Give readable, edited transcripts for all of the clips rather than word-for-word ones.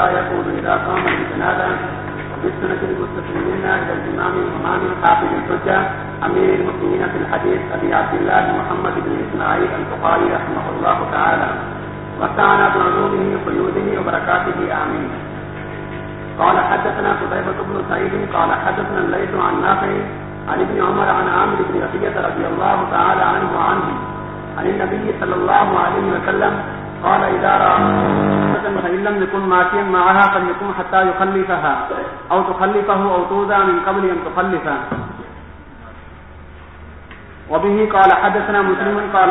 يقول إذا قام بالجنازة بالسنة المستسلمين إلى الإمام الإمام الحافظ الحجة أمير المؤمنين في الحديث أبي عبد الله محمد بن إسماعيل البخاري رحمه الله تعالى وكان بعلومه وقيوده وبركاته آمين. قال حدثنا قتيبة بن سعيد قال حدثنا الليث عن نافع عن ابن عمر عن عامر بن ربيعة رضي الله تعالى عنه عن النبي صلى الله عليه وسلم قال إذا رأى فإن لم يكن ماشيا معها فليكن حتى يخلفها أو تخلفه أو توضع من قبل أن تخلفه. وبه قال حدثنا مسلم قال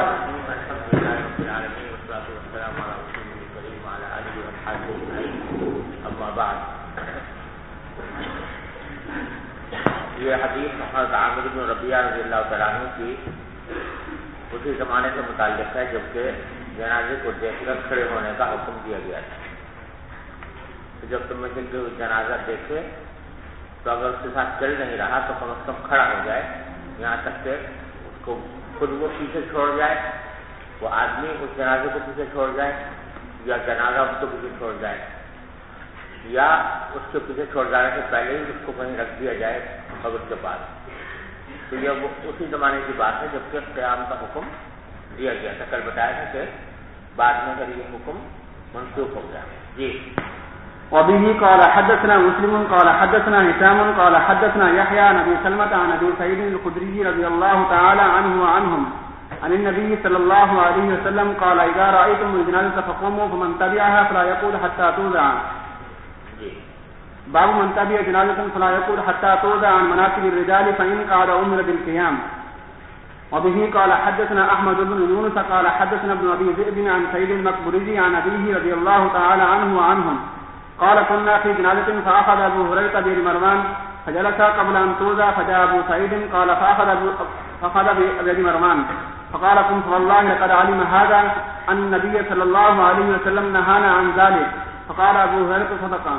یہ حدیث حضرت عامر بن ربیعہ رضی اللہ تعالیٰ عنہ کی اسی زمانے سے متعلق ہے جبکہ جنازے کو دیکھ کر کھڑے ہونے کا حکم دیا گیا تھا. جب تم میں سے کوئی جنازہ دیکھے تو اگر اس کے ساتھ چل نہیں رہا تو کم از کم کھڑا ہو جائے, یہاں تک کہ اس کو خود وہ پیچھے چھوڑ جائے, وہ آدمی اس جنازے کو پیچھے چھوڑ جائے یا جنازہ اس کو پیچھے چھوڑ جائے یا اس کے پیچھے چھوڑ جانے سے پہلے ہی اس کو کہیں رکھ دیا جائے قبر کے بعد. تو یہ وہ اسی زمانے کی بات ہے جبکہ قیام کا حکم دیا گیا تھا. کل بتایا تھا کہ بعد میں اگر یہ حکم منسوخ ہو گیا. جی. وبه قال حدثنا مسلم قال حدثنا هشام قال حدثنا يحيى عن ابي سلمة عن ابي سعيد الخدري رضي الله تعالى عنه وعنهم عن النبي صلى الله عليه وسلم قال اذا رايتم الجنازة فقوموا فمن تبعها فلا يقول حتى توضع. باب من تبع جنازة فلا يقول حتى توضع عن مناكب الرجال فإن قعد أمر بالقيام. وبه قال حدثنا أحمد بن يونس قال حدثنا ابن أبي ذئب عن سيد المقبري عن أبيه رضي الله تعالى عنه وعنهم قال كنا في جنازة فأخذ أبو هريرة بيد مروان فجلس قبل أن توضع فجاء أبو سعيد قال فأخذ بيد مروان فقال قم فوالله لقد علم هذا أن النبي صلى الله عليه وسلم نهانا عن ذلك. فقال أبو هريرة صدقا.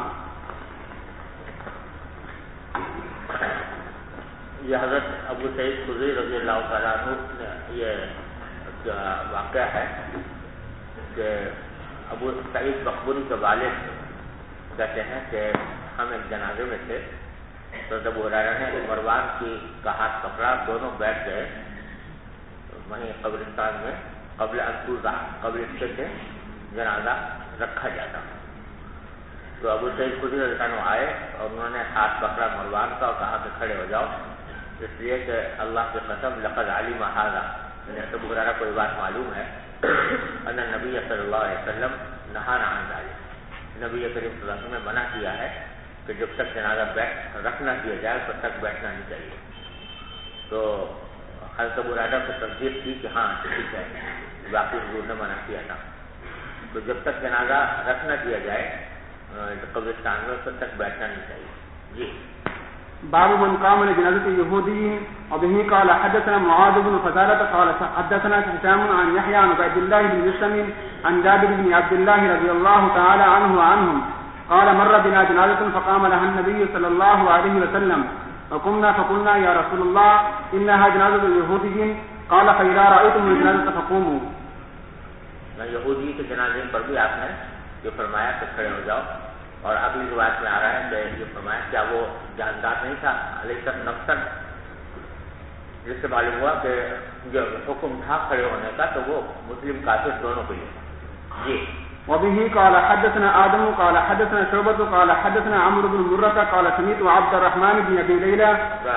یہ حضرت ابو سعید خدری رضی اللہ تعالیٰ عنہ یہ واقعہ ہے کہ ابو سعید مقبوری کے والد کہتے ہیں کہ ہم ایک جنازے میں تھے تو ابو ہریرہ نے مروان کا ہاتھ پکڑا, دونوں بیٹھ گئے وہیں قبرستان میں قبل انتوزہ, قبل اس کے جنازہ رکھا جاتا. تو ابو سعید خدری رضی اللہ عنہ آئے اور انہوں نے ہاتھ پکڑا مروان کا اور کہا کہ کھڑے ہو جاؤ, اس لیے کہ اللہ کی قسم لقد علم هذا, ابو ہریرہ کو یہ بات معلوم ہے ان نبی صلی اللہ علیہ وسلم نہانا عن ذلک, نبی کریم صلی اللہ علیہ وسلم نے منع کیا ہے کہ جب تک جنازہ رکھ نہ دیا جائے تب تک بیٹھنا نہیں چاہیے. تو حضرت ابو ہریرہ کو تصدیق کی کہ ہاں ٹھیک ہے, باقی حضور نے منع کیا تھا. تو جب تک جنازہ رکھ نہ دیا جائے قبرستان میں تب تک بیٹھنا نہیں چاہیے. جی. باب من قام لجنازة يهودي. وبه قال حدثنا معاذ بن فضالة قال حدثنا هشام عن يحيى عن عبد الله بن مسلم عن جابر بن عبد الله رضي الله تعالى عنه وعنهم قال مر بنا جنازة فقام لها النبي صلى الله عليه وسلم فقمنا فقلنا يا رسول الله إنها جنازة يهودي قال فإذا رأيتم الجنازة فقوموا. یہودی کے جنازے پر بھی آپ نے یہ فرمایا کہ کھڑے ہو جاؤ, اور اگلی روایت میں آ رہا ہے کہ یہ فرمایا کیا وہ جاندار نہیں تھا علیہ نفسن, جس سے معلوم ہوا کہ جو حکم تھا کھڑے ہونے کا تو وہ مسلم کافر دونوں کے لیے. جی. وبه قال حدثنا آدم قال حدثنا شعبة قال حدثنا عمرو بن مرة قال سمعت عبد الرحمن بن أبي ليلى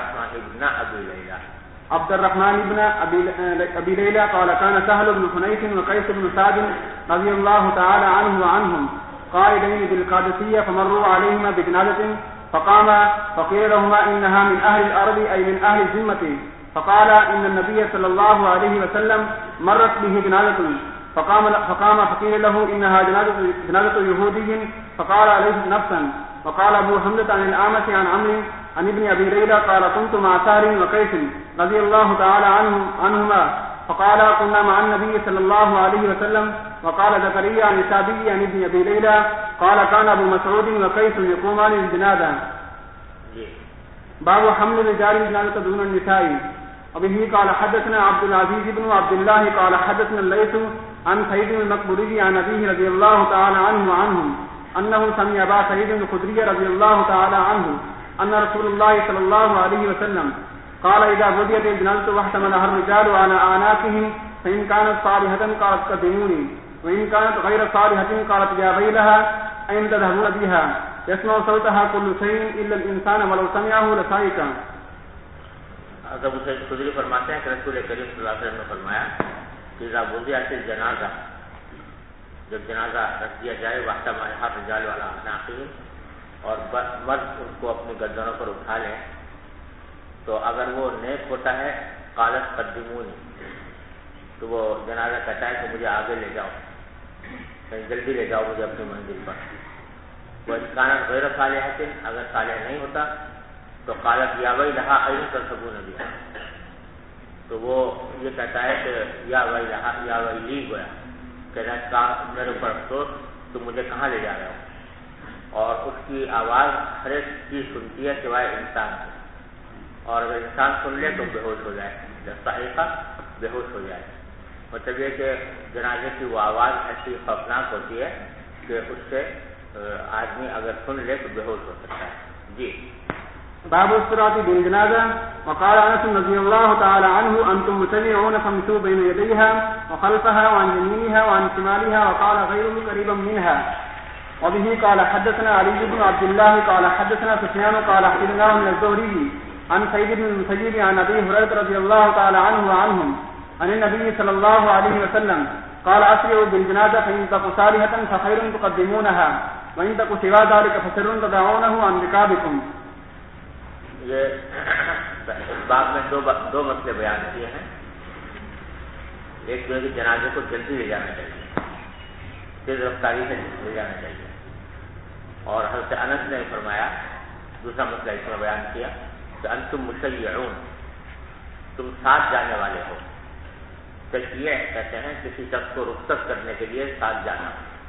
قال كان سهل بن حنيف وقيس بن سعد رضي الله تعالى عنه وعنهم قائدين بالقادسية فمروا عليهما بجنازة فقام فقيل لهما إنها من أهل الأرض أي من أهل الذمة فقال إن النبي صلى الله عليه وسلم مرت به جنازة فقام فقيل له إنها جنازة يهودي فقال ليست نفسا. وقال أبو حمزة عن الأعمش عن عمرو عن ابن أبي ليلى قال كنت مع سهل وقيس رضي الله تعالى عنهما فقال كنا مع النبي صلى الله عليه وسلم. وقال زكريا عن الشعبي عن ابن أبي ليلى قال كان أبو مسعود وقيس يقومان للجنازة. باب حمل الرجال الجنازة دون النساء. وبه قال حدثنا عبد العزيز بن عبد الله قال حدثنا الليث عن سيد المقبري عن أبيه رضي الله تعالى عنه وعنهم أنه سمع أبا سعيد الخدري رضي الله تعالى عنه أن رسول الله صلى الله عليه وسلم قال إذا بديت الجنازة واحتملها الرجال على أعناقهم فإن كانت صالحة قالت قدموني وإن كانت غير صالحة قالت يا ويلها أين تذهبون بها يسمع صوتها كل شيء إلا الإنسان ولو سمعه لصائق. ابو سعید خدری فرماتے ہیں کہ رسول کریم صلی اللہ علیہ وسلم نے فرمایا کہ اذا بدیت الجنازہ، جب جنازہ رکھ دیا جائے، واحتملها الرجال على أعناقهم، اور مرد ان کو اپنی گردنوں پر اٹھا لیں، تو اگر وہ نیک ہوتا ہے قالت قدمونی، تو وہ جنازہ کہتا ہے کہ مجھے آگے لے جاؤ، کہیں جلدی لے جاؤ مجھے اپنی منزل پر. وہ کانت غیر صالحۃ، اگر صالح نہیں ہوتا تو قالت یا ویلھا این تذهبون بها، تو وہ یہ کہتا ہے کہ یا ویلھا یا ویلی گویا کہ میرے اوپر افسوس، تم مجھے کہاں لے جا رہے ہو. اور اس کی آواز ہر ایک چیز سنتی ہے سوائے انسان سے، اور اگر انسان سن لے تو بے ہوش ہو جائے، جب صحیحہ بے ہوش ہو جائے. مطلب یہ کہ جنازے کی وہ آواز ایسی خوفناک ہوتی ہے کہ اس سے آدمی اگر سن لے تو بے ہوش ہو سکتا ہے. جی. باب الصلاة بالجنازة. وقال أنس رضي الله تعالى عنه أنتم متبعون فامشوا بين يديها وخلفها وعن يمينها وعن شمالها، وقال غيره قريبا منها. وبه قال حدثنا علي بن عبد الله قال حدثنا سفيان قال حدثنا من الزهري عن سعيد بن المسيب عن أبي هريرة رضي الله تعالى عنه وعنهم عن النبي صلى الله عليه وسلم قال أسرعوا بالجنازة فإن تك صالحة فخير تقدمونها وإن تك سوى ذلك فشر تدعونه عن ركابكم. یہ اس باب میں دو مسئلے بیان کیے ہیں. ایک جو ہے کہ جنازے کو جلدی لے جانا چاہیے، تیز رفتاری سے لے جانا چاہیے، اور حضرت انس نے فرمایا دوسرا مسئلہ اس میں بیان کیا کہ انتم مشیعون، تم ساتھ جانے والے ہو. تشیع کہتے ہیں کسی شخص کو رخصت کرنے کے لیے ساتھ جانا.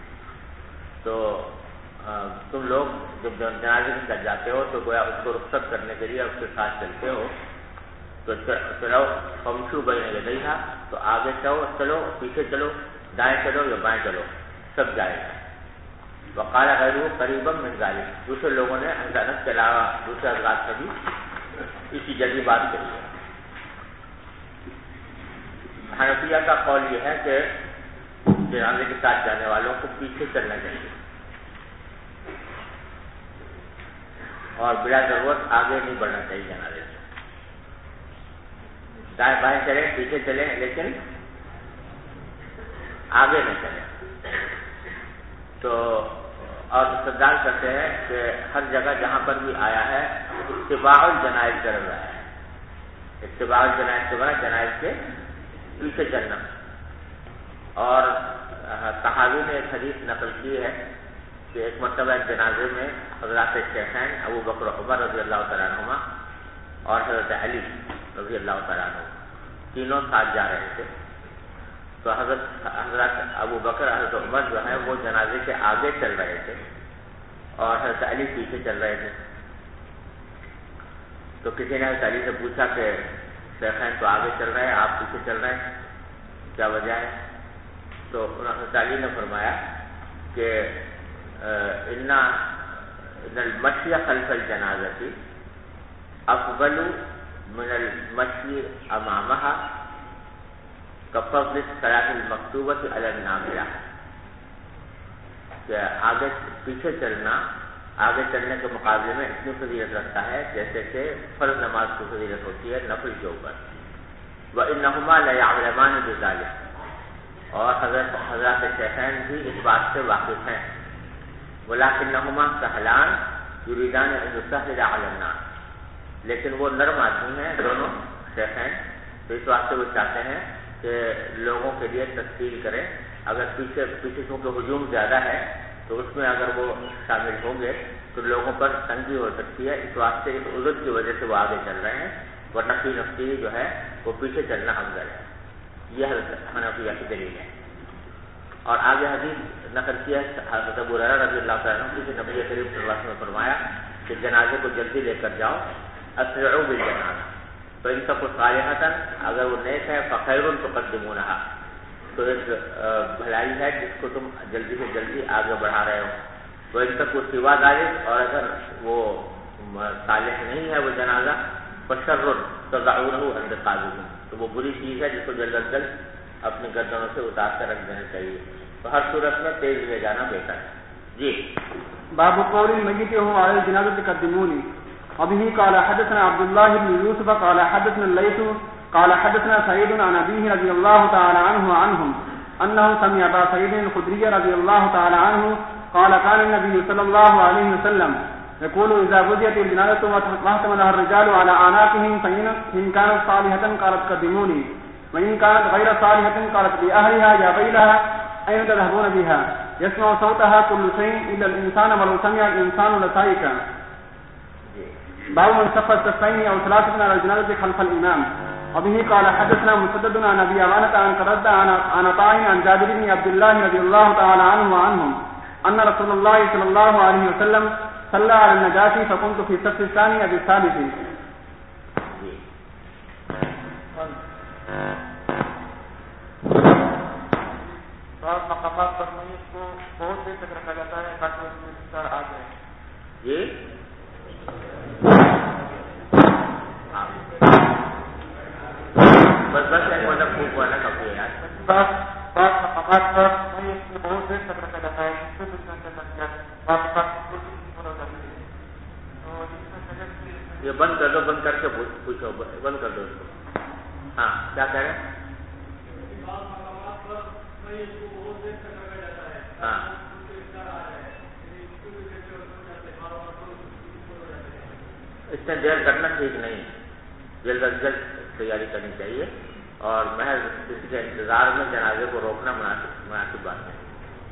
تو تم لوگ جب جنازے کے ساتھ جاتے ہو تو گویا اس کو رخصت کرنے کے لیے اس کے ساتھ چلتے ہو. تو چلو فمشوا بین یدیھا، تو آگے چلو، پیچھے چلو، دائیں چلو یا بائیں چلو، سب جائے گا. وقال غیرہ قریبا من ذلک، دوسرے لوگوں نے انس کے علاوہ دوسرے حضرات سے بھی اسی جلدی بات کری ہے. حنفیہ کا قول یہ ہے کہ جنازے کے ساتھ جانے والوں کو پیچھے چلنا چاہیے اور بلا ضرورت آگے نہیں بڑھنا چاہیے. جنازے سے دائیں بائیں چلیں، پیچھے چلیں، لیکن آگے نہ چلیں. تو اور استدلال کرتے ہیں کہ ہر جگہ جہاں پر بھی آیا ہے اتباع الجنائز چل رہا ہے. اتباع الجنائز کے بعد جنائز کے پیچھے چلنا. اور صحابی نے ایک حدیث نقل کی ہے کہ ایک مرتبہ جنازے میں حضرات شیخین ابو بکر عمر رضی اللہ تعالیٰ عنہما اور حضرت علی رضی اللہ تعالیٰ عنہ تینوں ساتھ جا رہے تھے. تو حضرت ابو بکر حضرت عمر جو ہے وہ جنازے کے آگے چل رہے تھے اور حضرت علی پیچھے چل رہے تھے. تو کسی نے حضرت علی سے پوچھا کہ شیخین تو آگے چل رہے ہیں، آپ پیچھے چل رہے ہیں، کیا وجہ ہے؟ تو حضرت علی نے فرمایا کہ ان المشي خلف الجنازة افضل من المشي امامها كفضل الصلاة المكتوبة على النافلة. کہ آگے پیچھے چلنا آگے چلنے کے مقابلے میں اتنی فضیلت رکھتا ہے جیسے کہ فرض نماز کی فضیلت ہوتی ہے نفل کے اوپر. وإنهما ليعلمان بذلك، اور حضرات شیخین بھی اس بات سے واقف ہیں. ولكنهما سهلان يريدان ان يسهل على الناس، لیکن وہ نرم آدمی ہیں دونوں شیخین، تو اس واسطے وہ چاہتے ہیں کہ لوگوں کے لیے تسہیل کریں. اگر پیچھے چونکہ ہجوم زیادہ ہے تو اس میں اگر وہ شامل ہوں گے تو لوگوں پر تنگی ہو سکتی ہے. اس واسطے اس عذر کی وجہ سے وہ آگے چل رہے ہیں، ورنہ نفسی جو ہے وہ پیچھے چلنا افضل ہے. یہ حنفیہ کی دلیل ہے. اور آگے حدیث نقل کیا حضرت ابو ہریرہ رضی اللہ تعالیٰ عنہ کہ نبی کریم صلی اللہ علیہ وسلم نے فرمایا کہ جنازے کو جلدی لے کر جاؤ. اسرعوا بالجنازہ فإن تک صالحۃ، اگر وہ نیک ہے فخیر تقدمونها، تو ایک بھلائی ہے جس کو تم جلدی سے جلدی آگے بڑھا رہے ہو. وہ ان تک وہ سوا دارس، اور اگر وہ صالح نہیں ہے وہ جنازہ فشر تضعونه عند قابض، تو وہ بری چیز ہے جس کو جلد از جلد اپنی گردنوں سے اتار کر رکھ دینا چاہیے. تو ہر صورت میں تیز لے جانا بہتر ہے. جی باب قول المیت وهو على الجنازة قدموني. وبه قال حدثنا عبد الله بن يوسف قال حدثنا الليث قال حدثنا سعيد عن أبيه رضي الله تعالى عنه وعنهم أنه سمع أبا سعيد الخدري رضي الله تعالى عنه قال كان النبي صلى الله عليه وسلم يقول إذا بديت الجنازة واحتملها الرجال على أعناقهم فإن كانت صالحة قالت قدموني، وإن كانت غير صالحة قالت لأهلها يا ويلها أين تذهبون بها يسمع صوتها كل شيء إلا الإنسان ولو سمع الإنسان لصائك. باب من صف الصفين أو ثلاثة على الجنازة خلف الإمام. وبه قال حدثنا مسدد عن أبي عوانة عن قرد عن عطاء عن جابر بن عبد الله رضي الله تعالى عنه وعنهم أن رسول الله صلى الله عليه وسلم صلى على النجاشي فكنت في الصف الثاني أو الثالث. مقامات پر میت کو بہت دیر تک رکھا جاتا ہے تاکہ اس میں رشتہ آ جائے. جی بس ایک مطلب خوب والا کافی ہے یار. بعض مقامات پر میت کو بہت دیر تک رکھا جاتا ہے جس سے کچھ گھنٹے لگ جاتے ہیں. یہ بند کر دو، بند کر کے پوچھو، بند کر دو اس کو. ہاں کیا کہہ رہے ہیں؟ ہاں اس میں دیر کرنا ٹھیک نہیں ہے، جلد از جلد تیاری کرنی چاہیے، اور محض کسی کے انتظار میں جنازے کو روکنا مناسب بات ہے.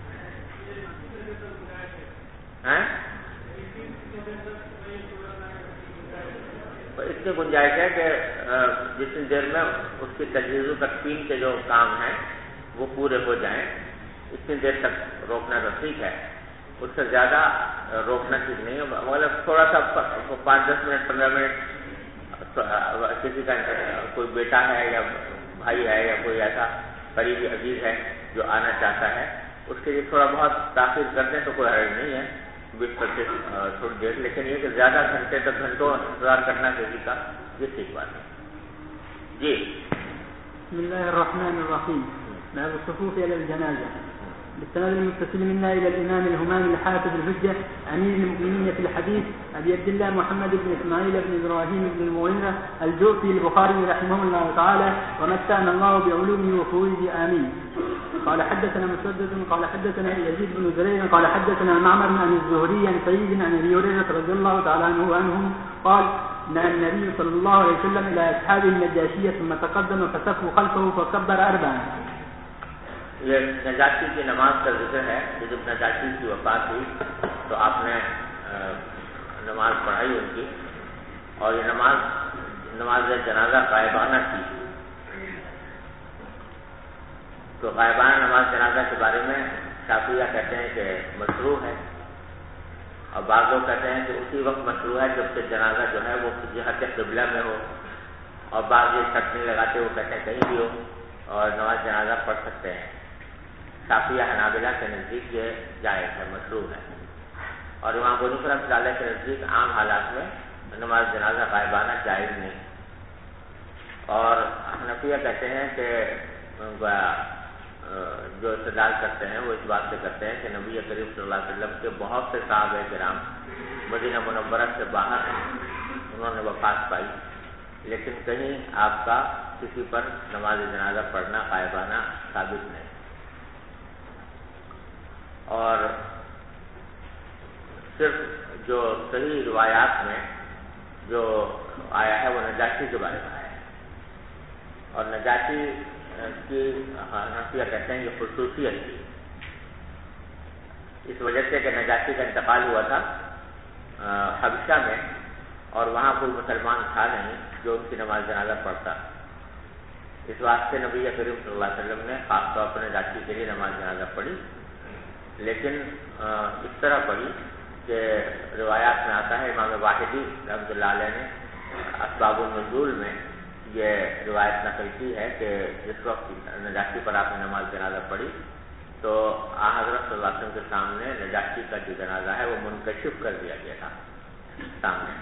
اتنی گنجائش ہے کہ جتنی دیر میں اس کی تجہیز و تکفین کے جو کام ہیں وہ پورے ہو جائیں اتنی دیر تک روکنا تو ٹھیک ہے، اس سے زیادہ روکنا ٹھیک نہیں ہے. مطلب تھوڑا سا 5-10 منٹ 15 منٹ کسی کا کوئی بیٹا ہے یا بھائی ہے یا کوئی ایسا قریبی عزیز ہے جو آنا چاہتا ہے، اس کے لیے تھوڑا بہت تاخیر کر دیں تو کوئی حرج نہیں ہے، 20-25 تھوڑی دیر. لیکن یہ کہ زیادہ گھنٹے تک گھنٹوں انتظار کرنا کسی کا یہ ٹھیک بات ہے. جی بسم الله الرحمن الرحيم. باب الصفوف إلى الجنازة. بالسند المتصل منا إلى الإمام الهمام الحافظ الحجة أمير المؤمنين في الحديث أبي عبد الله محمد بن إسماعيل بن إبراهيم بن المغيرة الجوفي البخاري رحمه الله تعالى ومتعنا الله بعلومه وفروضه آمين. قال حدثنا مسدد قال حدثنا يزيد بن زريع قال حدثنا معمر عن الزهري عن سعيد عن أبي هريرة رضي الله تعالى عنه وعنهم قال نهى النبي صلى الله عليه وسلم إلى أصحابه النجاشية ثم تقدم فصفوا خلفه فكبر 4. یہ نجاشی کی نماز کا ذکر ہے کہ جب نجاشی کی وفات ہوئی تو آپ نے نماز پڑھائی ان کی، اور یہ نماز جنازہ غائبانہ تھی. تو غائبانہ نماز جنازہ کے بارے میں شافعیہ کہتے ہیں کہ مشروع ہے، اور بعض لوگ کہتے ہیں کہ اسی وقت مشروع ہے جب کہ جنازہ جو ہے وہ جہت قبلہ میں ہو، اور بعض یہ شرط نہیں لگاتے، وہ کہتے ہیں کہیں بھی ہو اور نماز جنازہ پڑھ سکتے ہیں. شافعیہ حنابلہ کے نزدیک یہ جائز ہے، مشروع ہے. اور امام ابو حنیفہ رحمۃ اللہ علیہ کے نزدیک عام حالات میں نماز جنازہ غائبانہ جائز نہیں. اور حنفیہ کہتے ہیں کہ جو استدلال کرتے ہیں وہ اس بات سے کرتے ہیں کہ نبی کریم صلی اللہ علیہ وسلم کے بہت سے صحابہ کرام مدینہ منورہ سے باہر انہوں نے وفات پائی، لیکن کہیں آپ کا کسی پر نماز جنازہ پڑھنا غائبانہ ثابت نہیں. اور صرف جو صحیح روایات میں جو آیا ہے وہ نجاشی کے بارے میں آیا ہے، اور نجاشی کی حنفیہ کہتے ہیں یہ خصوصیت تھی اس وجہ سے کہ نجاشی کا انتقال ہوا تھا حبشہ میں، اور وہاں کوئی مسلمان تھا نہیں جو ان کی نماز جنازہ پڑھتا. اس واسطے نبی کریم صلی اللہ علیہ وسلم نے خاص طور پر نجاشی کے لیے نماز جنازہ پڑھی، لیکن اس طرح پڑھی کہ روایات میں آتا ہے، امام واحدی رحمۃ اللہ علیہ نے اسباب النزول میں یہ روایت نقل کی ہے کہ جس وقت نجاشی پر آپ نے نماز جنازہ پڑھی تو حضرت صلی اللہ علیہ وسلم کے سامنے نجاشی کا جو جنازہ ہے وہ منکشف کر دیا گیا تھا سامنے.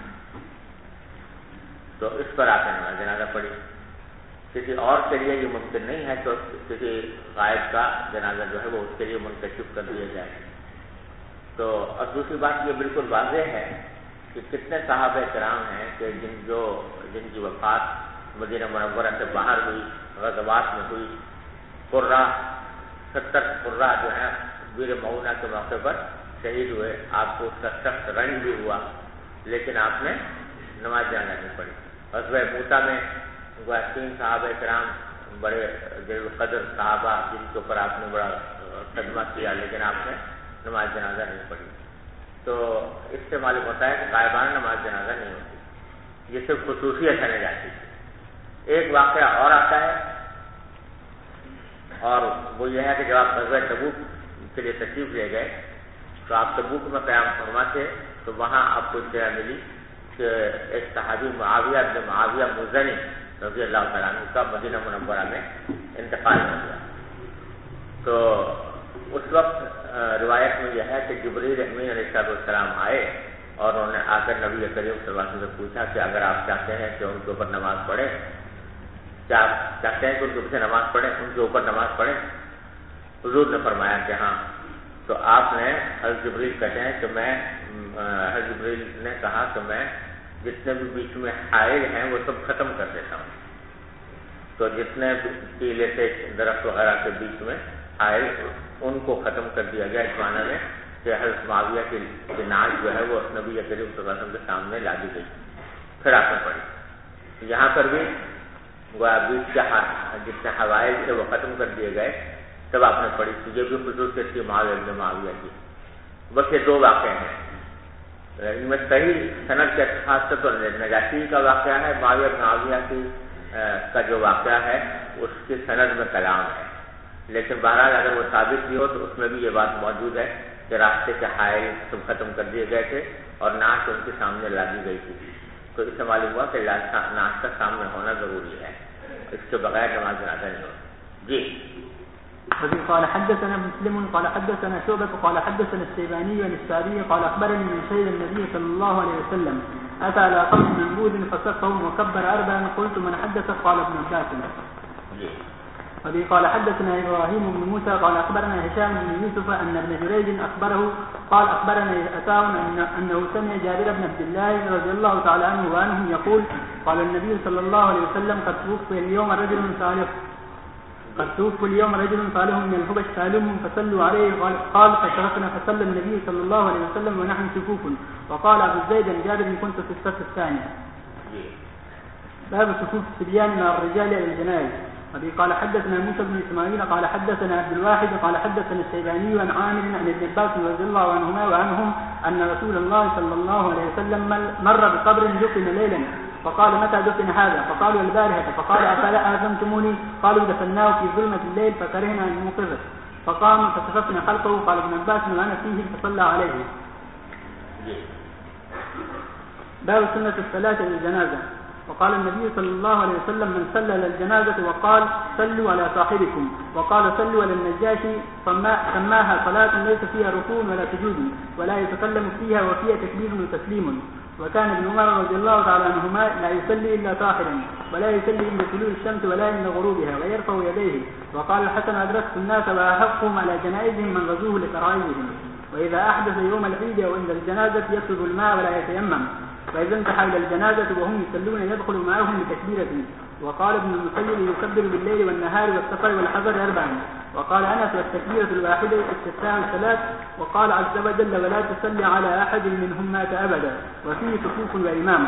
تو اس پر آ کے نماز جنازہ پڑھی. کسی اور کے لیے یہ ممکن نہیں ہے تو کسی غائب کا جنازہ جو ہے وہ اس کے لیے منکشف کر دیا جائے. تو اور دوسری بات یہ بالکل واضح ہے کہ کتنے صحابہ کرام ہیں کہ جن کی وفات مدینہ منورہ سے باہر ہوئی، غزوات میں ہوئی. قرہ 70 قرہ جو ہیں ویر معونہ کے موقع پر شہید ہوئے. آپ کو اس کا سخت رنج بھی ہوا، لیکن آپ نے نماز جنازہ نہیں پڑھی. غزوہ موتہ میں 3 صحابہ کرام بڑے جلیل القدر صحابہ جن کے اوپر آپ نے بڑا صدمہ کیا، لیکن آپ نے نماز جنازہ نہیں پڑھی. تو اس سے معلوم ہوتا ہے کہ غائبانہ نماز جنازہ نہیں ہوتی، یہ صرف خصوصیت ہے جاتی. ایک واقعہ اور آتا ہے اور وہ یہ ہے کہ جب آپ غزوہ تبوک کے لیے تشریف لے گئے تو آپ تبوک میں قیام فرما تھے، تو وہاں آپ کو اطلاع ملی کہ ایک صحابی معاویہ بن معاویہ مزنی رضی اللہ تعالیٰ عنہ کا مدینہ منورہ میں انتقال ہو گیا. تو اس وقت روایت میں یہ ہے کہ جبریل امین علیہ السلام آئے اور انہوں نے آ کر نبی کریم صلی اللہ علیہ وسلم سے پوچھا کہ اگر آپ چاہتے ہیں کہ ان کے اوپر نماز پڑھیں، کیا آپ چاہتے ہیں کہ ان کے اوپر نماز پڑھیں، ان کے اوپر نماز پڑھیں؟ حضور نے فرمایا کہ ہاں. تو آپ نے حضرت جبریل کہتے ہیں کہ حضرت جبریل نے کہا کہ میں جتنے بھی بیچ میں حائل ہیں وہ سب ختم کر دیتا ہوں. تو جتنے کیلے سے درخت وغیرہ کے بیچ میں حائل ان کو ختم کر دیا گیا، اس معنی میں کہ حضرت معاویہ کی ناز جو ہے وہ نبی کریم صلی اللہ علیہ وسلم کے سامنے لا دی گئی. پھر آپ نے پڑھی. یہاں پر بھی بیچ کے جتنے حوائل تھے وہ ختم کر دیے گئے، تب آپ نے پڑھی. یہ بھی خصوصیت تھی معاویہ کی. بس یہ 2 واقعے ہیں. ان میں صحیح سند کے اتفاق سے تو نجاشی کا واقعہ ہے، معاویہ کی کا جو واقعہ ہے اس کی سند میں کلام ہے. لیکن بہرحال اگر وہ ثابت بھی ہو تو اس میں بھی یہ بات موجود ہے کہ راستے کے حائل سب ختم کر دیے گئے تھے اور ناش ان کے سامنے لا دی گئی تھی. تو اس سے معلوم ہوا کہ ناش کا سامنے ہونا ضروری ہے، اس کے بغیر نماز جنازہ نہیں ہوتی. جی. قال حدثنا مسلم قال حدثنا شعبة قال حدثنا الشيباني عن الساري قال أخبرني من شهد النبي صلى الله عليه وسلم أتى على قوم منبوذ فسقهم وكبر 4. قلت من حدث؟ قال ابن عباس. وبه قال حدثنا إبراهيم بن موسى قال أخبرنا هشام بن يوسف أن ابن جريج أخبره قال أخبرنا أتاهم أنه سمع جابر بن عبد الله رضي الله تعالى عنه وعنهم يقول قال النبي صلى الله عليه وسلم قد توفي اليوم رجل صالح من الحبش سالمهم فصلوا عليه. قال فشرفنا فصلى النبي صلى الله عليه وسلم ونحن صفوف. وقال أبو زيد جابر كنت في الصف الثاني. باب صفوف الصبيان مع الرجال على الجنائز. وبه قال حدثنا موسى بن إسماعيل قال حدثنا عبد الواحد قال حدثنا الشيباني عن عامر عن ابن عباس رضي الله عنهما وعنهم أن رسول الله صلى الله عليه وسلم مر بقبر دفن ليلا فقال متى دفن هذا؟ فقالوا البارحة. فقال أفلا آذنتموني؟ قالوا دفناه في ظلمة الليل فكرهنا أن نوقظه. فقام فصففنا خلفه. قال ابن عباس وأنا فيه فصلى عليه. باب سنة الصلاة للجنازة. وقال النبي صلى الله عليه وسلم من صلى للجنازة وقال صلوا على صاحبكم وقال صلوا على النجاشي سماها صلاة ليس فيها ركوع ولا سجود ولا يتكلم فيها وفيها تكبير وتسليم. وكان ابن عمر رضي الله تعالى عنهما لا يصلي إلا طاهرا ولا يصلي عند طلوع الشمس ولا عند غروبها ويرفع يديه. وقال الحسن أدركت الناس وأحقهم على جنائزهم من غزوه لقرائبهم. وإذا أحدث يوم العيد وعند الجنازة يطلب الماء ولا يتيمم. فإذا انتهى إلى الجنازة وهم يصلون يدخل معهم بتكبيرة. وقال ابن المسيب يكبر بالليل والنهار والسفر والحضر 4. وقال أنس والتكبيرة الواحدة استثناء 3. وقال عز وجل ولا تصلي على أحد منهم مات أبدا وفيه صفوف وإمام.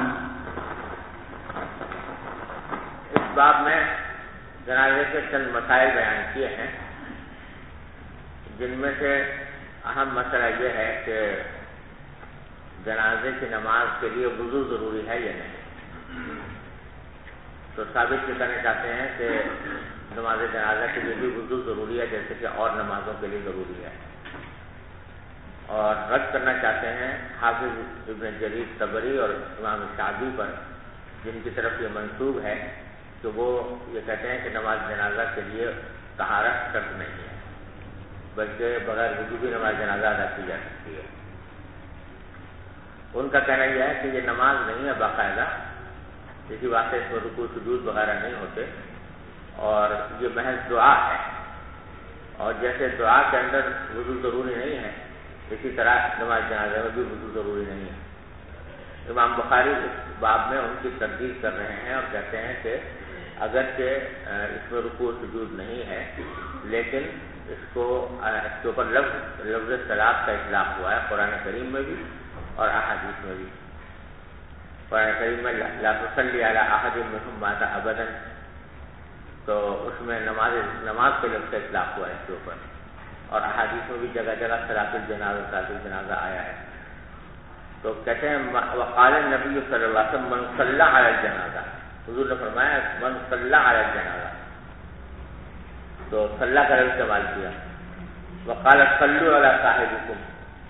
اس باب میں جنازے کے چند مسائل بیان کیے ہیں، جن میں سے اہم مسئلہ یہ ہے کہ جنازے کی نماز کے لیے وضو ضروری ہے یا نہیں. تو ثابت یہ کرنا چاہتے ہیں کہ نماز جنازہ کے لیے بھی وضو ضروری ہے جیسے کہ اور نمازوں کے لیے ضروری ہے. اور رد کرنا چاہتے ہیں حافظ ابن جریر طبری اور امام شعبی پر، جن کی طرف یہ منسوب ہے کہ وہ یہ کہتے ہیں کہ نماز جنازہ کے لیے طہارت شرط نہیں ہے. بلکہ بغیر وضو بھی نماز جنازہ ادا کی جا سکتی ہے۔ ان کا کہنا یہ ہے کہ یہ نماز نہیں ہے باقاعدہ، اسی واسطے اس میں رکوع سجود وغیرہ نہیں ہوتے، اور یہ محض دعا ہے، اور جیسے دعا کے اندر وضو ضروری نہیں ہے اسی طرح نماز جنازہ میں بھی وضو ضروری نہیں ہے۔ امام بخاری اس باب میں ان کی تردید کر رہے ہیں اور کہتے ہیں کہ اگرچہ اس میں رکوع سجود نہیں ہے لیکن اس کے اوپر لفظ صلاۃ کا اطلاق ہوا ہے قرآن کریم میں بھی اور احادیث میں بھی۔ قرآن کریم میں لا تصلی علی احد منہم مات ابدا، تو اس میں نماز کے لفظ کا اطلاق ہوا ہے اس کے اوپر، اور احادیث میں بھی جگہ جگہ صلاۃ الجنازہ آیا ہے۔ تو کہتے ہیں وقال النبی صلی اللہ علیہ وسلم من صلی علی الجنازہ، حضور نے فرمایا من صلی علی الجنازہ، تو صلی کا لفظ استعمال کیا۔ وقال صلوا علی صاحبکم،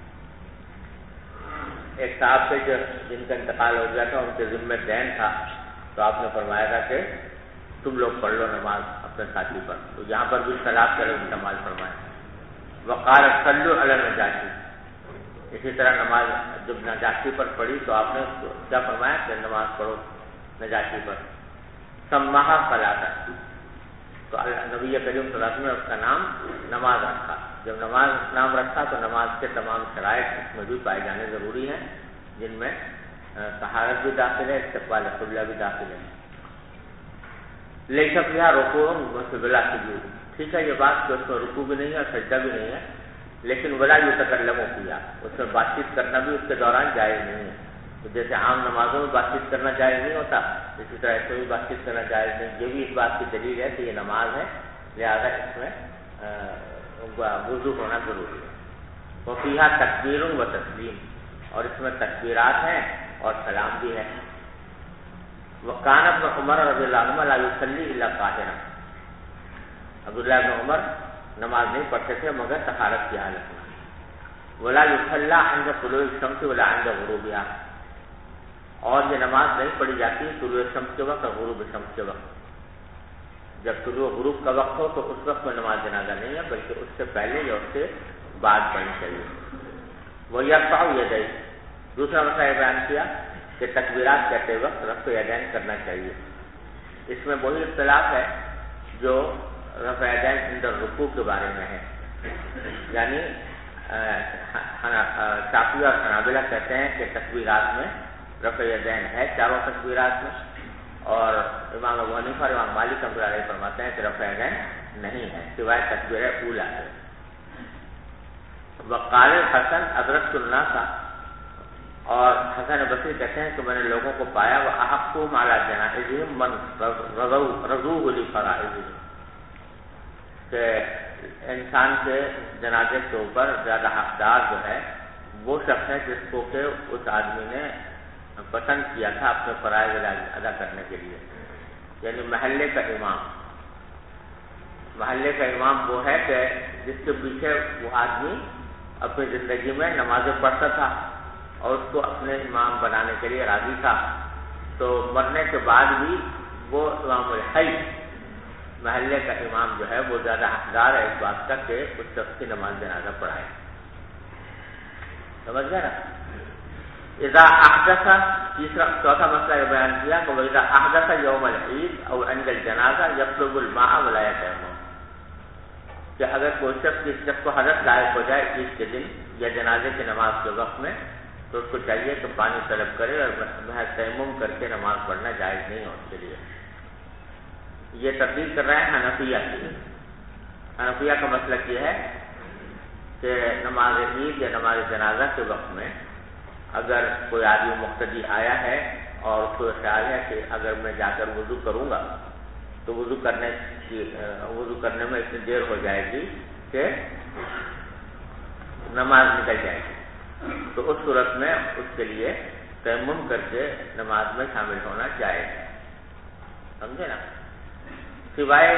ایک صاحب سے جن کا انتقال ہو گیا تھا ان کے ذمہ دین تھا، تو آپ نے فرمایا تھا کہ تم لوگ پڑھ لو نماز اپنے ساتھی پر، تو یہاں پر بھی صلاۃ کا لفظ استعمال فرمایا۔ وقال صلوا علی النجاشی، اسی طرح نماز جب نجاشی پر پڑھی تو آپ نے کیا فرمایا کہ نماز پڑھو نجاشی پر۔ سماہا صلاۃ، تو نبی کریم صلی اللہ علیہ وسلم نے اس کا نام نماز رکھا۔ جب نماز نام رکھا تو نماز کے تمام شرائط اس میں بھی پائے جانے ضروری ہیں، جن میں طہارت بھی داخل ہے، استقبال قبلہ بھی داخل ہے۔ لیکن فیہا رکوع بلا سجود، ٹھیک ہے یہ بات کہ اس میں رکوع بھی نہیں ہے اور سجدہ بھی نہیں ہے، لیکن ولا یتکلم فیہا، اس میں بات چیت کرنا بھی اس کے دوران جائز نہیں ہے۔ تو جیسے عام نمازوں میں بات چیت کرنا جائز نہیں ہوتا، اسی طرح اس میں بھی بات چیت کرنا جائز نہیں۔ یہ بھی اس بات کی دلیل ہے کہ یہ نماز ہے، لہذا اس میں وضو ہونا ضروری ہے۔ وفیہا تکبیر و تسلیم، اور اس میں تکبیرات ہیں اور سلام بھی ہے۔ وکان ابن عمر رضی اللہ عنہ لا یصلی الا طاہرا، عبداللہ ابن عمر نماز نہیں پڑھتے تھے مگر طہارت کی حالت میں۔ ولا یصلی عند طلوع الشمس ولا عند غروبها، اور یہ نماز نہیں پڑھی جاتی طلوع شمس کے وقت اور غروب شمس کے وقت۔ جب طلوع غروب کا وقت ہو تو اس وقت میں نماز جنازہ نہیں ہے، بلکہ اس سے پہلے یا اس سے بعد پڑھنی چاہیے۔ وہ یرفع یدیہ، دوسرا مسئلہ یہ بیان کیا کہ تکبیرات کہتے وقت رفع یدین کرنا چاہیے۔ اس میں وہی اختلاف ہے جو رفع یدین عند الرکوع کے بارے میں ہے، یعنی شافعی اور حنابلہ کہتے ہیں کہ تکبیرات میں رفع یدین ہے چاروں تکبیرات میں، اور امام ابو حنیفہ اور امام مالک رحمۃ اللہ علیہ فرماتے ہیں کہ رفع یدین نہیں ہے سوائے تکبیر اولیٰ سے۔ وقال الحسن ادرکت الناس، اور حسن بصری کہتے ہیں کہ میں نے لوگوں کو پایا واحقهم علی جنائزهم من رضوه لفرائضهم، کہ انسان کے جنازے کے اوپر زیادہ حقدار جو ہے وہ شخص ہے جس کو کہ اس آدمی نے پسند کیا تھا اپنے فرائض ادا کرنے کے لیے، یعنی محلے کا امام۔ محلے کا امام وہ ہے کہ جس کے پیچھے وہ آدمی اپنی زندگی میں نمازیں پڑھتا تھا اور اس کو اپنے امام بنانے کے لیے راضی تھا، تو مرنے کے بعد بھی وہ امام الحی محلے کا امام جو ہے وہ زیادہ حقدار ہے اس بات کا کہ اس شخص کی نماز جنازہ پڑھائے۔ سمجھ گئے نا؟ اذا احدث، چوتھا مسئلہ یہ بیان کیا کہ اذا احدث یوم العید او عند الجنازہ یطلب الماء ولا یتیمم، کہ اگر کوئی شخص جس شخص کو حدث لاحق ہو جائے عید کے دن یا جنازے کی نماز کے وقت میں، تو اس کو چاہیے کہ پانی طلب کرے اور محض تیمم کر کے نماز پڑھنا جائز نہیں ہے اس کے لیے۔ یہ تردید کر رہے ہیں حنفیہ کی۔ حنفیہ کا مسلک یہ ہے کہ نماز عید یا نماز جنازہ کے وقت میں اگر کوئی آدمی مقتدی آیا ہے اور اس کو خیال ہے کہ اگر میں جا کر وضو کروں گا تو وضو کرنے میں اتنی دیر ہو جائے گی کہ نماز نکل جائے گی، تو اس صورت میں اس کے لیے تیمم کر کے نماز میں شامل ہونا جائز ہے۔ سمجھے نا؟ سوائے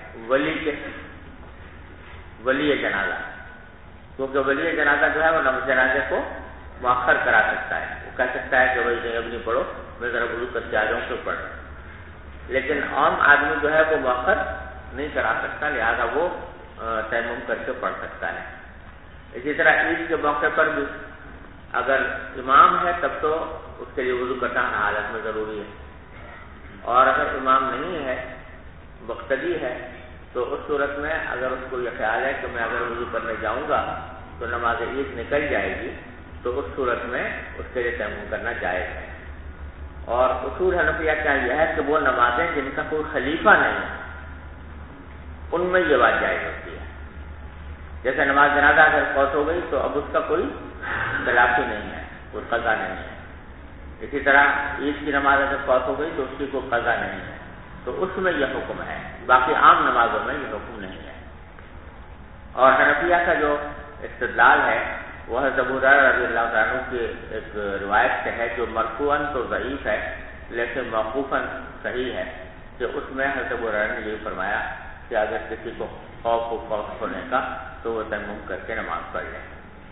ولی جنازہ، کیونکہ ولی جنازہ جو ہے وہ جنازے کو مؤخر کرا سکتا ہے، وہ کہہ سکتا ہے کہ بھائی نہیں اب نہیں پڑھو، میں ذرا وضو کر کے آ جاؤں تو پڑھ، لیکن عام آدمی جو ہے وہ مؤخر نہیں کرا سکتا، لہذا وہ تیمم کر کے پڑھ سکتا ہے۔ اسی طرح عید کے موقع پر بھی اگر امام ہے تب تو اس کے لیے وضو کرنا ہر حالت میں ضروری ہے، اور اگر امام نہیں ہے، مقتدی ہے، تو اس صورت میں اگر اس کو یہ خیال ہے کہ میں اگر وضو کرنے جاؤں گا تو نماز عید نکل جائے گی، تو اس صورت میں اس کے لیے تیمم کرنا جائز ہے۔ اور اصول حنفیہ کا یہ ہے کہ وہ نمازیں جن کا کوئی خلیفہ نہیں ہے ان میں یہ بات جائز ہوتی ہے۔ جیسے نماز جنازہ اگر فوت ہو گئی تو اب اس کا کوئی خلافی نہیں ہے، کوئی قضا نہیں ہے۔ اسی طرح عید کی نماز اگر فوت ہو گئی تو اس کی کوئی قضا نہیں ہے، تو اس میں یہ حکم ہے، باقی عام نمازوں میں یہ حکم نہیں ہے۔ اور حنفیہ کا جو استدلال ہے وہ حضرت ابو ہریرہ رضی اللہ تعالیٰ عنہ کی ایک روایت سے ہے جو مرفوعاً تو ضعیف ہے لیکن موقوفاً صحیح ہے، کہ اس میں حضرت ابو ہریرہ نے یہ فرمایا کہ اگر کسی کو خوف ہو فوت ہونے کا تو وہ تیمم کر کے نماز پڑھ لیں۔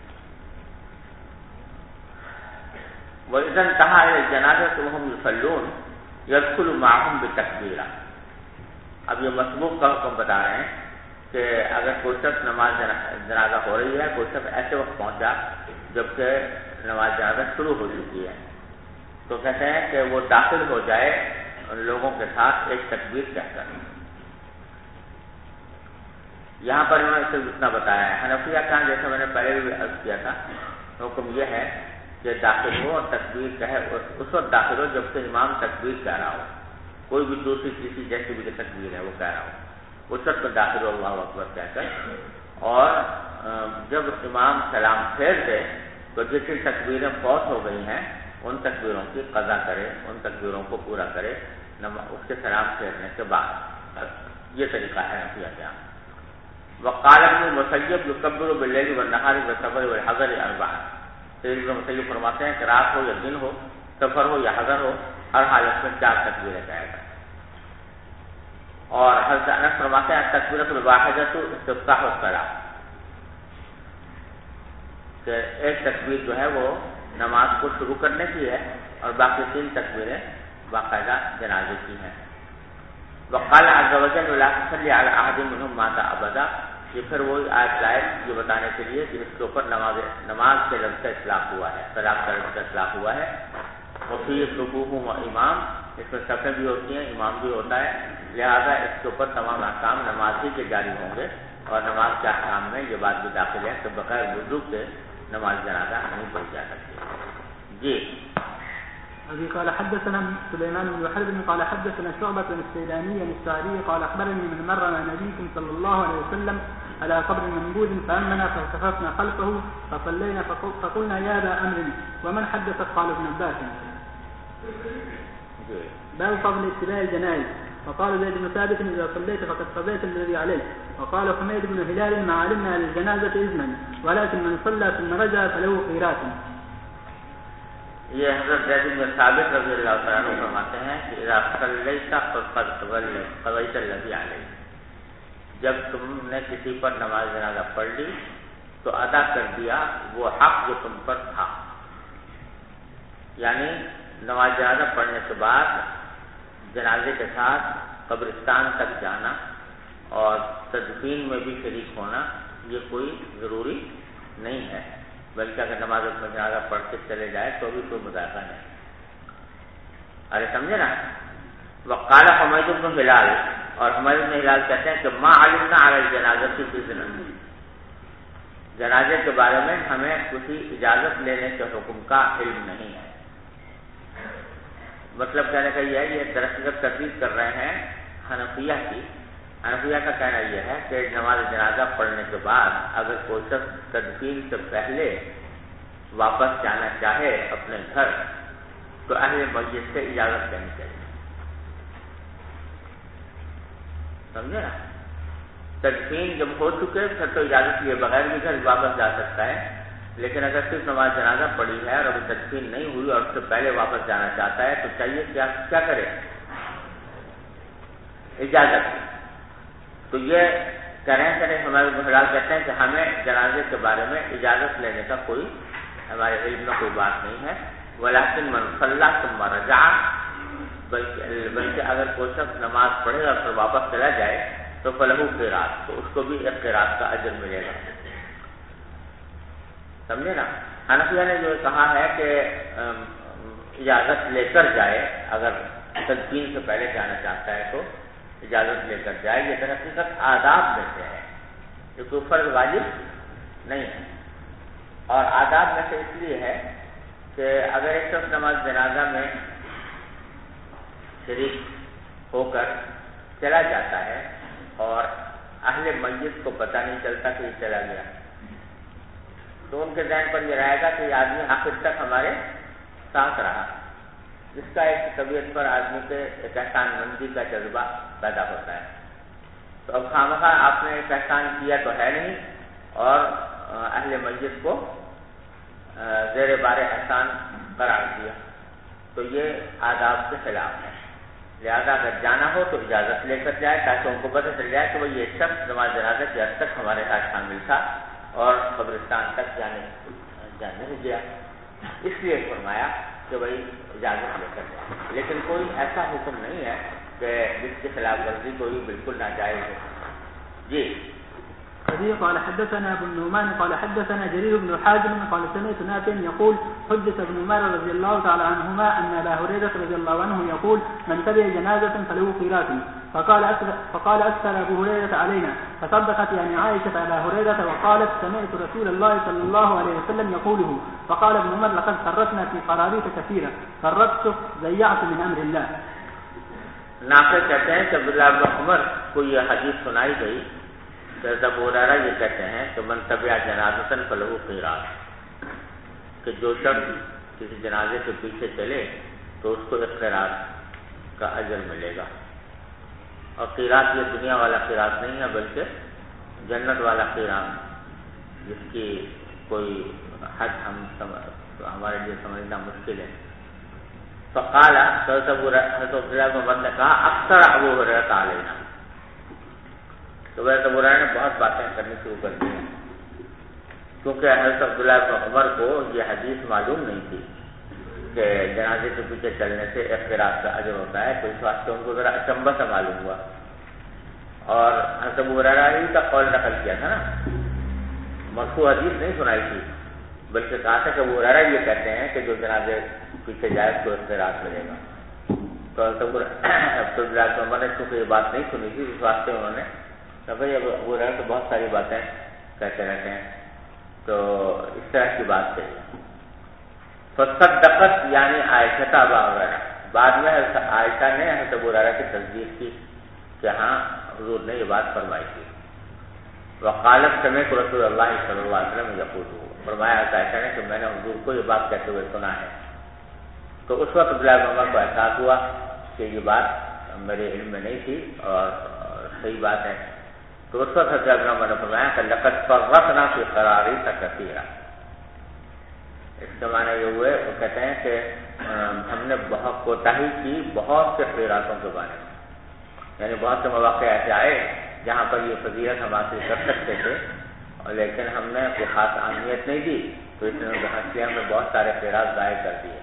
وَإِذَا انْتَهَى إِلَى الْجَنَازَةِ وَهُمْ يُصَلُّونَ يَدْخُلُ مَعَهُمْ بِالتَّكْبِيرَةِ۔ اب یہ مسبوق کا حکم بتا رہے ہیں کہ اگر کوئی شخص نماز جنازہ ہو رہی ہے، کوئی شخص ایسے وقت پہنچا جبکہ نماز جنازہ شروع ہو چکی ہے، تو کہتے ہیں کہ وہ داخل ہو جائے ان لوگوں کے ساتھ ایک تکبیر کہہ کر۔ یہاں پر انہوں نے صرف اتنا بتایا ہے۔ حنفیہ کا جیسے میں نے پہلے بھی عرض کیا تھا، حکم یہ ہے کہ داخل ہو اور تکبیر کہے، اس وقت داخل ہو جبکہ امام تکبیر کہہ رہا ہو، کوئی بھی دوسری تیسری جیسی بھی تکبیر ہے وہ کہہ رہا ہو، اس وقت میں داخل ہو اللہ اکبر کہہ کر، اور جب امام سلام پھیر دے تو جتنی تکبیریں فوت ہو گئی ہیں ان تکبیروں کی قضا کرے، ان تکبیروں کو پورا کرے اس کے سلام پھیرنے کے بعد۔ یہ طریقہ ہے حنفیہ کا۔ وقال ابن المسیب یکبر باللیل والنہار والسفر والحضر اربعا۔ سید ابن المسیب فرماتے ہیں کہ رات ہو یا دن ہو، سفر ہو یا حضر ہو، ہر حالت میں 4 تکبیریں کہے گا۔ اور حضرت انس فرماتے ہیں تکبیرۃ الواحدۃ استفتاح الصلاۃ، کہ ایک تکبیر جو ہے وہ نماز کو شروع کرنے کی ہے اور باقی 3 تکبیریں باقاعدہ جنازے کی ہیں۔ وقال عز وجل ولا تصلی علی احد منهم مات ابدا، یہ پھر وہی آیت لائے یہ بتانے کے لیے کہ اس کے اوپر نماز کے لفظ کا اطلاق ہوا ہے، صلاۃ کا لفظ کا اطلاق ہوا ہے۔ وفی صفوف و امام، اس میں صفیں بھی ہوتی ہیں، امام بھی ہوتا ہے، لہذا اس کے اوپر تمام احکام نماز ہی کے جاری ہوں گے، اور نماز کے احکام میں یہ بات بھی داخل ہے کہ بغیر وضو کے نماز جنازہ نہیں پڑھی جا سکتی۔ جی ابي قال حدثنا سليمان بن حرب قال حدثنا شعبة السيلاني السعدي قال اخبرني من مر مع نبيكم صلى الله عليه وسلم على قبر منبوذ فامنا فالتففنا خلفه فصلينا فقلنا يا ابا امر ومن حدثك؟ قال ابن عباس باب فضل اتباع الجنائز. وقال زيد بن ثابت اذا صليت فقد قضيت الذي عليك. وقال حميد بن هلال ما علمنا للجنازة اذنا ولكن من صلى ثم رجع فله خيرات. یہ حضرت زید بن ثابت رضی اللہ تعالیٰ عنہ فرماتے ہیں کہ اذا صلیت فقد قضیت الذی علیک، جب تم نے کسی پر نماز جنازہ پڑھ لی تو ادا کر دیا وہ حق جو تم پر تھا۔ یعنی نماز جنازہ پڑھنے کے بعد جنازے کے ساتھ قبرستان تک جانا اور تدفین میں بھی شریک ہونا یہ کوئی ضروری نہیں ہے، بلکہ اگر نماز جنازہ پڑھ کے چلے جائے تو بھی کوئی مذاکرہ نہیں۔ ارے سمجھے نا؟ وقال حمید بن ہلال، اور حمید بن ہلال کہتے ہیں کہ ما علمنا علی الجنازۃ باذن، جنازے کے بارے میں ہمیں کسی اجازت لینے کے حکم کا علم نہیں ہے۔ مطلب کہنے کا یہ ہے، یہ درخت تردید کر رہے ہیں حنفیہ کی۔ حنفیہ کا کہنا یہ ہے کہ نماز جنازہ پڑھنے کے بعد اگر کوئی شخص تدفین سے پہلے واپس جانا چاہے اپنے گھر تو اہل میت سے اجازت لینی چاہیے۔ سمجھے نا؟ تدفین جب ہو چکے پھر تو اجازت لیے بغیر بھی گھر واپس جا سکتا ہے، لیکن اگر صرف نماز جنازہ پڑھی ہے اور ابھی تدفین نہیں ہوئی اور اس سے پہلے واپس جانا چاہتا ہے تو چاہیے کیا کرے؟ اجازت۔ تو یہ کہہ رہے ہیں کہ ہمارے بحرال کہتے ہیں کہ ہمیں جنازے کے بارے میں اجازت لینے کا کوئی ہمارے علم میں کوئی بات نہیں ہے۔ ولیکن من صلی ثم رجع، بلکہ اگر کوئی شخص نماز پڑھے اور پھر واپس چلا جائے تو فلہو قیراط، تو اس کو بھی ایک قیراط کا اجر ملے گا. سمجھے نا؟ حنفیہ نے جو کہا ہے کہ اجازت لے کر جائے، اگر تدفین سے پہلے جانا چاہتا ہے تو اجازت لے کر جائے، یہ در حقیقت آداب میں سے ہے، یہ کوئی فرض واجب نہیں ہے. اور آداب میں سے اس لیے ہے کہ اگر ایک شخص نماز جنازہ میں شریک ہو کر چلا جاتا ہے اور اہل میت کو پتہ نہیں چلتا کہ یہ چلا گیا، تو ان کے ذہن پر یہ رہے گا کہ یہ آدمی آخر تک ہمارے ساتھ رہا، جس کا ایک طبیعت پر آدمی کے ایک احسان مندی کا جذبہ پیدا ہوتا ہے. تو اب خواہ آپ نے ایک احسان کیا تو ہے نہیں، اور اہل میت کو زیر بار احسان قرار دیا، تو یہ آداب کے خلاف ہے. لہذا اگر جانا ہو تو اجازت لے کر جائے تاکہ ان کو پتہ چل جائے کہ یہ شخص نماز جنازہ کے حد تک ہمارے ساتھ شامل تھا اور قبرستان تک جانے گیا. اس لیے فرمایا کہ اجازت لے کر جائے، لیکن کوئی ایسا حکم نہیں ہے کہ جس کی خلاف ورزی کوئی بالکل ناجائز ہو. جی. قال حدثنا ابو النعمان قال حدثنا جرير بن حازم قال سمعت نافع يقول حدث ابن عمر رضي الله تعالى عنهما ان ابا هريره رضي الله عنه يقول من تبع جنازه فله قيراط. فقال اكثر ابو هريره علينا، فصدقت يعني عائشه ابا هريره وقالت سمعت رسول الله صلى الله عليه وسلم يقوله. فقال ابن عمر لقد فرطنا في قراريط كثيره فرطت ضيعت من امر الله. نافع کہتے ہیں کہ عبداللہ بن عمر کو یہ حدیث سنائی گئی کہ ابو ہریرہ یہ کہتے ہیں کہ من تبع جنازۃ فلہ قیراط، کہ جو شخص کسی جنازے کے پیچھے چلے تو اس کو ایک قیراط کا اجر ملے گا. اور قیراط یہ دنیا والا قیراط نہیں ہے بلکہ جنت والا قیراط، جس کی کوئی حد ہمارے لیے سمجھنا مشکل ہے. فقال حضرت عبداللہ بن عمر نے کہا اکثر ابو ہریرہ علینا، تو حضرت ابو ہریرہ نے بہت باتیں کرنی شروع کر دی ہیں، کیونکہ حضرت عبداللہ بن عمر کو یہ حدیث معلوم نہیں تھی کہ جنازے کے پیچھے چلنے سے ایک قیراط کا اجر ہوتا ہے، تو اس واسطے ان کو ذرا اچنبھا سے معلوم ہوا. اور حضرت ابو ہریرہ ہی کا قول نقل کیا تھا نا، مرفوع حدیث نہیں سنائی تھی، بلکہ کہا تھا کہ ابو ہریرہ یہ کہتے ہیں کہ جو جنازے پیچھے جائے تو ایک قیراط ملے گا. تو حضرت عبداللہ بن عمر نے چونکہ یہ بات نہیں سنی تھی، اس واسطے انہوں نے کہ بھائی ابو ہریرہ تو بہت ساری باتیں کہتے رہتے ہیں، تو اس طرح کی بات کہی. فصدقت یعنی عائشہ ابا ہریرہ، بعد میں عائشہ نے حضرت ابو ہریرہ کی تصدیق کی کہ ہاں حضور نے یہ بات فرمائی تھی. وقالت سمعت رسول اللہ صلی اللہ علیہ وسلم یقول، فرمایا عائشہ نے کہ میں نے حضور کو یہ بات کہتے ہوئے سنا ہے. تو اس وقت عبداللہ بن عمر کو احساس ہوا کہ یہ بات میرے علم میں نہیں تھی اور صحیح بات ہے. تو اس وقت عبداللہ بن عمر نے فرمایا کہ لقد فرطنا فی قراریط کثیرا. اس کے معنی یہ ہوئے، وہ کہتے ہیں کہ ہم نے بہت کوتاہی کی بہت سے قیراطوں کے بارے میں، یعنی بہت سے مواقع ایسے آئے جہاں پر یہ فضیلت ہم حاصل کر سکتے تھے، لیکن ہم نے کوئی خاص اہمیت نہیں دی، تو اس نے ہنسیاں میں بہت سارے قیراط ضائع کر دیے.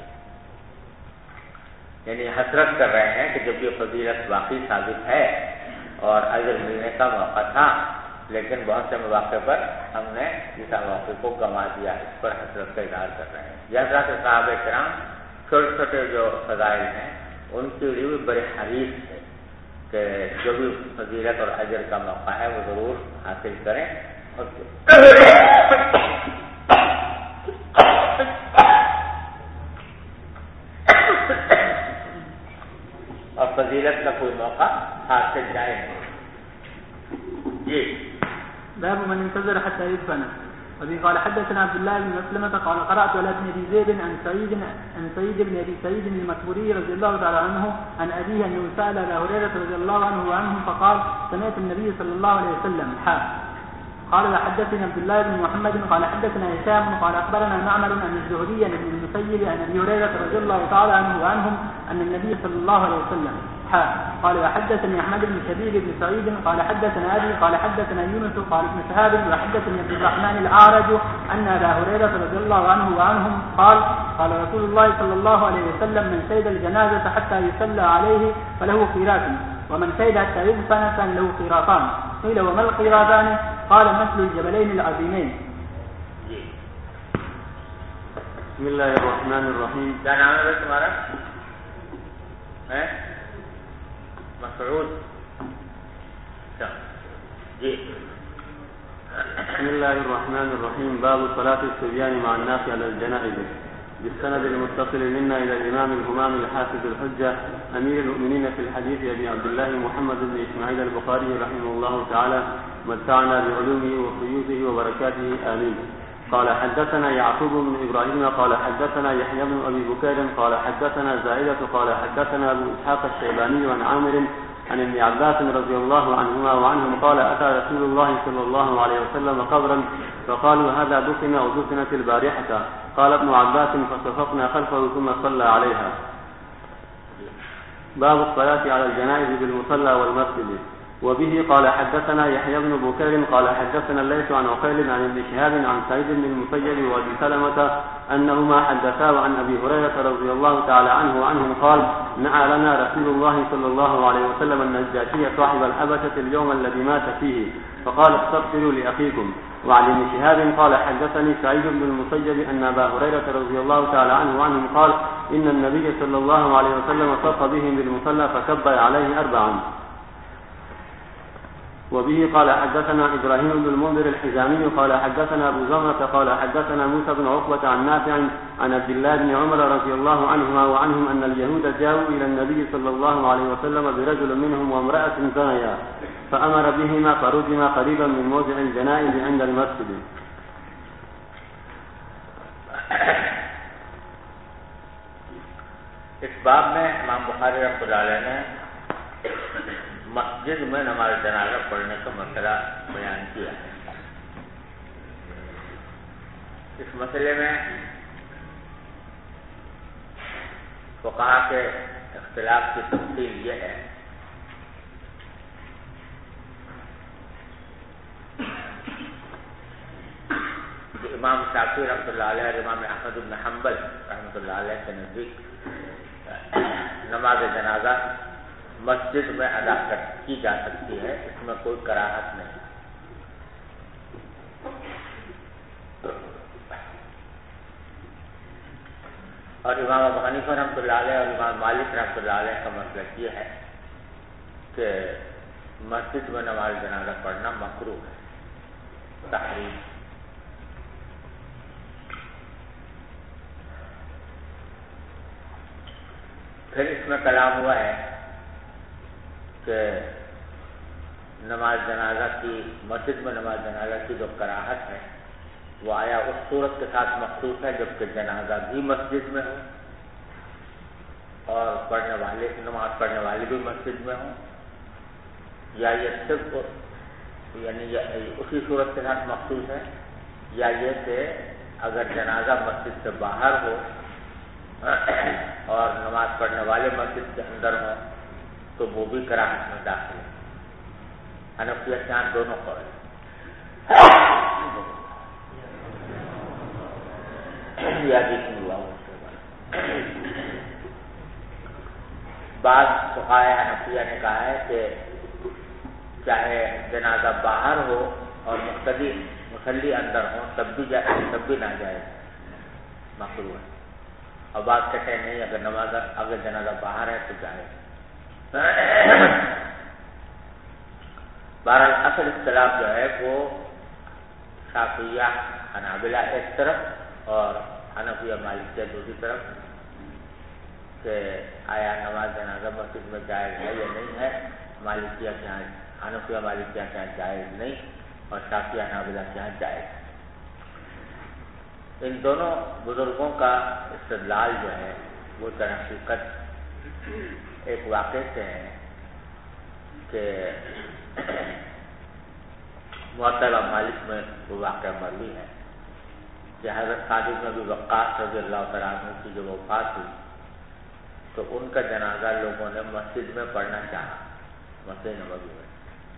یعنی حسرت کر رہے ہیں کہ جب یہ فضیلت واقعی ثابت ہے اور اجر ملنے کا موقع تھا، لیکن بہت سے مواقع پر ہم نے اس موقع کو گنوا دیا، اس پر حسرت کا اظہار کر رہے ہیں. یہ حضرات صحابہ کرام چھوٹے چھوٹے جو فضائل ہیں ان کے لیے بھی بڑے حریص تھے کہ جو بھی فضیلت اور اجر کا موقع ہے وہ ضرور حاصل کریں، اور فضیلت کا کوئی موقع ہاتھ سے جائے نہیں. جی. باب من انتظر حتى يدفن. وبه قال حدثنا عبد الله بن مسلمة قال قرأت على ابن ابي زيد عن سعيد بن ابي سعيد المقبوري رضي الله تعالى عنه عن ابيه انه سأل ابا هريرة رضي الله عنه وعنهم فقال سمعت النبي صلى الله عليه وسلم قال وحدثنا عبد الله بن محمد قال حدثنا هشام قال اخبرنا معمر عن الزهري عن ابن المسيب عن ابي هريرة رضي الله تعالى عنه وعنهم ان النبي صلى الله عليه وسلم قال وحدثني احمد بن شبيب بن سعيد قال حدثنا ابي قال حدثنا يونس قال ابن شهاب وحدثني عبد الرحمن الاعرج ان ابا هريرة رضي الله عنه وعنهم قال رسول الله صلى الله عليه وسلم من شهد الجنازة حتى يصلى عليه فله قيراط ومن شهد حتى يدفن كان له قيراطان. قيل وما القيراطان؟ قال مثل الجبلين العظيمين. بسم اللہ الرحمن الرحیم. کیا نام ہے تمہارا؟ مسعود. جی. بسم اللہ الرحمن الرحیم. باب صلاة الصبيان مع الناس على الجنائز. بالسند المتصل منا إلى الإمام الهمام الحافظ الحجة أمير المؤمنين في الحديث أبي عبد الله محمد بن إسماعيل البخاري رحمه الله تعالى متعنا بعلومه وفيوزه وبركاته آمين. قال حدثنا يعقوب بن إبراهيم قال حدثنا يحيى بن أبي بكير قال حدثنا زائدة قال حدثنا أبو إسحاق الشيباني عن عامر عن ابن عباس رضي الله عنهما وعنهم قال أتى رسول الله صلى الله عليه وسلم قبرا فقالوا هذا دفن أو دفنت البارحة. قال ابن عباس فصفقنا خلفه ثم صلى عليها. باب الصلاة على الجنائز بالمصلى والمسجد. وبه قال حدثنا يحيى بن بكير قال حدثنا الليث عن عقيل عن ابن شهاب عن سعيد بن المسيب وابي سلمة انهما حدثاه عن ابي هريرة رضي الله تعالى عنه وعنهم قال نعى لنا رسول الله صلى الله عليه وسلم النجاشي صاحب الحبشة اليوم الذي مات فيه فقال استغفروا لاخيكم. وعن ابن شهاب قال حدثني سعيد بن المسيب ان ابا هريرة رضي الله تعالى عنه وعنهم قال ان النبي صلى الله عليه وسلم صف بهم بالمصلى فكبر عليه 4. وبه قال حدثنا إبراهيم بن المنذر الحزامي قال حدثنا أبو زمرة قال حدثنا موسى بن عقبة عن نافع عن عبد الله بن عمر رضي الله عنهما وعنهم أن اليهود جاءوا إلى النبي صلى الله عليه وسلم برجل منهم وامرأة زنيا فأمر بهما فرجما قريبا من موضع الجنائز عند المسجد. اس باب میں امام بخاری رحمۃ اللہ علیہ نے مسجد میں نماز جنازہ پڑھنے کا مسئلہ بیان کیا ہے. اس مسئلے میں فقہا کے اختلاف کی تفصیل یہ ہے کہ امام شافعی رحمۃ اللہ علیہ اور امام احمد بن حنبل رحمۃ اللہ علیہ کے نزدیک نماز جنازہ مسجد میں ادا کی جا سکتی ہے، اس میں کوئی کراہت نہیں. اور امام ابو حنیفہ رحمۃ اللہ علیہ اور امام مالک رحمۃ اللہ علیہ کا مسلک یہ ہے کہ مسجد میں نماز جنازہ پڑھنا مکروہ ہے، تحریم. پھر اس میں کلام ہوا ہے کہ نماز جنازہ کی مسجد میں نماز جنازہ کی جو کراہت ہے وہ آیا اس صورت کے ساتھ مخصوص ہے جبکہ جنازہ بھی مسجد میں ہو اور نماز پڑھنے والے بھی مسجد میں ہوں، یا یہ صرف یعنی اسی صورت کے ساتھ مخصوص ہے، یا یہ کہ اگر جنازہ مسجد سے باہر ہو اور نماز پڑھنے والے مسجد کے اندر ہوں تو وہ بھی کراہت میں داخل ہے. حنفیہ شان دونوں قول ہیں. بعض فقہاء حنفیہ نے کہا ہے کہ چاہے جنازہ باہر ہو اور مصلی اندر ہو تب بھی ناجائز مکروہ ہے. اور بات کہتے ہیں نہیں اگر جنازہ باہر ہے تو جائز. بہرحال اصل اختلاف جو ہے وہ شافعیہ حنابلہ ایک طرف اور حنفیہ مالکیہ دوسری طرف کہ آیا نماز جنازہ مسجد میں جائز ہے یا نہیں ہے. مالکیہ کے یہاں حنفیہ مالکیہ کے یہاں جائز نہیں اور شافعیہ حنابلہ کے یہاں جائز. ان دونوں بزرگوں کا استدلال جو ہے وہ در حقیقت ایک واقعے سے ہے کہ موطا مالک میں وہ واقعہ مروی ہے کہ حضرت سعد بن ابی وقاص رضی اللہ تعالیٰ عنہ کی جو وفات ہوئی تو ان کا جنازہ لوگوں نے مسجد میں پڑھنا چاہا، مسجد نبوی میں.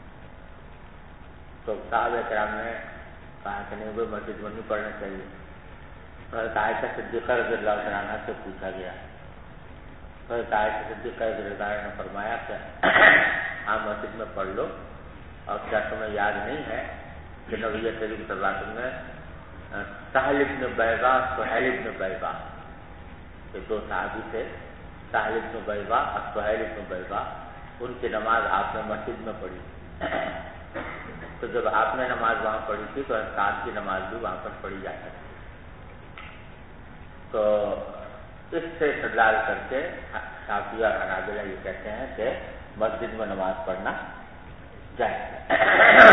تو صحابہ کرام نے کہا کہ نہیں وہ مسجد میں نہیں پڑھنا چاہیے. حضرت عائشہ صدیقہ رضی اللہ تعالیٰ عنہ سے پوچھا گیا حضرت عائشہ صدیقہ رضی اللہ عنہا نے فرمایا کہ آپ مسجد میں پڑھ لو، اور کیا تمہیں یاد نہیں ہے کہ نبی کریم صلی اللہ علیہ وسلم نے سہل ابن بیضاء، سہیل ابن بیضاء، یہ دو صحابی تھے، سہل ابن بیضاء اور سہیل ابن بیضاء، ان کی نماز آپ نے مسجد میں پڑھی۔ تو جب آپ نے نماز وہاں پڑھی تھی تو ساتھ کی نماز بھی وہاں پر پڑھی جا سکتی۔ تو اس سے استدلال کر کے شافعی اور حنابلہ یہ کہتے ہیں کہ مسجد میں نماز پڑھنا جائز ہے۔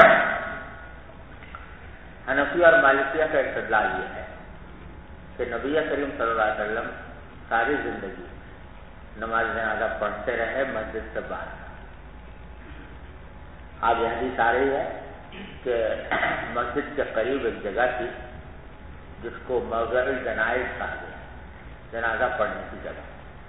حنفی اور مالکیہ کا استدلال یہ ہے کہ نبی کریم صلی اللہ علیہ وسلم ساری زندگی نماز جنازہ پڑھتے رہے مسجد سے باہر۔ اب یہ حدیث آ رہی ہے کہ مسجد کے قریب ایک جگہ تھی جس کو موضع الجنائز کہا گیا، جنازہ پڑھنے کی جگہ۔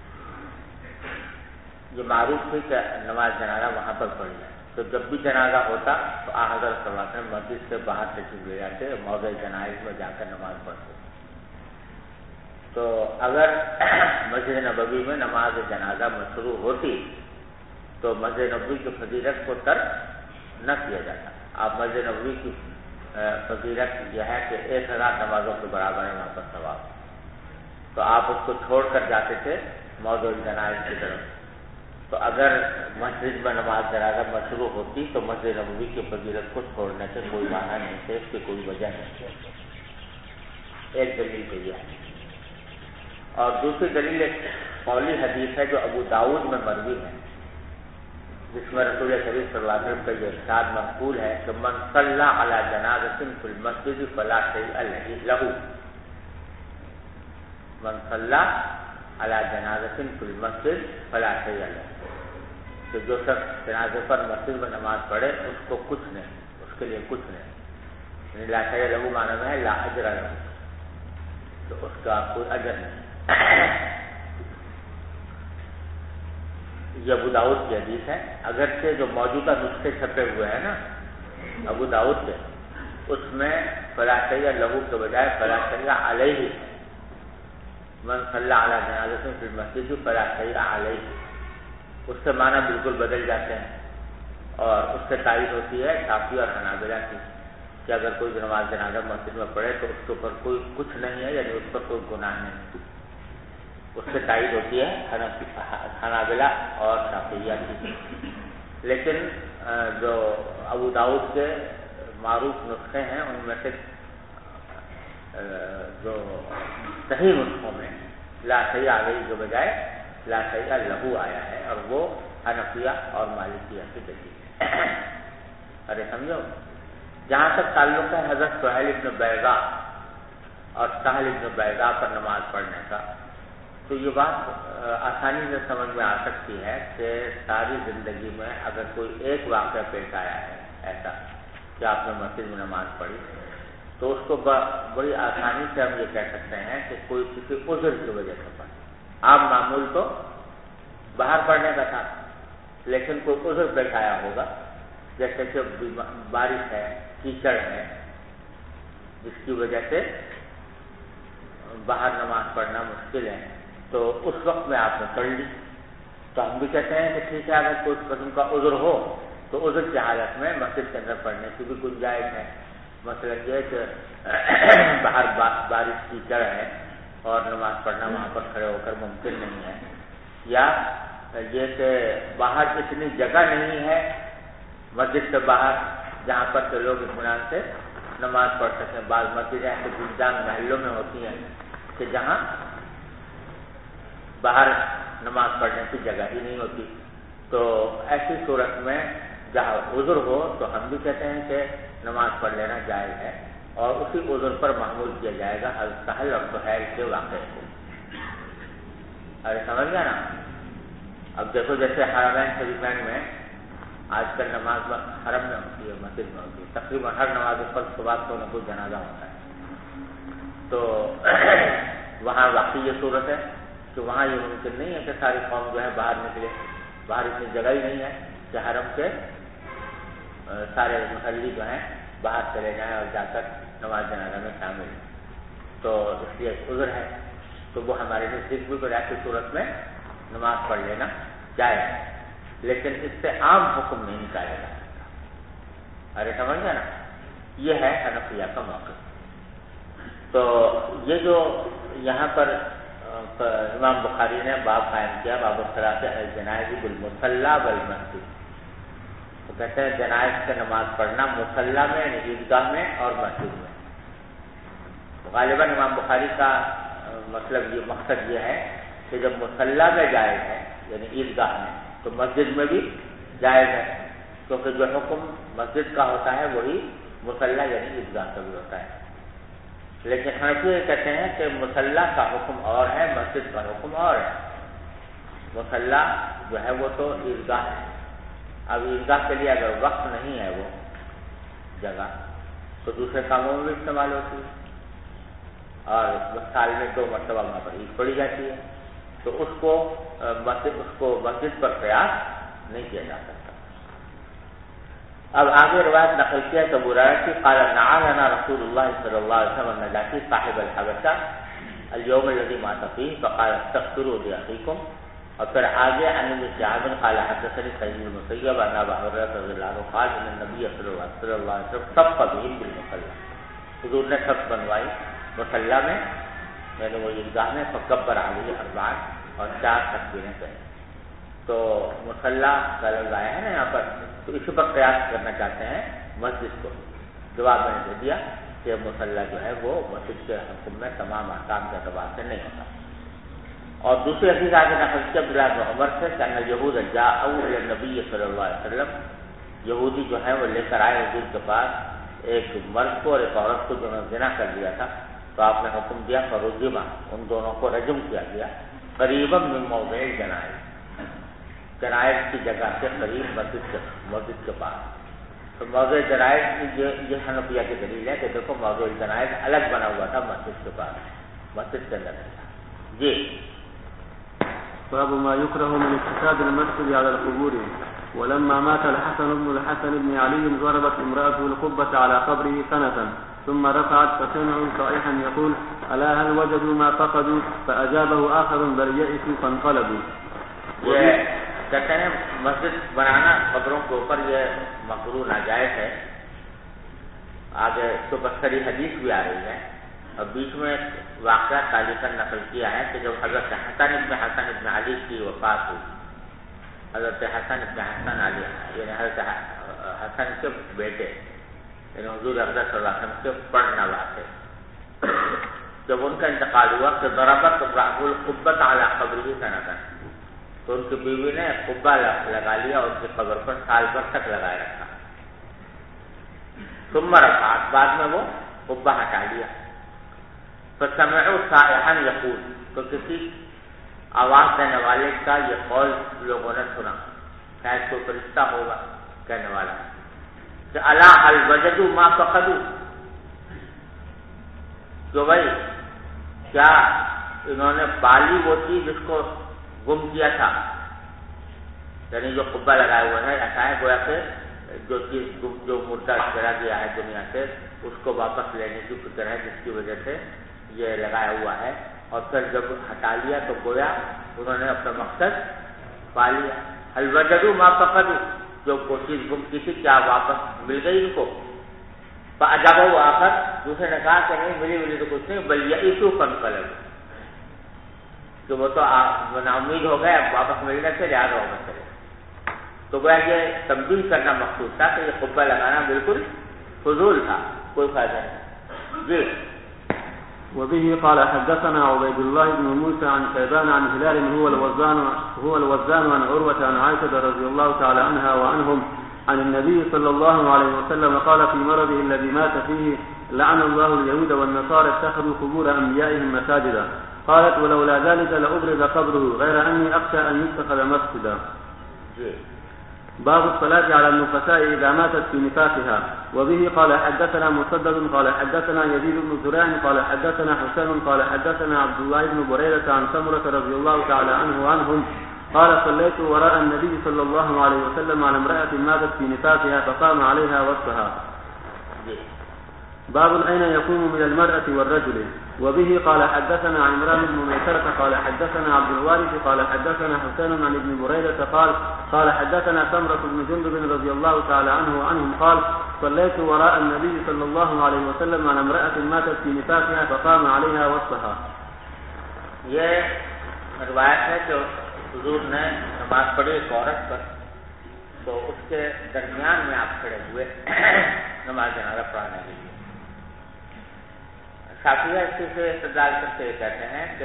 یہ معروف تھی کہ نماز جنازہ وہاں پر پڑھی جائے، تو جب بھی جنازہ ہوتا تو حضرت صلی اللہ علیہ وسلم مسجد سے باہر تشریف لے جاتے، موضع جنائز میں جا کر نماز پڑھتے۔ تو اگر مسجد نبوی میں نماز جنازہ مشروع ہوتی تو مسجد نبوی کی فضیلت کو ترک نہ کیا جاتا۔ آپ مسجد نبوی کی فضیلت یہ ہے کہ 1000 نمازوں کے برابر ہے وہاں پر ثواب، تو آپ اس کو چھوڑ کر جاتے تھے موضع الجنائز کی طرف۔ تو اگر مسجد میں نماز جنازہ مشروع ہوتی تو مسجد نبوی کی فضیلت کو چھوڑنے سے کوئی معنی نہیں تھے، اس کی کوئی وجہ نہیں۔ ایک دلیل تو یہ ہے، اور دوسری دلیل ایک قولی حدیث ہے جو ابو داؤد میں مروی ہے، جس میں رسول کریم صلی اللہ علیہ وسلم کا یہ ارشاد منقول ہے کہ من صلی علی جنازۃ فی المسجد فلا شیء لہ، من صلی علی جنازۃ فی المسجد فلا شیء لہ، کہ جو شخص جنازے پر مسجد میں نماز پڑھے اس کو کچھ نہیں، اس کے لیے کچھ نہیں، یعنی لا شیء لہ معنی میں ہے لا اجر لہ، تو اس کا کوئی اجر نہیں۔ یہ ابو داؤد کی حدیث ہے، اگرچہ جو موجودہ نسخے چھپے ہوئے ہیں نا ابو داؤد کے، اس میں فلا شیء لہ کے بجائے فلا شیء علیہ، من صلی علی جنازۃ فی المسجد فلا شیء علیہ، اس سے معنی بالکل بدل جاتے ہیں، اور اس سے تائید ہوتی ہے شافعی اور حنابلہ کی کہ اگر کوئی نماز جنازہ مسجد میں پڑھے تو اس کے اوپر کوئی کچھ نہیں ہے، یعنی اس پر کوئی گناہ نہیں، اس سے تائید ہوتی ہے حنابلہ اور شافعیہ کی۔ لیکن جو ابو داؤد کے معروف نسخے ہیں ان میں سے جو صحیح نسخوں میں لا شیء علیہ کے بجائے لا شیء لہ آیا ہے، اور وہ حنفیہ اور مالکیہ کی دلیل ہے۔ ارے سمجھو، جہاں تک تعلق ہے حضرت سہیل ابن بیضاء اور سہل ابن بیضاء پر نماز پڑھنے کا، تو یہ بات آسانی سے سمجھ میں آ سکتی ہے کہ ساری زندگی میں اگر کوئی ایک واقعہ پیش آیا ہے ایسا کہ آپ نے مسجد میں نماز پڑھی، تو اس کو بڑی آسانی سے ہم یہ کہہ سکتے ہیں کہ کوئی کسی عذر کی وجہ سے پڑھا۔ آپ معمول تو باہر پڑھنے کا تھا، لیکن کوئی عذر پیش آیا ہوگا، جیسے کہ بارش ہے، کیچڑ ہے، جس کی وجہ سے باہر نماز پڑھنا مشکل ہے، تو اس وقت میں آپ نے پڑھ لی۔ تو ہم بھی کہتے ہیں کہ ٹھیک ہے، اگر کوئی قسم کا عذر ہو تو عذر کی حالت میں مسجد کے اندر پڑھنے کی بھی گنجائش ہے۔ مثلا یہ کہ باہر بارش کیچڑ ہے اور نماز پڑھنا وہاں پر کھڑے ہو کر ممکن نہیں ہے، یا یہ کہ باہر اتنی جگہ نہیں ہے مسجد سے باہر جہاں پر کہ لوگ اطمینان سے نماز پڑھ سکیں۔ بعض مسجدیں ایسے گنجان محلوں میں ہوتی ہیں کہ جہاں باہر نماز پڑھنے کی جگہ ہی نہیں ہوتی، تو ایسی صورت میں جہاں عذر ہو تو ہم بھی کہتے ہیں کہ نماز پڑھ لینا جائز ہے، اور اسی عذر پر محمول کیا جائے گا حضرت سہل اور سہیل کے واقعے کو۔ ارے سمجھ گیا نا؟ اب دیکھو جیسے حرمین شریفین میں آج کل نماز حرم میں ہوتی ہے، مسجد میں ہوتی ہے، تقریباً ہر نماز فرض کے بعد کوئی نہ کوئی جنازہ ہوتا ہے، تو وہاں واقعی یہ صورت ہے کہ وہاں یہ ممکن نہیں ہے کہ ساری قوم جو ہے باہر نکلے، باہر اتنی جگہ ہی نہیں ہے کہ حرم کے سارے مصلی جو ہیں باہر چلے جائیں اور جا کر نماز جنازہ میں شامل ہیں، تو اس لیے عذر ہے، تو وہ ہمارے نزدیک بھی کوئی ایسی صورت میں نماز پڑھ لینا جائز ہے، لیکن اس سے عام حکم نہیں نکالا جا سکتا۔ ارے سمجھ گیا نا، یہ ہے حنفیہ کا موقف۔ تو یہ جو یہاں پر امام بخاری نے باب قائم کیا، باب الصلاۃ علی الجنائز بالمصلی والمسجد، تو کہتے ہیں جنائز سے نماز پڑھنا مصلی میں یعنی عیدگاہ میں اور مسجد میں۔ غالباً امام بخاری کا مطلب یہ مقصد یہ ہے کہ جب مصلی میں جائز ہے یعنی عیدگاہ میں، تو مسجد میں بھی جائز ہے، کیونکہ جو حکم مسجد کا ہوتا ہے وہی مصلی یعنی عیدگاہ کا بھی ہوتا ہے۔ لیکن حنفی یہ کہتے ہیں کہ مصلی کا حکم اور ہے، مسجد کا حکم اور ہے۔ مصلی جو ہے وہ تو عیدگاہ ہے، اب عیدگاہ کے لیے اگر وقت نہیں ہے وہ جگہ تو دوسرے کاموں میں بھی استعمال ہوتی ہے، اور سال میں 2 مرتبہ وہاں پر عید پڑی جاتی ہے، تو اس کو مسجد پر قیاس نہیں کیا جا سکتا۔ اب آگے روایت نقل کیا تو ابو ہریرہ کی قال نعلنا رسول اللہ صلی اللہ علیہ وسلم النجاشی صاحب الحبشہ اليوم الذي مات فيه فقال استغفروا لاخيكم، اور پھر آگے عن ابن شهاب قال حدثني سعيد بن المسيب ان ابا هريره رضي الله عنه قال ان النبي صلى الله عليه وسلم صف بهم بالمصلى، حضور نے صف بنوائی مصلی میں یعنی وہ عیدگاہ میں، فکبر علیہ 4 اور 4 تکبیریں کہیں۔ تو مصلی کا لفظ آیا ہے نا یہاں پر، تو اسی پر قیاس کرنا چاہتے ہیں مسجد کو۔ جواب میں نے دے دیا کہ مصلی جو ہے وہ مسجد کے حکم میں تمام احکام کے اعتبار سے نہیں ہوتا۔ اور دوسری حدیث آگے نقل کی عبداللہ بن عمر سے کہ ان الیہود جاءوا الی النبی صلی اللہ علیہ وسلم، یہودی جو ہے وہ لے کر آئے حضور کے پاس ایک مرد کو اور ایک عورت کو جنہوں نے زنا کر لیا تھا، تو آپ نے حکم دیا فرجما، ان دونوں کو رجم کیا گیا، قریبا من موضع الجنائز، جنائز کی جگہ سے قریب مسجد کے پاس۔ تو موضع جنائز کی یہ حنفیہ کی دلیل ہے کہ دیکھو موضع جنائز الگ بنا ہوا تھا مسجد کے پاس، مسجد کے اندر تھا۔ جی باب ما يكره من اتخاذ المسجد على القبور. ولما مات الحسن بن علي ضربت امرأته القبة على قبره سنة ثم رفعت فسمعوا صائحا يقول ألا هل وجدوا ما فقدوا فأجابه آخر بل يئسوا فانقلبوا. یہ کہتے ہیں مسجد بنانا قبروں کے اوپر یہ مکروہ ناجائز ہے۔ آگے تو بخری حدیث بھی آ رہی ہے، اور بیچ میں واقعہ تاریخاً نقل کیا ہے کہ جب حضرت حسن ابن علی کی وفات ہوئی، حضرت حسن ابن حسن علی یعنی حضرت حسن کے بیٹے یعنی حضور اقدس صلی اللہ علیہ وسلم کے پڑھنے والے، جب ان کا انتقال ہوا تو ضربت امرأته القبة على قبره سنة، تو ان کی بیوی نے قبہ لگا لیا اور ان کی قبر پر سال بھر تک لگائے رکھا۔ ثم رفعت، بعد میں وہ قبہ ہٹا لیا۔ فسمعوا صائحا يقول، تو کسی آواز دینے والے کا یہ قول لوگوں نے سنا، شاید کوئی فرشتہ ہوگا کہنے والا، کہ الا هل وجدوا ما فقدوا، جو بھائی کیا انہوں نے پالی وہ چیز جس کو گم کیا تھا، یعنی جو قبہ لگائے ہوئے ہیں، ایسا ہے گویا کہ جو چیز جو مردہ چلا گیا ہے دنیا سے اس کو واپس لینے کی فکر ہے، جس کی وجہ سے یہ لگایا ہوا ہے، اور پھر جب ہٹا لیا تو گویا انہوں نے اپنا مقصد پا لیا۔ هل وجدوا ما فقدوا، جو کوئی چیز گم کی تھی کیا واپس مل گئی ان کو؟ فأجابه آخر، دوسرے نے کہا کہ نہیں ملی تو کچھ نہیں، بل یئسوا فانقلبوا، کہ وہ تو نا امید ہو گئے اب واپس ملنے سے، لہٰذا واپس چلے۔ تو گویا یہ تنبیہ کرنا مقصود تھا کہ یہ قبہ لگانا بالکل فضول تھا، کوئی فائدہ نہیں۔ جی وبه قال حدثنا عبيد الله بن موسى عن شيبان عن هلال هو الوزان عن عروة عن عائشة رضي الله تعالى عنها وعنهم عن النبي صلى الله عليه وسلم قال في مرضه الذي مات فيه لعن الله اليهود والنصارى اتخذوا قبور أنبيائهم مساجدا. قالت ولولا ذلك لأبرز قبره غير أني أخشى أن يتخذ مسجدا. باب الصلاة على النفساء إذا ماتت في نفاسها. وبه قال حدثنا مسدد قال حدثنا يزيد بن زريع قال حدثنا حسين قال حدثنا عبد الله بن بريدة عن سمرة رضي الله تعالى عنهم قال صليت وراء النبي صلى الله عليه وسلم على امرأة ماتت في نفاسها فقام عليها وسطها. باب أين يقوم من المرأة والرجل. وبه قال حدثنا عمران بن ميسرة قال حدثنا عبد الوارث قال حدثنا حسين عن ابن بريدة قال حدثنا سمرة بن جندب رضي الله تعالى عنه وعنهم قال صليت وراء النبي صلى الله عليه وسلم على امرأة ماتت في نفاسها فقام عليها وسطها. یہ روایت ہے کہ حضور نے نماز پڑھی ایک عورت پر، تو اس کے درمیان میں آپ کھڑے ہوئے نماز جنازہ پڑھانے کے لیے. شافعیہ اس سے استدلال کرتے ہوئے کہتے ہیں کہ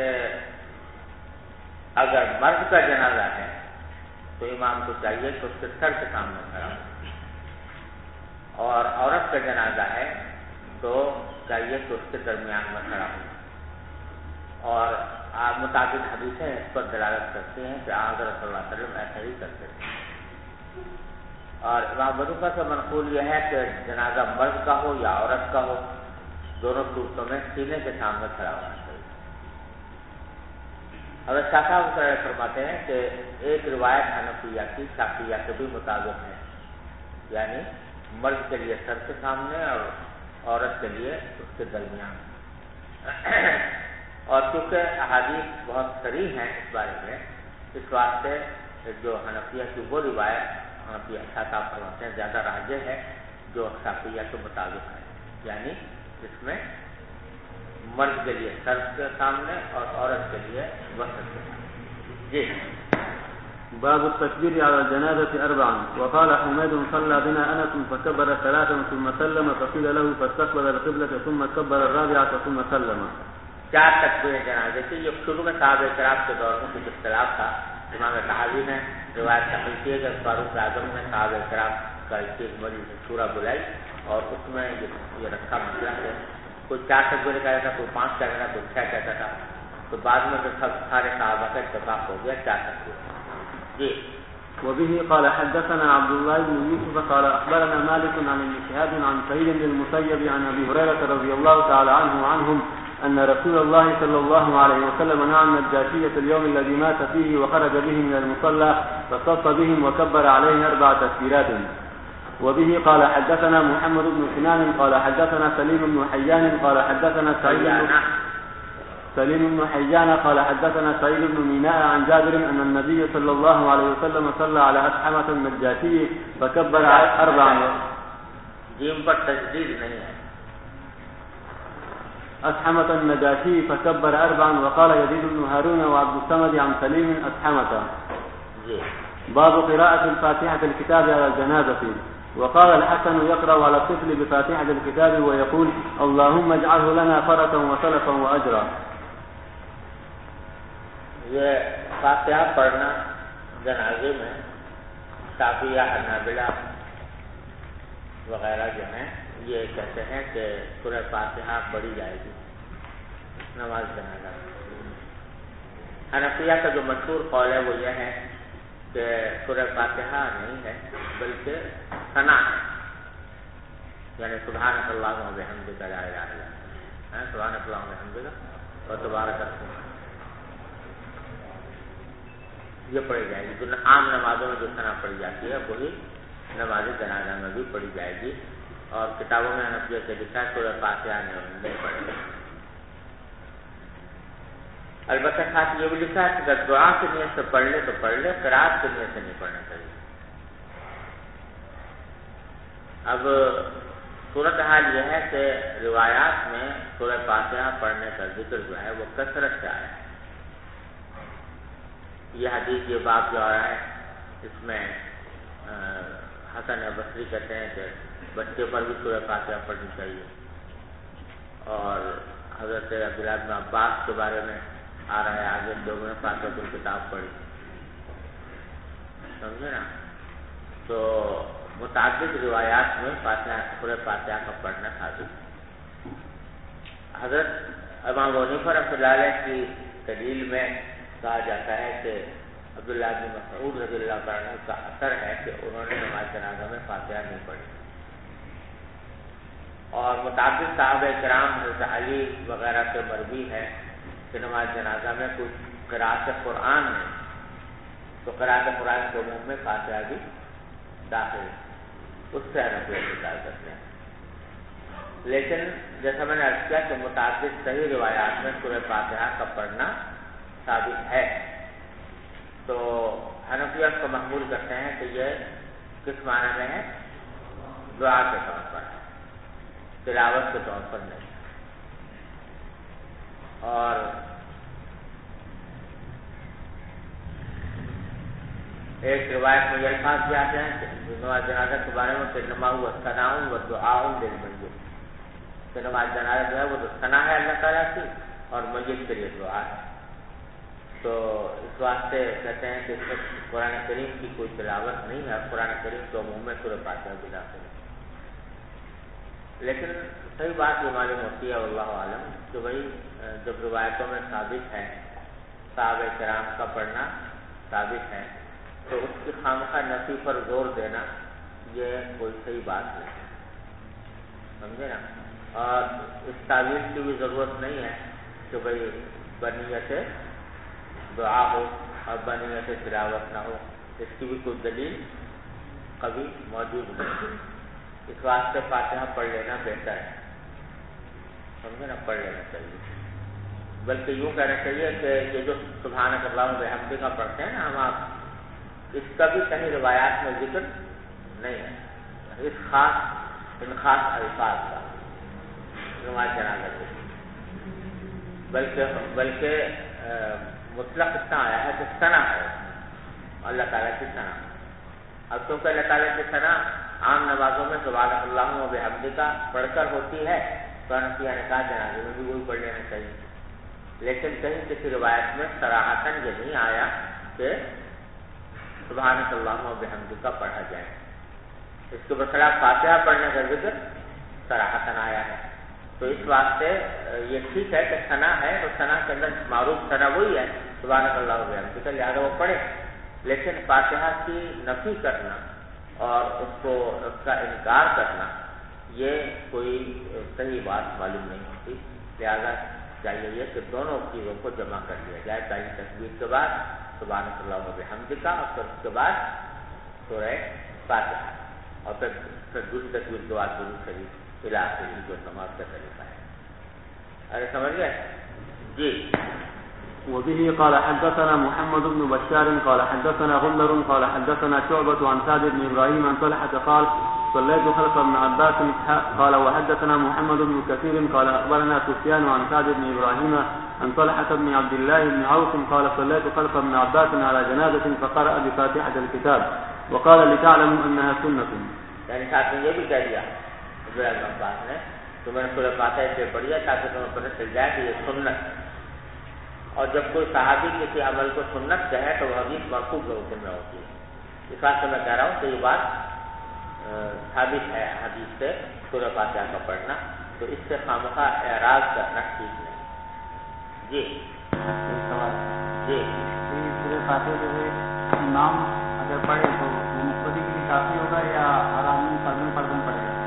اگر مرد کا جنازہ ہے تو امام کو چاہیے کہ اس کے سر کے سامنے کھڑا ہو، اور عورت کا جنازہ ہے تو چاہیے کہ اس کے درمیان میں کھڑا ہو. اور متعدد حدیثیں اس پر دلالت کرتی ہیں کہ حضرت صلی اللہ علیہ وسلم ایسا ہی کرتے تھے. اور امام بنوفا سے منقول یہ ہے کہ جنازہ مرد کا ہو یا عورت کا ہو، دونوں صورتوں میں سینے کے سامنے کھڑا ہونا چاہیے. حضرت شاہ صاحب فرماتے ہیں کہ ایک روایت حنفیہ کی شافعیہ کے بھی مطابق ہے، یعنی مرد کے لیے سر کے سامنے اور عورت کے لیے اس کے درمیان. اور چونکہ احادیث بہت صریح ہیں اس بارے میں، اس واسطے جو حنفیہ کی وہ روایت حنفیہ شاہ صاحب فرماتے ہیں زیادہ راجح ہے جو شافعیہ کے مطابق ہے، یعنی اس میں مرد کے لیے سر کے سامنے اور عورت کے لیے وسط کے سامنے. جی. باب التكبير على الجنازة 4. وقال حميد صلى بنا أنس فكبر 3 ثم سلم فقيل له فاستقبل القبلة ثم كبر 4 ثم سلم. 4 تکبیر جنازے کی. یہ شروع میں صحابہ کرام کے دور میں کچھ اختلاف تھا. امام طحاوی نے روایت نقل کی ہے کہ فاروق اعظم نے صحابہ کرام کا ایک بڑی شورا بلائی اور اس میں یہ رکھا مسئلہ ہے، کوئی 4 تکبیر کہتا تھا، کوئی 5 کہتا تھا، کوئی 6 کہتا تھا. تو بعد میں تو سب سارے صحابہ کا اتفاق ہو گیا 4 تکبیر. جی. وبه قال حدثنا عبد الله بن يوسف قال أخبرنا مالك عن ابن شهاب عن سعيد بن المسيب عن أبي هريرة رضي الله تعالى عنه وعنهم أن رسول الله صلى الله عليه وسلم نعى النجاشية اليوم الذي مات فيه وخرج بهم من المصلى فصف بهم وكبر عليه 4 تكبيرات. وبه قال حدثنا محمد بن سنان قال حدثنا سليم بن حيان قال حدثنا سليم بن حيان قال حدثنا سعيد بن ميناء عن جابر أن النبي صلى الله عليه وسلم صلى على أسحمة النجاشي فكبر 4. جيم پر تجديد نہیں ہے. أسحمة النجاشي فكبر 4. وقال يزيد بن هارون وعبد الصمد عن سليم أسحمة. باب قراءة الفاتحة الكتاب على الجنازة. وقال الحسن يقرأ على الطفل بفاتحة الكتاب ويقول اللهم اجعله لنا فرة وسلفا وأجرا. یہ فاتحہ پڑھنا جنازے میں شافعیہ حنابلہ وغیرہ جو ہیں یہ کہتے ہیں کہ سورہ فاتحہ پڑھی جائے گی نماز جنازہ. حنفیہ کا جو مشہور قول ہے وہ یہ ہے کہ سورہ فاتحہ نہیں ہے بلکہ ثنا ہے، یعنی سبحانک اللہم و بحمدک لا الہ الا انت، سبحانک اللہم و بحمدک و تبارک اسمک، یہ پڑھی جائے گی. جو عام نمازوں میں جو ثنا پڑھی جاتی ہے وہی نماز جنازہ میں بھی پڑھی جائے گی. اور کتابوں میں حنفیہ سے لکھا ہے سورہ فاتحہ نہیں پڑھے گا. البتہ ساتھ یہ بھی لکھا ہے کہ اگر دعا کی نیت سے پڑھ لے تو پڑھ لے، قرات کی نیت سے نہیں پڑھنا چاہیے. اب صورتحال یہ ہے کہ روایات میں سورہ فاتحہ پڑھنے کا ذکر جو ہے وہ کثرت سے آیا ہے. یہ حدیث یہ باب جو آ رہا ہے اس میں حسن بصری کہتے ہیں کہ بچے پر بھی سورہ فاتحہ پڑھنی چاہیے. اور حضرت عبداللہ بن عباس کے بارے میں آ رہا ہے آگے لوگوں نے فاتحہ کی کتاب پڑھی، سمجھے نا. تو متعدد روایات میں فاتحہ سورہ فاتحہ کا پڑھنا ثابت. حضرت امام ابو حنیفہ رحمۃ اللہ علیہ کی دلیل میں کہا جاتا ہے کہ عبداللہ بن مسعود رضی اللہ عنہ کا اثر ہے کہ انہوں نے نماز جنازہ میں فاتحہ نہیں پڑھی. اور متعدد صحابہ کرام حضرت علی وغیرہ سے مروی ہے کہ نماز جنازہ میں کچھ قرأت قرآن نہیں، تو قرأت قرآن کے عموم میں فاتحہ بھی داخل ہے. اس سے حنفی انکار کرتے ہیں. لیکن جیسا میں نے عرض کیا کہ متعدد صحیح روایات میں سورہ فاتحہ کا پڑھنا ثابت ہے، تو حنفیہ اس کو محمول کرتے ہیں کہ یہ کس معنی میں ہے؟ دعا کے طور پر ہے، تلاوت کے طور پر نہیں۔ اور ایک روایت میں یہ الفاظ بھی آتے ہیں کہ نماز جنازہ کے بارے میں کہ انما هو ثناء ودعاء للمیت، کہ نماز جنازہ جو ہے وہ تو ثنا ہے اللہ تعالیٰ کی اور میت کے لیے دعا ہے۔ تو اس واسطے کہتے ہیں کہ اس میں قرآن کریم کی کوئی تلاوت نہیں ہے، قرآن کریم تو عموم میں سورہ فاتحہ بھی داخل ہے۔ لیکن صحیح بات یہ معلوم ہوتی ہے واللہ عالم کہ بھائی جب روایتوں میں ثابت ہے، صحابہ کرام کا پڑھنا ثابت ہے، تو اس کی خامخواہ نفی پر زور دینا یہ کوئی صحیح بات نہیں ہے، سمجھے نا۔ اور اس تعویل کی بھی ضرورت نہیں ہے کہ بھائی بنیت دعا ہو اور بنیت تلاوت نہ ہو، اس کی بھی کوئی دلیل کبھی موجود نہیں۔ اس واسطے فاتحہ پڑھ لینا بہتر ہے، سمجھے نا، پڑھ لینا چاہیے۔ بلکہ یوں کہنا چاہیے کہ یہ جو سبحانک اللہم و بحمدک کا پڑھتے ہیں نا ہم آپ، اس کا بھی کہیں روایات میں ذکر نہیں ہے، اس ان خاص الفاظ کا نماز جنازہ کے، بلکہ مطلق اتنا آیا ہے کہ ثنا ہے اللہ تعالیٰ کی ثنا۔ اب چونکہ اللہ تعالیٰ کی ثنا عام نمازوں میں سبحانک اللہم و بحمدک پڑھ کر ہوتی ہے، تو حنفیہ نے کہا جنازے میں بھی وہی پڑھ لینا چاہیے۔ لیکن کہیں کسی روایت میں صراحتاً یہ نہیں آیا کہ سبحانک اللہم و بحمدک پڑھا جائے، اس کے برخلاف فاتحہ پڑھنے کا ذکر صراحتاً آیا ہے۔ تو اس واسطے یہ ٹھیک ہے کہ ثنا ہے، تو ثنا کے اندر معروف ثنا وہی ہے سبحانک اللہم و بحمدک، لہٰذا وہ پڑھے۔ لیکن فاتحہ کی نفی کرنا اور اس کا انکار کرنا یہ کوئی صحیح بات معلوم نہیں ہوتی، لہذا چاہیے یہ کہ دونوں چیزوں کو جمع کر لیا جائے، پہلی تکبیر کے بعد سبحانک اللہم و بحمدک اور پھر اس کے بعد سورہ فاتحہ، اور پھر دوسری تکبیر کے بعد درود شریف الی آخرہ جو نماز کا طریقہ ہے۔ ارے سمجھ گئے؟ جی۔ وبه قال حدثنا محمد بن بشار قال حدثنا غندر قال حدثنا شعبة عن سعد بن إبراهيم عن طلحة قال صليت خلف ابن عباس قال وحدثنا محمد بن كثير قال أخبرنا سفيان عن سعد بن إبراهيم عن طلحة بن عبد الله بن عوف قال صليت خلف ابن عباس على جنازة فقرأ بفاتحة الكتاب وقال لتعلموا أنها سنة، یعنی ساتھ میں یہ بھی کہہ دیا ابن عباس نے تو میں نے سورہ فاتحہ سے پڑھی ہے تاکہ تمہیں پتہ چل جائے کہ یہ سنت، اور جب کوئی صحابی کسی عمل کو سنت کہے تو وہ حدیث مرفوع کے حکم میں ہوتی ہے۔ اس واسطے میں کہہ رہا ہوں کہ یہ بات ثابت ہے حدیث سے سورہ فاتحہ کا پڑھنا، تو اس سے خامخواہ اعراض کرنا ٹھیک نہیں۔ جی جی سورہ فاتحہ جو ہے امام اگر پڑھے تو مقتدی کے لیے کافی ہوگا یا ہر آدمی فرداً پڑھے گا؟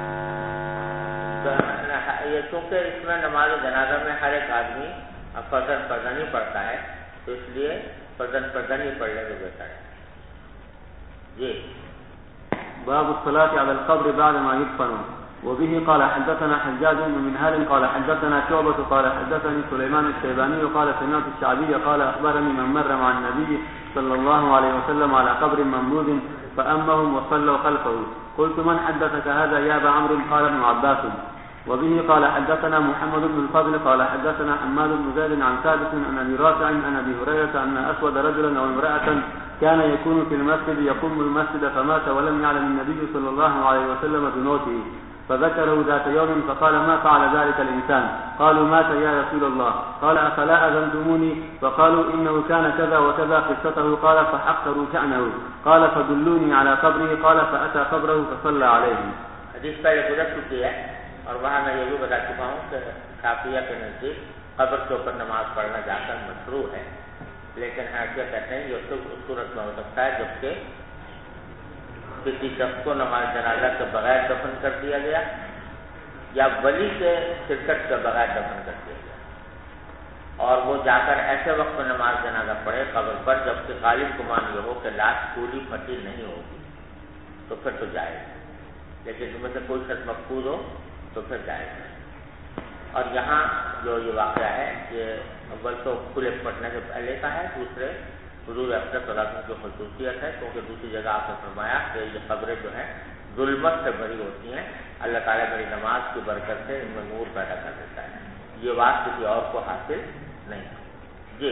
یہ چونکہ اس میں نماز جنازہ میں ہر ایک آدمی فرداً ہی پڑھتا ہے، تو اس لیے فرداً ہی پڑھنے کو بہتر ہے۔ جی۔ باب الصلاة على القبر بعد ما يدفن. وبه قال حدثنا حجاج بن منهال قال حدثنا شعبة قال حدثني سليمان الشيباني قال سمعت الشعبي قال أخبرني من مر مع النبي صلى الله عليه وسلم على قبر ممدود فأمهم وصلوا خلفه. قلت من حدثك هذا يا أبا عمرو؟ قال ابن عباس. وبه قال حدثنا محمد بن الفضل قال حدثنا حماد بن زيد عن ثابت عن ابي رافع عن ابي هريره ان اسود رجلا او امراه كان يكون في المسجد يقوم المسجد فمات ولم يعلم النبي صلى الله عليه وسلم بموته فذكره ذات يوم فقال ما فعل ذلك الانسان؟ قالوا مات يا رسول الله. قال افلا اذنتموني؟ فقالوا انه كان كذا وكذا قصته. قال فحقروا شأنه. قال فدلوني على قبره. قال فاتى قبره فصلى عليه. حدیث پہلے گزر چکی ہے اور وہاں میں یہ بھی بتا چکا ہوں کہ شافعیہ کے نزدیک قبر کے اوپر نماز پڑھنا جا کر مشروع ہے، لیکن حنفیہ کہتے ہیں یہ صرف اس صورت میں ہو سکتا ہے جبکہ کسی شخص کو نماز جنازہ کے بغیر دفن کر دیا گیا یا ولی کے شرکت کے بغیر دفن کر دیا گیا، اور وہ جا کر ایسے وقت میں نماز جنازہ پڑھے قبر پر جبکہ غالب گمان یہ ہو کہ لاش پوری پھٹی نہیں ہوگی، تو پھر تو جائے، لیکن تمہیں سے کوئی شخص مقبول ہو تو پھر جائے گا. اور یہاں جو یہ واقعہ ہے یہ اول تو کھلے پڑنے سے پہلے کا ہے, دوسرے حضور اکرم صلی اللہ علیہ وسلم کی خصوصیت ہے, کیونکہ دوسری جگہ آپ نے فرمایا کہ یہ قبریں جو ہیں ظلمت سے بھری ہوتی ہیں, اللہ تعالیٰ میری نماز کی برکت سے ان میں نور پیدا کر دیتا ہے. یہ بات کسی اور کو حاصل نہیں. جی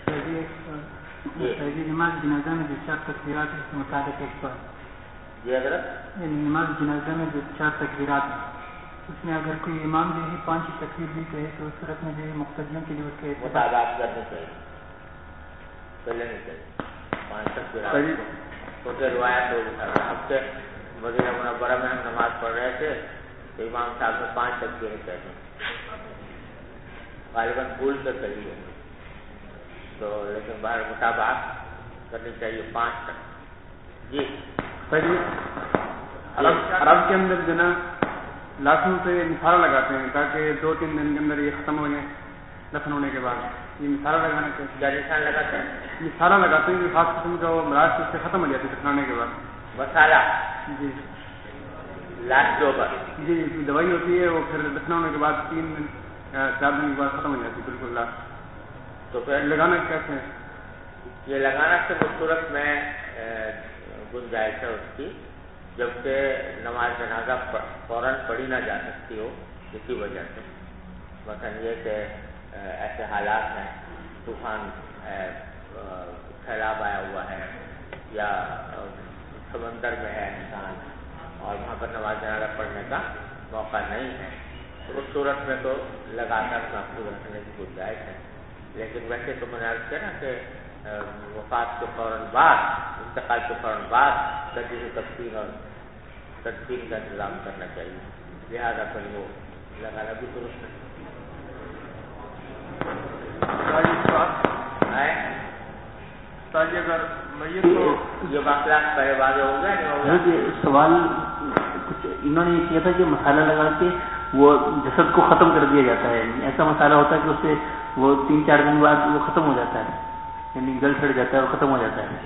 نماز جنازہ میں جو 4 تکبیرات ہیں اس کے مطابق ایک بار جی حضرت, نماز جنازہ میں جو 4 تکبیرات ہیں اس میں اگر کوئی امام جو ہے 5 تکبیر بھی کہے تو اس صورت میں جو ہے مقتدیوں کے لیے اس کے مطابقت کرنی چاہیے, پہلے نہیں چاہیے 5 تکبیرات. کیونکہ روایت اب سے مدینہ منورہ میں ہم نماز پڑھ رہے تھے تو امام صاحب نے 5 تکبیریں کہتے ہیں, غالباً بھول سے کہی ہے تو, لیکن باہر مطابقت کرنی چاہیے 5 تک. جی عرب کے اندر جو نا لاشوں سے مثالہ لگاتے ہیں تاکہ 2-3 دن کے اندر یہ ختم ہو جائے دفن ہونے کے بعد. یہ مثالہ لگانا کیا نشان لگاتے ہیں؟ مثالہ لگاتے ہیں کہ خاص قسم کا وہ مراج سے ختم ہو جاتی ہے دفنانے کے بعد. مسالہ جی لاش کے اوپر جی دوائی ہوتی ہے, وہ پھر دفنا ہونے کے بعد 3 دن 4 دن کے بعد ختم ہو جاتی ہے بالکل لاش. تو پھر لگانا کیسے ہے؟ یہ لگانا سے صورت میں گنجائش ہے اس کی, جبکہ نماز جنازہ فوراً پڑھی نہ جا سکتی ہو کسی وجہ سے, مثلاً یہ کہ ایسے حالات ہیں, طوفان ہے, سیلاب آیا ہوا ہے, یا سمندر میں ہے انسان اور وہاں پر نماز جنازہ پڑھنے کا موقع نہیں ہے, تو اس صورت میں تو لگا کر محفوظ رکھنے کی گنجائش ہے. لیکن ویسے تو میں نے عرض کیا نا کہ وفات کے فوراً بعد, انتقال کے فوراً بعد تجدید تفصیل اور تدفین کا انتظام کرنا چاہیے, لہٰذا پھر وہ لگانا بھی درست ہے. اگر میت کو یہ مسئلہ پہلے واضح ہو گیا نہیں ہو گیا؟ سوال کچھ انہوں نے یہ کیا تھا کہ مسالہ لگا کے وہ جسد کو ختم کر دیا جاتا ہے, ایسا مسالہ ہوتا ہے کہ اس سے وہ 3-4 دن بعد وہ ختم ہو جاتا ہے, یعنی گل چھڑ جاتا ہے اور ختم ہو جاتا ہے.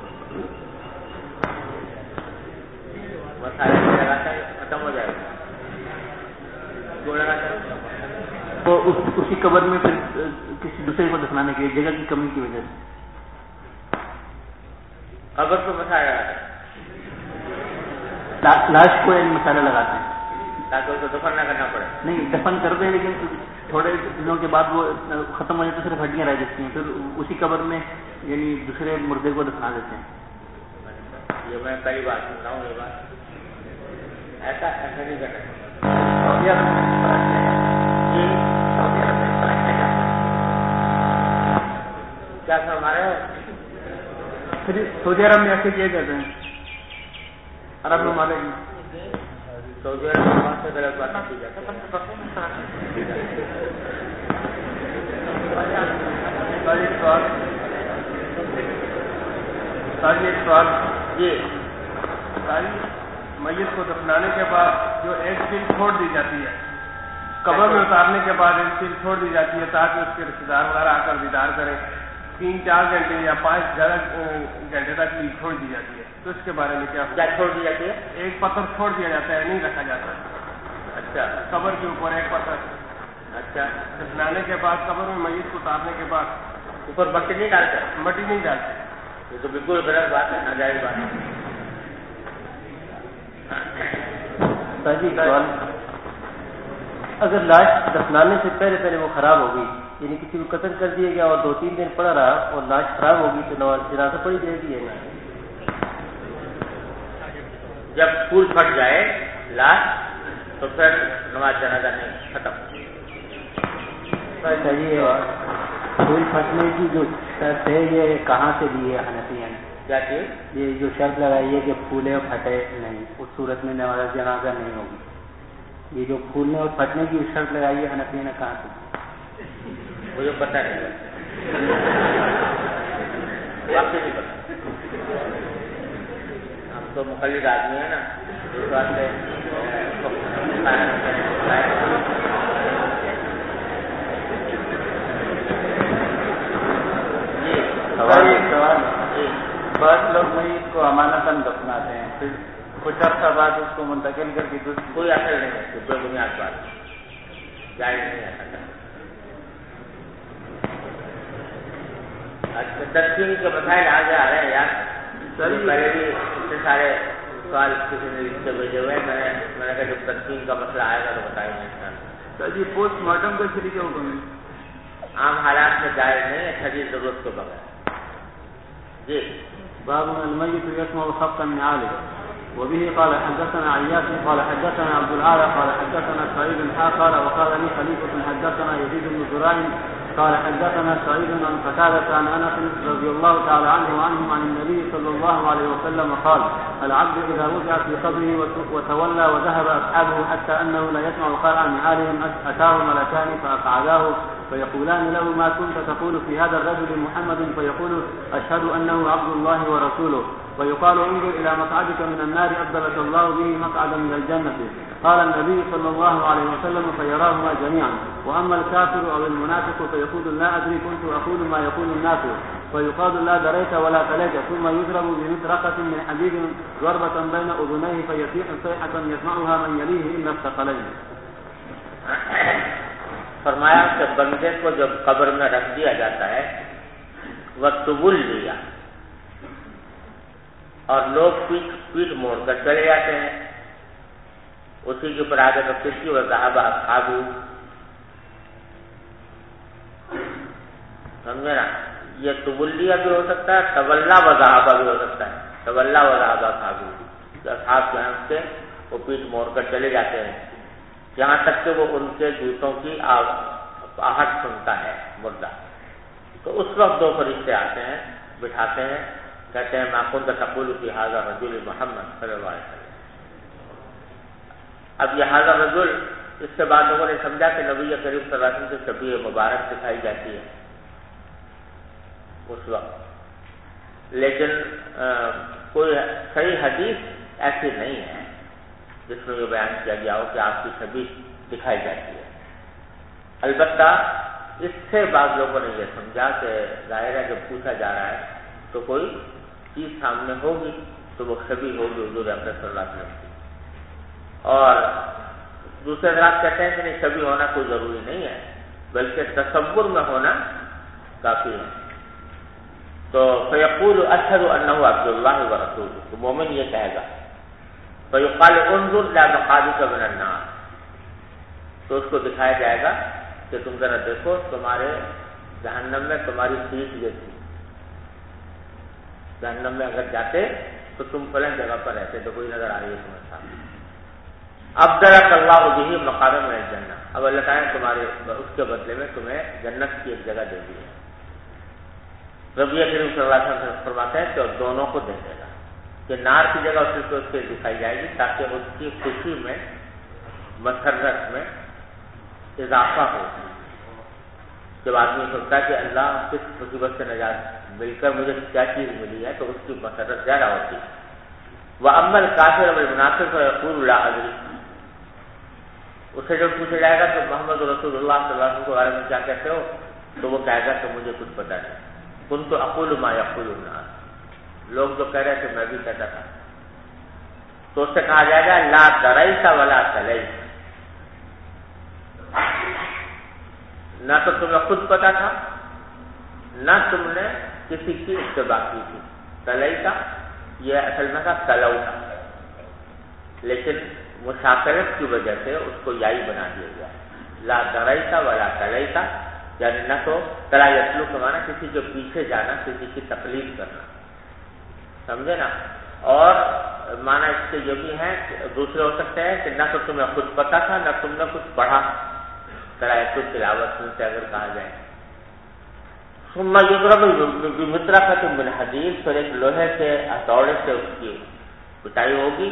مسالہ لگاتا ہے ختم ہو جائے گا, وہ لگاتا ہے تو اسی قبر میں پھر کسی دوسرے کو دفنانے کی جگہ کی کمی کی وجہ سے قبر کو مسالہ لگاتا ہے, لاش کو مسالہ لگاتے ہیں تاکہ اس کو دفن نہ کرنا پڑے. نہیں دفن کرتے ہیں لیکن تھوڑے دنوں کے بعد وہ ختم ہو جاتے ہیں, صرف ہڈیاں رہ جاتی ہیں, پھر اسی قبر میں یعنی دوسرے مردے کو دفنا دیتے ہیں. یہ میں پہلی بار سن رہا ہوں, یہ بات ایسا نہیں کرنا. کیا سر ہمارے سعودی عرب میں ایسے کیے جاتے ہیں, عرب ممالک میں. سعودی عرب میں بہت سے غلط بات کی جاتی ہے. ایک سوال جی, میت کو دفنانے کے بعد جو ایک دن چھوڑ دی جاتی ہے, قبر میں اتارنے کے بعد ایک دن چھوڑ دی جاتی ہے تاکہ اس کے رشتے دار وغیرہ آ کر دیدار کریں, 3-4 گھنٹے یا 5 زیادہ گھنٹے تک چھوڑ دی جاتی ہے, تو اس کے بارے میں کیا چھوڑ دی جاتی ہے؟ ایک پتھر چھوڑ دیا جاتا ہے, نہیں رکھا جاتا. اچھا, قبر کے اوپر ایک پتھر. اچھا, دفنانے کے بعد قبر میں میت کو اتارنے کے بعد اوپر مٹی نہیں ڈالتے؟ مٹی نہیں ڈالتے. یہ تو بالکل غلط بات ہے, ناجائز بات ہے. اگر لاش دفنانے سے پہلے وہ خراب ہو گئی, یعنی کسی کو قتل کر دیا گیا اور 2-3 دن پڑا رہا اور لاش خراب ہو گئی, تو جنازہ پڑھی جائے گی. جب پھول پھٹ جائے لاش تو پھر نماز جنازہ نہیں, ختم. پھول پھٹنے کی جو شرط ہے یہ کہاں سے لی ہے حنفیہ نے؟ کیا چیز؟ یہ جو شرط لگائی ہے کہ پھولے اور پھٹے نہیں, اس صورت میں نماز جنازہ نہیں ہوگی. یہ جو پھولنے اور پھٹنے کی شرط لگائی ہے حنفیہ نے کہاں سے؟ مجھے پتہ نہیں, واقعی نہیں پتا. ہم تو مخلص آدمی ہیں نا, اس واسطے سوال بعض لوگ میت کو امانتاً دفناتے ہیں, پھر کچھ عرصہ بعد اس کو منتقل کر کے کوئی اثر نہیں ہے، بے بنیاد بات جائز نہیں ایسا کرنا۔ اچھا تدفین کے مسائل آگے آ رہے ہیں یار، پہلے بھی اتنے سارے سوال کسی نے لکھ کے بھیجے ہوئے ہیں، میں نے کہا جب تدفین کا مسئلہ آئے گا تو بتائیں گے انشاءاللہ۔ سر جی پوسٹ مارٹم کا شریک حکم ہے؟ عام حالات میں جائز نہیں ہے شدید ضرورت کے بغیر۔ جی باب الميت يسمع خبط النعال وبه قال حدثنا عياش قال حدثنا عبد الأعلى قال حدثنا سعيد قال وقال لي خليفة حدثنا يزيد بن زرع قال حدثنا سعيد عن قتادة عن أنس رضي الله تعالى عنه وعنهم عن النبي صلى الله عليه وسلم قال العبد إذا رجع في قبره وتولى وذهب أصحابه حتى أنه لا يسمع قرع نعالهم أتاه ملكان فأقعداه فيقولان له ما كنت تقول في هذا الرجل محمد فيقول أشهد أنه عبد الله ورسوله ويقال انظر إلى مقعدك من النار أبدلك الله به مقعدا من الجنة قال النبي صلى الله عليه وسلم فيراهما جميعا وأما الكافر أو المنافق فيقول لا أدري كنت أقول ما يقول الناس فيقال لا دريت ولا تليت ثم يضرب بمطرقة من حديد ضربة بين أذنيه فيصيح صيحة يسمعها من يليه إلا الثقلين۔ فرمایا کہ بندے کو جب قبر میں رکھ دیا جاتا ہے وَتُبُلِّ لیا اور لوگ پیٹ موڑ کر چلے جاتے ہیں، اسی کے پر آگے تو کسی وَذَهَبَ أَصْحَابُهُ، سمجھے نا، یہ تبلیہ بھی ہو سکتا ہے، تولا وذهب بھی ہو سکتا ہے، تولا وذهب أصحابُهُ، اصحاب جو ہیں اس سے وہ پیٹ موڑ کر چلے جاتے ہیں یہاں تک کہ وہ ان کے جوتوں کی آہٹ سنتا ہے مردہ، تو اس وقت دو فرشتے آتے ہیں، بٹھاتے ہیں، کہتے ہیں ما كنت تقول في هذا الرجل محمد صلی اللہ علیہ وسلم۔ اب یہ هذا الرجل، اس سے بعد لوگوں نے سمجھا کہ نبی کریم صلی اللہ علیہ وسلم سے شبیہ مبارک دکھائی جاتی ہے اس وقت، لیکن کوئی صحیح حدیث ایسی نہیں ہے جس میں یہ بیان کیا گیا ہو کہ آپ کی شبیہ دکھائی جاتی ہے۔ البتہ اس سے بعض لوگوں نے یہ سمجھا کہ ظاہر ہے جب پوچھا جا رہا ہے تو کوئی چیز سامنے ہوگی تو وہ شبیہ ہوگی حضور اکرم صلی اللہ علیہ وسلم کی، اور دوسرے حضرات کہتے ہیں کہ نہیں شبیہ ہونا کوئی ضروری نہیں ہے بلکہ تصور میں ہونا کافی ہے۔ تو فیقول اشہد انہ عبد اللہ ورسولہ، تو مومن یہ کہے گا، فیقال انظر الی مقعدک من النار، تو اس کو دکھایا جائے گا کہ تم ذرا دیکھو تمہارے جہنم میں تمہاری سیٹ یہ تھی، جہنم میں اگر جاتے تو تم فلاں جگہ پر رہتے، تو کوئی نظر آ رہی ہے تمہیں سامنے، ابدلک اللہ بہ مقعدا من الجنہ، اب اللہ تعالیٰ نے تمہارے اس کے بدلے میں تمہیں جنت کی ایک جگہ دے دی ہے۔ نبی کریم صلی اللہ علیہ وسلم فرماتے ہیں کہ دونوں کو دے دے گا کہ نار کی جگہ اس سے دکھائی جائے گی تاکہ اس کی خوشی میں مسرت میں اضافہ ہو۔ جب آدمی سوچتا ہے کہ اللہ کس مصیبت سے نجات مل کر مجھے کیا چیز ملی ہے تو اس کی مسرت زیادہ ہوتی ہے۔ وَأَمَّا الْكَافِرُ وَالْمُنَافِقُ فَيَقُولُ لَا أَدْرِي، اسے جب پوچھا جائے گا تو محمد رسول اللہ صلی اللہ علیہ وسلم کے بارے میں کیا کہتے ہو، تو وہ کہے گا کہ مجھے کچھ پتہ نہیں، كنت أقول ما يقول الناس، لوگ جو کہہ رہے تھے میں بھی کہتا تھا، تو اس سے کہا جائے گا لا دریت ولا تلیت، نہ تو تمہیں خود پتا تھا نہ تم نے کسی کی اتباع کی تھی۔ تلیتا یہ اصل میں تھا تلوتا، لیکن مشاکلت کی وجہ سے اس کو یائی بنا دیا گیا، لا دریت ولا تلیتا، یعنی نہ تو تلا یسلو کے معنی کسی کے پیچھے جانا، کسی کی تقلید کرنا، سمجھے نا، اور معنی اس کے یہ بھی ہے کہ دوسرے ہو سکتے ہیں کہ نہ تو تمہیں خود پتا تھا نہ تم نے کچھ پڑھا، تلاوت تلاوت سے اگر کہا جائے۔ ثم یضرب بمطرقۃ من حدید، پھر ایک لوہے سے ہتھوڑے سے اس کی پٹائی ہوگی،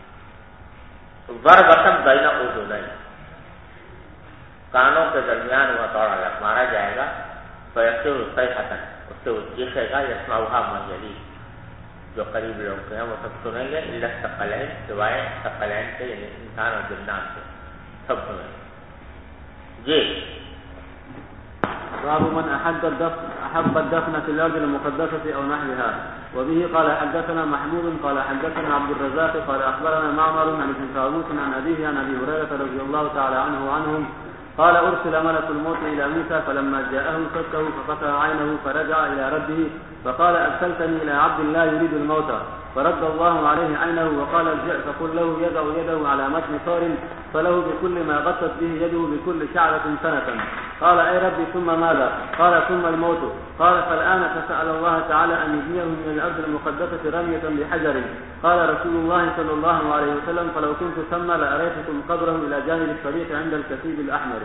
ضربۃ بین اذنین، کانوں کے درمیان وہ ہتھوڑا مارا جائے گا، فیصیح صیحۃ، اس سے وہ چیخے گا، یسمعها من یلیہ، جو قریب لوگ ہیں وہ سب سنیں گے، الا الثقلین، سوائے ثقلین کے یعنی انسان اور جنات سے، سب سنیں گے۔ جی باب من أحب الدفن في الأرض المقدسة أو نحوها. وبه قال حدثنا محمود قال حدثنا عبد الرزاق قال أخبرنا معمر عن ابن طاووس عن أبيه عن أبي هريرة رضي الله تعالى عنه وعنهم قال أرسل ملك الموت إلى موسى فلما جاءه فكه فقطع عينه فرجع إلى ربه فقال أرسلتني إلى عبد لا يريد الموت فرد الله عليه عينه وقال ارجع فقل له يضع يده على متن ثور فله بكل ما غطت به يده بكل شعرة سنة. قال أي ربي ثم ماذا؟ قال ثم الموت. قال فالآن فسأل الله تعالى أن يبنيه من الأرض المقدسة رمية بحجر. قال رسول الله صلى الله عليه وسلم فلو كنت ثم لأريتكم قبره إلى جانب الطريق عند الكثيب الأحمر.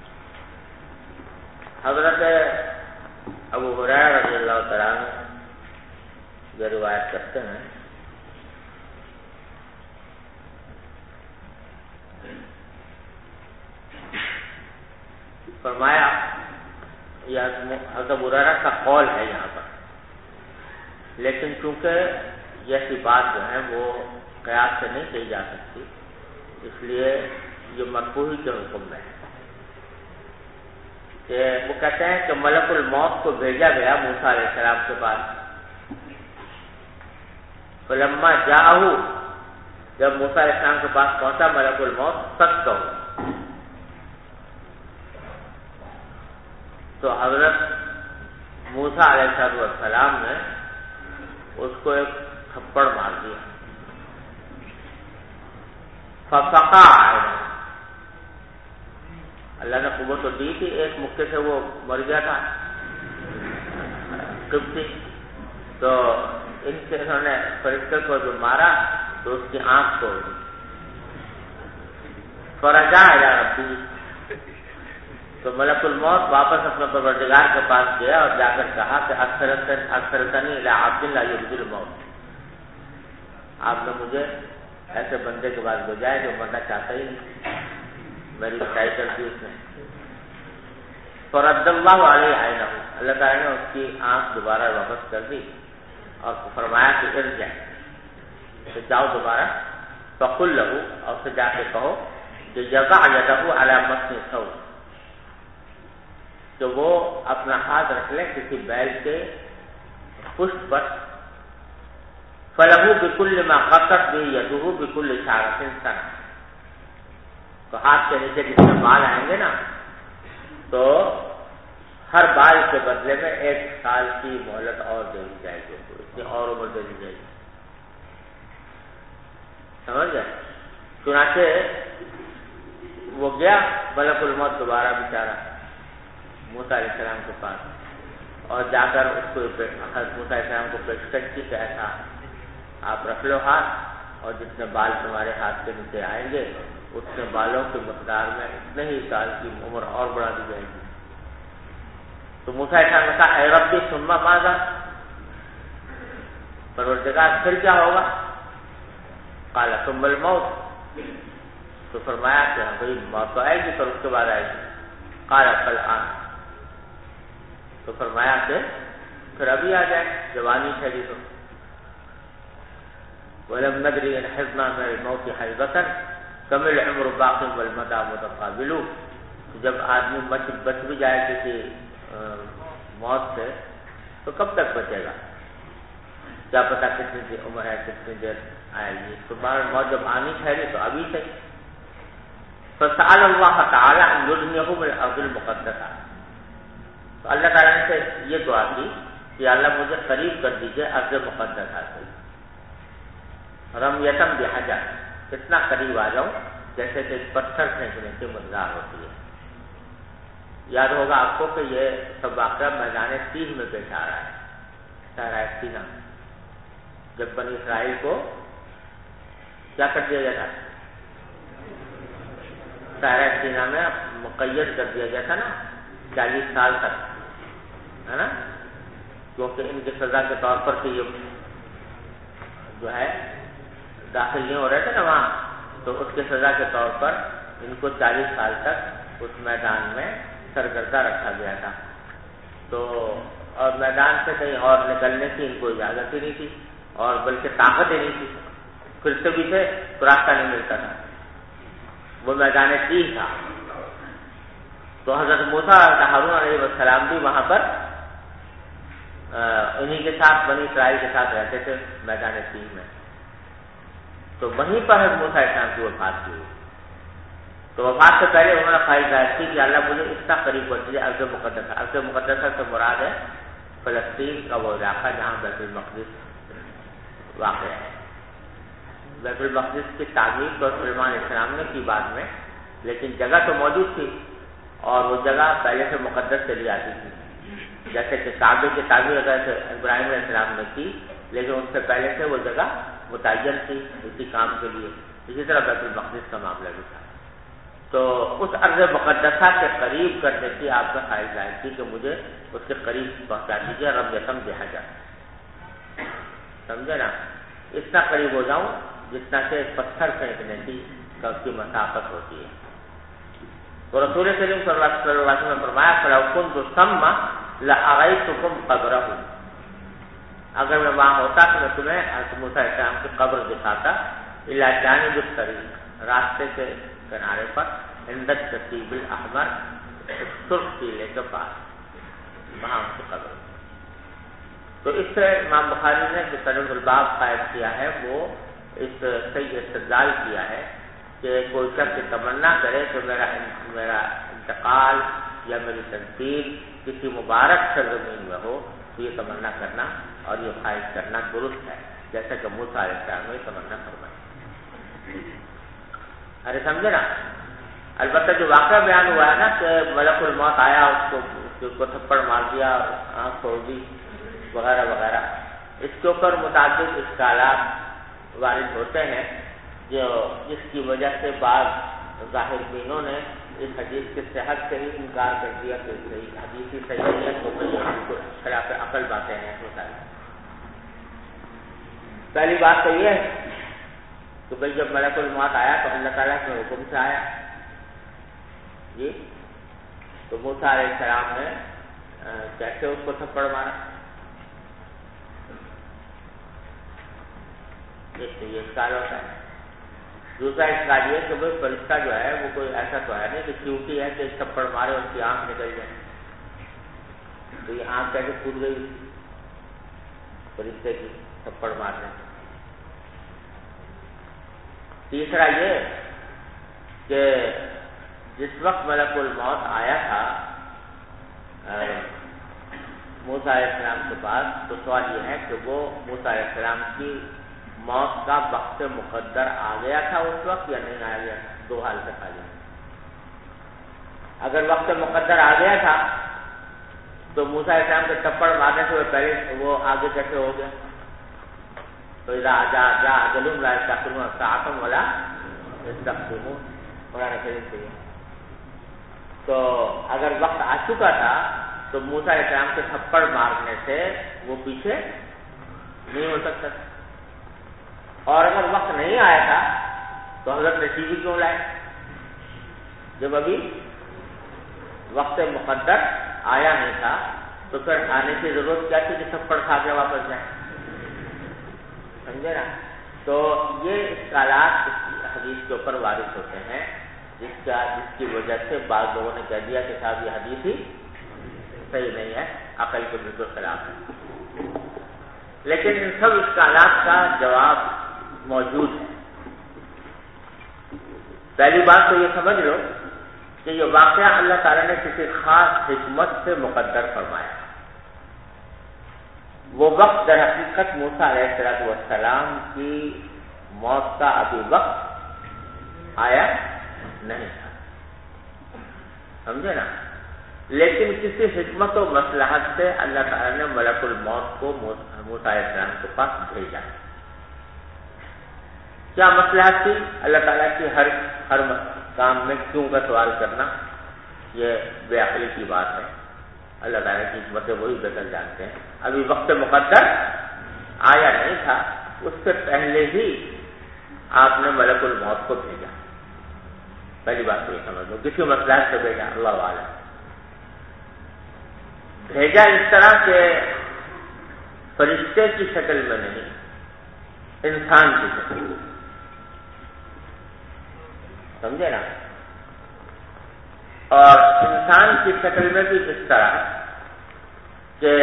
حضرت ابو ہریرہ رضی اللہ تعالیٰ عنہ جو روایت کرتے ہیں فرمایا یہ حضرت ابو ہریرہ کا قول ہے یہاں پر، لیکن چونکہ جیسی بات جو ہے وہ قیاس سے نہیں کہی جا سکتی اس لیے یہ مرفوعی کے حکم میں ہے کہ وہ کہتے ہیں کہ ملک الموت کو بھیجا گیا موسیٰ علیہ السلام کے پاس، فلما جاءہ جب موسیٰ علیہ السلام کے پاس پہنچا ملک الموت سکتہ تو حضرت موسیٰ علیہ السلام نے اس کو ایک تھپڑ مار دیا، ففقع عینہ، اللہ نے قوت تو دی تھی، ایک مکے سے وہ مر گیا تھا قبطی، تو ان سے انہوں نے فرشتے کو جو مارا تو اس کی آنکھ توڑ دی، فرجع الی ربہ، تو ملک الموت واپس اپنے پروردگار کے پاس گیا اور جا کر کہا کہ ارسلتنی الی عبد لا یرید الموت، آپ نے مجھے ایسے بندے کے پاس بھیجا ہے جو مرنا چاہتا ہی نہیں، میری بچائی کر دی اس نے، فرد اللہ علیہ عینہ، اللہ تعالیٰ نے اس کی آنکھ دوبارہ واپس کر دی اور فرمایا کہ ارجع، تو جاؤ دوبارہ، فقل لہو، اور اسے جا کے کہو کہ یضع یدہ علی متن ثور، کہ وہ اپنا ہاتھ رکھ لیں کسی بیل کے پشت پر، فلہ بکل ما غطت به یدہ بکل شعرۃ سنہ، تو ہاتھ کے نیچے جتنے بال آئیں گے نا تو ہر بال کے بدلے میں 1 سال کی مہلت اور دے دی جائے گی، اتنی اور عمر دے دی جائے گی، سمجھ گئے؟ چنانچہ وہ گیا ملک الموت دوبارہ بیچارہ موسیٰ علیہ السلام کے پاس اور جا کر اس کو حضرت موسیٰ علیہ السلام کو پیشکش کی کہ ایسا آپ رکھ لو ہاتھ اور جتنے بال تمہارے ہاتھ کے نیچے آئیں گے اتنے بالوں کے مقدار میں اتنے ہی سال کی عمر اور بڑھا دی جائے گی۔ تو موسیٰ علیہ السلام نے کہا اے ربی ثم ماذا، پروردگار پھر کیا ہوگا؟ قال ثم الموت، تو فرمایا کہ بھائی موت تو آئے گی پر اس کے بعد آئے گی، قال فالآن، تو فرمایا کہ پھر ابھی آ جائے، جوانی ٹھہری تو، وَلَمْ نَدْرِ إِنْ حِزْنَا مِنَ الْمَوْتِ حَيْبَةً كَمِ الْعُمْرُ بَاقٍ وَالْمَدَى مُتَقَابِلُ، جب آدمی بچ بھی جائے کسی موت سے تو کب تک بچے گا، کیا پتا کتنی دیر عمر ہے، کتنی دیر آئے گی، تو موت جب آنی ٹھہری تو ابھی سے۔ فَسَأَلَ اللَّهَ تَعَالَىٰ أَنْ يُدْنِيَهُ مِنَ الْأَرْضِ الْمُقَدَّسَةِ، تو اللہ تعالیٰ نے یہ دعا کی کہ اللہ مجھے قریب کر دیجئے ارض مقدسہ سے، رمیۃ بحجر، اتنا قریب آ جاؤں جیسے کہ پتھر پھینکنے کی مقدار ہوتی ہے۔ یاد ہوگا آپ کو کہ یہ سب واقعہ میدان تیہ میں پیش آ رہا ہے، صحرائے سینا، جب بنی اسرائیل کو کیا کر دیا گیا تھا، صحرائے سینا میں مقید کر دیا گیا تھا نا 40 سال تک، ہے نا، کیونکہ ان کی سزا کے طور پر کہ یہ جو ہے داخل نہیں ہو رہے تھے نا وہاں، تو اس کے سزا کے طور پر ان کو 40 سال تک اس میدان میں سرگردہ رکھا گیا تھا، تو اور میدان سے کہیں اور نکلنے کی ان کو اجازت ہی نہیں تھی، اور بلکہ طاقت ہی نہیں تھی، پھرتے بھی تھے تو راستہ نہیں ملتا تھا، وہ میدان تیہ تھا۔ تو حضرت موسیٰ اور ہارون علیہ السلام بھی وہاں پر انہی کے ساتھ بنی اسرائیل کے ساتھ رہتے تھے میدان تین میں. تو وہیں پر حضرت موسیٰ علیہ السلام کی وفات ہوئی. تو وفات سے پہلے انہوں نے خواہش ظاہر کی کہ اللہ مجھے اتنا قریب کر دیجیے ارض مقدسہ. ارض مقدسہ سے مراد ہے فلسطین کا وہ علاقہ جہاں بیت المقدس واقع ہے. بیت المقدس کی تعمیر تو سلیمان علیہ السلام نے کی بعد میں، لیکن جگہ تو موجود تھی اور وہ جگہ پہلے سے مقدس چلی آتی تھی. جیسے کہ کعبے کی تعمیر ابراہیم علیہ السلام نے کی، لیکن اس سے پہلے سے وہ جگہ متعین تھی اسی کام کے لیے. اسی طرح بیت المقدس کا معاملہ بھی تھا. تو اس ارض مقدسہ کے قریب کرنے کی آپ کا خواہش ظاہر کی کہ مجھے اس کے قریب پہنچا دیجیے. رب یتم دیہا جائے، سمجھے نا، اتنا قریب ہو جاؤں جتنا کہ پتھر پھینکنے کی مسافت ہوتی ہے. تو رسول کریم صلی اللہ علیہ وسلم نے فرمایا فلو كنت ثم لأريتكم قبره، اگر میں وہاں ہوتا تو میں تمہیں حضرت موسیٰ علیہ السلام کی قبر دکھاتا. الا جانب الطریق، راستے کے کنارے پر، عند الكثيب الاحمر، سرخ قلعے کے پاس، وہاں ان کی قبر. تو اس سے امام بخاری نے جو ترجمہ الباب قائم کیا ہے وہ اس سے استدلال کیا ہے کہ کوئی شخص تمنا کرے کہ میرا انتقال یا میری تنقید کسی مبارک سرزمین میں ہو تو یہ تمنا کرنا اور یہ خواہش کرنا درست ہے، جیسا کہ موسیٰ علیہ السلام نے تمنا فرمائی. ارے سمجھے نا. البتہ جو واقعہ بیان ہوا ہے نا کہ ملک الموت آیا، اس کو تھپڑ مار دیا، آنکھ کھول دی وغیرہ وغیرہ، اس کے اوپر متعدد اشکالات وارد ہوتے ہیں جس کی وجہ سے بعض ظاہر بینوں نے اس حدیث کی صحت سے ہی انکار کر دیا کہ حدیث ہی صحیح نہیں ہے، تو خلاف عقل باتیں ہیں. پہلی بات تو یہ ہے کہ بھائی جب ملک الموت آیا تو اللہ تعالیٰ کے حکم سے آیا جی. تو موسیٰ علیہ السلام نے کیسے اس کو تھپڑ مارا؟ یہ اشکال ہوتا ہے. دوسرا اشکال یہ کہ بھائی فرشتہ جو ہے وہ کوئی ایسا تو ہے نہیں کہ چیوٹی ہے کہ تھپڑ مارے اس کی آنکھ نکل جائے. تو یہ آنکھ کیسے پھوٹ گئی فرشتے کی تھپڑ مارنے سے؟ تیسرا یہ کہ جس وقت ملک الموت آیا تھا موسیٰ علیہ السلام کے پاس، تو سوال یہ ہے کہ وہ موسیٰ علیہ السلام کی موت کا وقت مقدر آ گیا تھا اس وقت یا نہیں آ گیا تھا؟ دو حال سے خالی. اگر وقت مقدر آ گیا تھا تو موسیٰ علیہ السلام کے تھپڑ مارنے سے پہلے وہ آگے کیسے ہو گیا؟ تو اذا جاء اجلهم لا يستأخرون ساعة ولا يستقدمون، قرآن کریم سے. تو اگر وقت آ چکا تھا تو موسیٰ علیہ السلام کے تھپڑ مارنے سے وہ پیچھے نہیں ہو سکتا تھا. اور اگر وقت نہیں آیا تھا تو حضرت نے ٹی وی کیوں لائے جب ابھی وقت مقدر آیا نہیں تھا؟ تو پھر آنے کی ضرورت کیا تھی کہ تھپڑ کھا کے واپس جائیں؟ سمجھے نا. تو یہ اشکالات اس حدیث کے اوپر وارد ہوتے ہیں جس کی وجہ سے بعض لوگوں نے کہہ دیا کہ صاحب یہ حدیث ہی صحیح نہیں ہے، عقل کے بالکل خلاف ہے. لیکن ان سب اشکالات کا جواب موجود ہے. پہلی بات تو یہ سمجھ لو کہ یہ واقعہ اللہ تعالیٰ نے کسی خاص حکمت سے مقدر فرمایا. وہ وقت در حقیقت موسیٰ علیہ السلام کی موت کا ابھی وقت آیا نہیں تھا، سمجھے نا. لیکن کسی حکمت و مصلحت سے اللہ تعالیٰ نے ملک الموت کو موسیٰ علیہ السلام کے پاس بھیجا. کیا مصلحت تھی؟ اللہ تعالیٰ کی ہر کام میں کیوں کا سوال کرنا یہ بے عقلی کی بات ہے. اللہ تعالیٰ کی حکمتیں وہی بہتر جانتے ہیں. ابھی وقت مقدر آیا نہیں تھا، اس سے پہلے ہی آپ نے ملک الموت کو بھیجا. پہلی بات تو یہ سمجھ لو کسی مصلحت سے بھیجا، اللہ اعلم. بھیجا اس طرح کہ فرشتے کی شکل میں نہیں، انسان کی شکل میں، سمجھے نا. اور انسان کی شکل میں بھی اس طرح کہ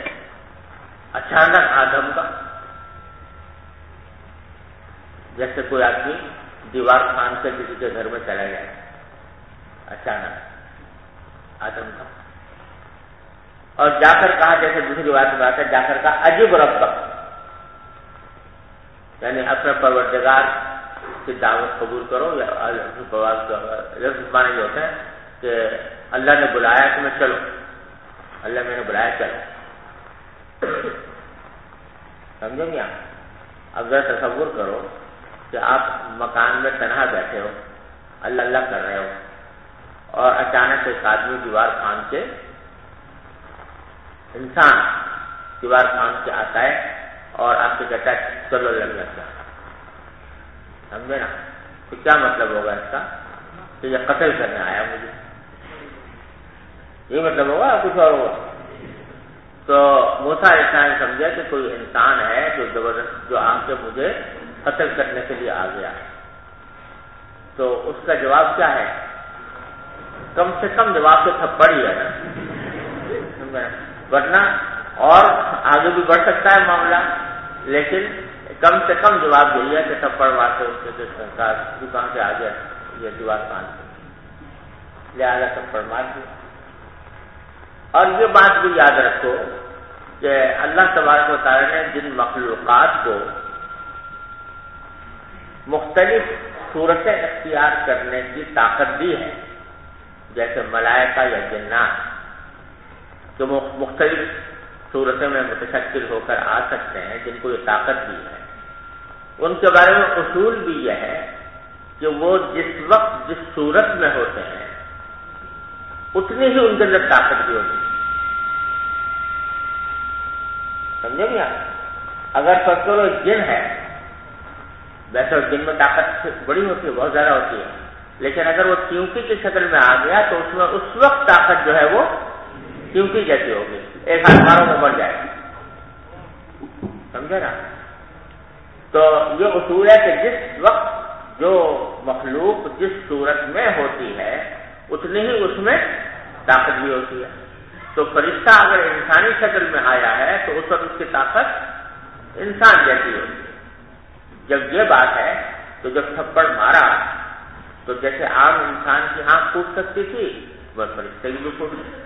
اچانک آدم کا، جیسے کوئی آدمی دیوار پھاند کے کسی کے گھر میں چلا جائے، اچانک آدم کا، اور جا کر کہا، جیسے دوسری بات ہے، جا کر کہا عجب رب، یعنی اپنے پروردگار کی دعوت قبول کرو، یا لفظ مانے یہ ہوتے ہیں کہ اللہ نے بلایا تمہیں، چلو، اللہ میں نے بلایا، چلو، سمجھو گے آپ؟ اب ذرا تصور کرو کہ آپ مکان میں تنہا بیٹھے ہو، اللہ اللہ کر رہے ہو، اور اچانک ایک آدمی دیوار پھاند کے، انسان دیوار پھاند کے آتا ہے اور آپ سے کہتا ہے چلو لگ جاتا، سمجھے نا؟ تو کیا مطلب ہوگا اس کا؟ کہ یہ قتل کرنے آیا مجھے، یہ مطلب ہوگا، کچھ اور ہوگا؟ تو موسیٰ علیہ السلام سمجھا کہ کوئی انسان ہے جو زبردست، جو آ کے مجھے قتل کرنے کے لیے آ گیا، تو اس کا جواب کیا ہے؟ کم سے کم جواب تو تھپڑ ہی ہے نا، ورنہ اور آگے بھی بڑھ سکتا ہے معاملہ، لیکن کم سے کم جواب یہی ہے کہ تھپڑ مارتے اس کے کہاں سے آ گیا یہ دیوار پھاند، لہٰذا تھپڑ مار دیا۔ اور یہ بات بھی یاد رکھو کہ اللہ تبارک و تعالیٰ نے جن مخلوقات کو مختلف صورتیں اختیار کرنے کی طاقت دی ہے، جیسے ملائکہ یا جنات، جو مختلف صورتوں میں متشکل ہو کر آ سکتے ہیں، جن کو یہ طاقت دی ہے، ان کے بارے میں اصول بھی یہ ہے کہ وہ جس وقت جس صورت میں ہوتے ہیں اتنی ہی ان کے اندر طاقت بھی ہوتی ہے، سمجھے گیا؟ اگر فکر جن ہے، ویسے جن میں طاقت بڑی ہوتی ہے، بہت زیادہ ہوتی ہے، لیکن اگر وہ چیونٹی کی شکل میں آ گیا تو اس میں اس وقت طاقت جو ہے وہ چیونٹی جیسی ہوگی، ایک ہاتھ ماروں میں مر جائے گا، سمجھے نا؟ تو یہ اصول ہے کہ جس وقت جو مخلوق جس صورت میں ہوتی ہے اتنی ہی اس میں طاقت بھی ہوتی ہے۔ تو فرشتہ اگر انسانی شکل میں آیا ہے تو اس وقت اس کی طاقت انسان جیسی ہوتی ہے۔ جب یہ بات ہے تو جب تھپڑ مارا تو جیسے عام انسان کی آنکھ پھوٹ سکتی تھی، وہ فرشتے کی بھی پھوٹ سکتی،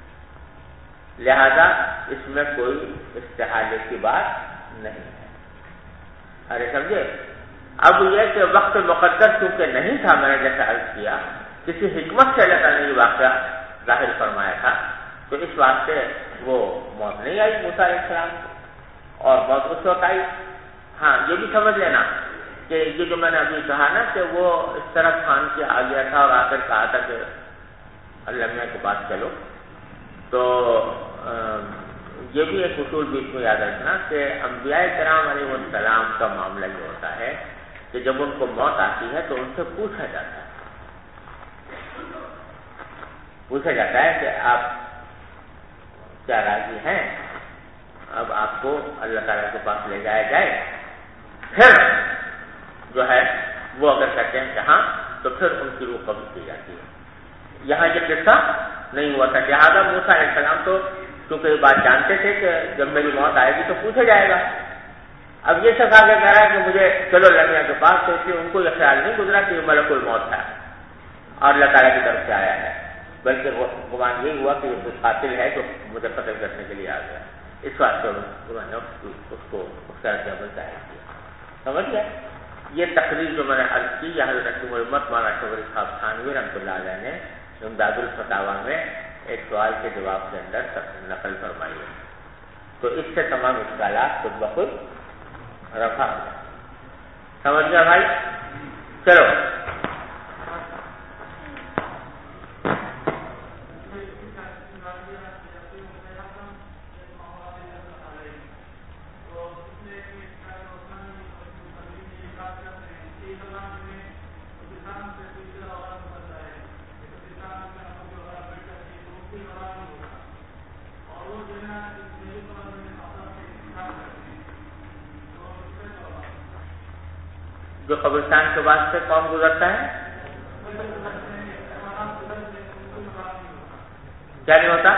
لہذا اس میں کوئی استحالے کی بات نہیں ہے۔ ارے سمجھے؟ اب یہ کہ وقت مقدر چونکہ نہیں تھا، میں نے جیسا عرض کیا، کسی حکمت سے اللہ تعالیٰ نے یہ واقعہ ظاہر فرمایا تھا، تو اس واسطے وہ موت نہیں آئی موسیٰ علیہ السلام کو، اور موت اس وقت آئی۔ ہاں یہ بھی سمجھ لینا کہ یہ جو میں نے ابھی کہا نا کہ وہ اس طرح کھان کے آ گیا تھا اور آ کر کہا تھا کہ اللہ میاں کے پاس چلو، تو یہ بھی ایک اصول بیچ میں یاد رکھنا کہ انبیاء کرام علیہ السلام کا معاملہ یہ ہوتا ہے کہ جب ان کو موت آتی ہے تو ان سے پوچھا جاتا ہے کہ آپ کیا راضی ہیں، اب آپ کو اللہ تعالیٰ کے پاس لے جایا جائے، پھر جو ہے وہ اگر کہتے ہیں کہ ہاں تو پھر ان کی روح قبض کی جاتی ہے۔ یہاں یہ قصہ نہیں ہوا تھا، لہٰذا موسیٰ علیہ السلام تو کیونکہ یہ بات جانتے تھے کہ جب میری موت آئے گی تو پوچھا جائے گا۔ اب یہ شخص آگے کہہ رہا ہے کہ مجھے چلو لڑنے کے پاس، تو اس لیے ان کو یہ خیال نہیں گزرا کہ یہ ملک الموت ہے اور اللہ تعالیٰ کی طرف سے آیا ہے، بلکہ وہ گمان یہی ہوا کہ یہ قاتل ہے جو مجھے قتل کرنے کے لیے آ گیا، اس واسطے انہوں نے اس کو اس طرح سے عمل ظاہر کیا۔ سمجھ گئے؟ یہ تقریر جو میں نے عرض کی، یہ حضرت محمد مولانا شوقی صاحب تھانوی رحمۃ اللہ علیہ نے امداد الفتاویٰ میں ایک سوال کے جواب کے اندر نقل فرمائی ہے، تو اس سے تمام اشکالات خود بخود رفع ہو جائے۔ سمجھ گیا بھائی؟ چلو جو قبرستان کے بعد سے کون گزرتا ہے؟ کیا نہیں ہوتا؟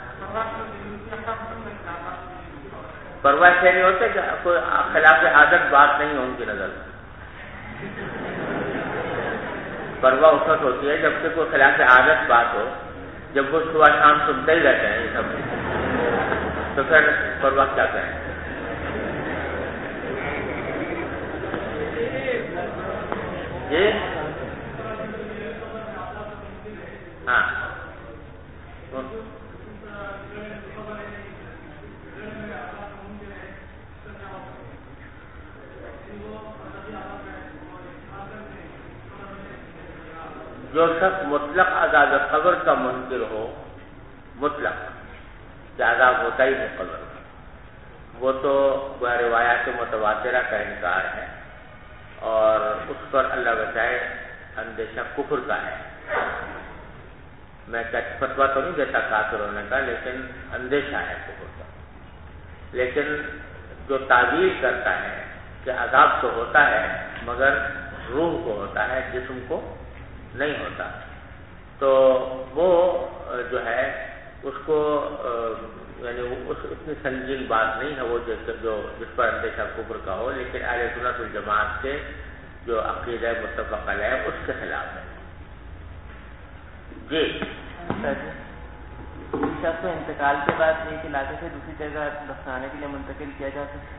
پرواہ سے نہیں ہوتے کہ کوئی خلاف عادت بات نہیں ہو ان کی نظر میں. پرواہ اس وقت ہوتی ہے جب کہ کوئی خلاف عادت بات ہو، جب وہ صبح شام سنتے ہی رہتے ہیں یہ سب، تو پھر پرواہ کیا کریں؟ جی ہاں جو شخص مطلق عذاب قبر کا منکر ہو، مطلق کہ عذاب ہوتا ہی ہے قبر میں، وہ تو روایات متواترہ کا انکار ہے اور اس پر اللہ بچائے اندیشہ کفر کا ہے. میں فتویٰ تو نہیں دیتا کافر ہونے کا، لیکن اندیشہ ہے کفر کا. لیکن جو تعبیر کرتا ہے کہ عذاب تو ہوتا ہے مگر روح کو ہوتا ہے، جسم کو نہیں ہوتا، تو وہ جو ہے اس کو یعنی اتنی سنگین بات نہیں ہے وہ جس پر اندیشہ کفر کا ہو، لیکن اہل سنت والجماعت کے جو عقیدہ متفق علیہ ہے اس کے خلاف ہے. جی شخص کو انتقال کے بعد ایک علاقے سے دوسری جگہ دفنانے کے لیے منتقل کیا جا سکتا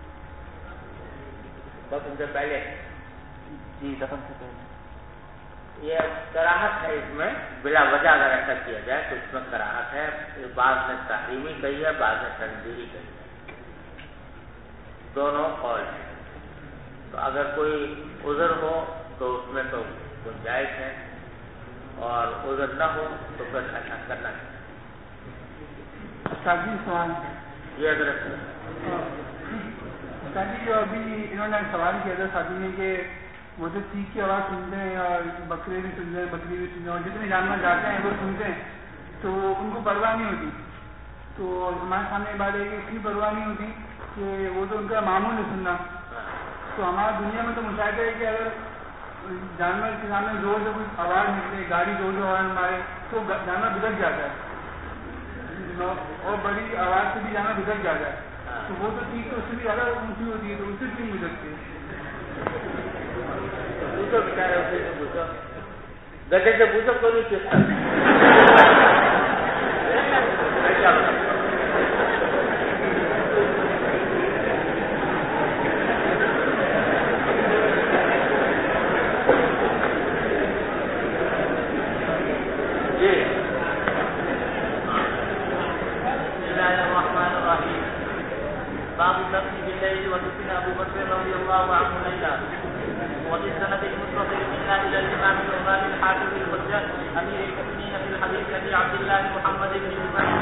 بس ان سے پہلے؟ جی دفن سے پہلے. یہ کراہت ہے، اس میں بلا وجہ اگر ایسا کیا جائے تو اس میں کراہت ہے. بعض نے تحریمی کہی ہے، بعض نے تنزیہی کہی ہے، دونوں قول ہیں. تو اگر کوئی عذر ہو تو اس میں تو گنجائش ہے، اور عذر نہ ہو تو پھر ایسا کرنا چاہیے. شادی سوال یہ اگر شادی جو ابھی انہوں نے سوال کیا تھا شادی میں کہ وہ جو چیخ کی آواز سنتے ہیں اور بکرے بھی سنتے ہیں، بکری بھی سنتے ہیں، اور جتنے جانور جاتے ہیں وہ سنتے ہیں تو ان کو پرواہ نہیں ہوتی. تو ہمارے سامنے بات ہے کہ اتنی پرواہ نہیں ہوتی کہ وہ تو ان کا معمول ہے سننا. تو ہماری دنیا میں تو مشاہدہ ہے کہ اگر جانور کے سامنے زور سے کچھ آواز نکلے، گاڑی زور سے آواز مارے تو جانور بگڑ جاتا ہے، اور بڑی آواز سے بھی جانور بگڑ جاتا ہے. تو وہ تو ٹھیک ہے، اس سے بھی زیادہ اونچی ہوتی ہے، تو اس سے کیوں بگڑتی ہے؟ پوچھو بیچارے، اسے سے پوچھو، گدے سے پوچھو، کوئی نہیں چیز باب النفس بالليل ودفن ابو بكر رضي الله عنه ليلا. وفي السنة المتصل منا الى الامام الامام الحافظ الحجة امير المؤمنين في الحديث ابي عبد الله محمد بن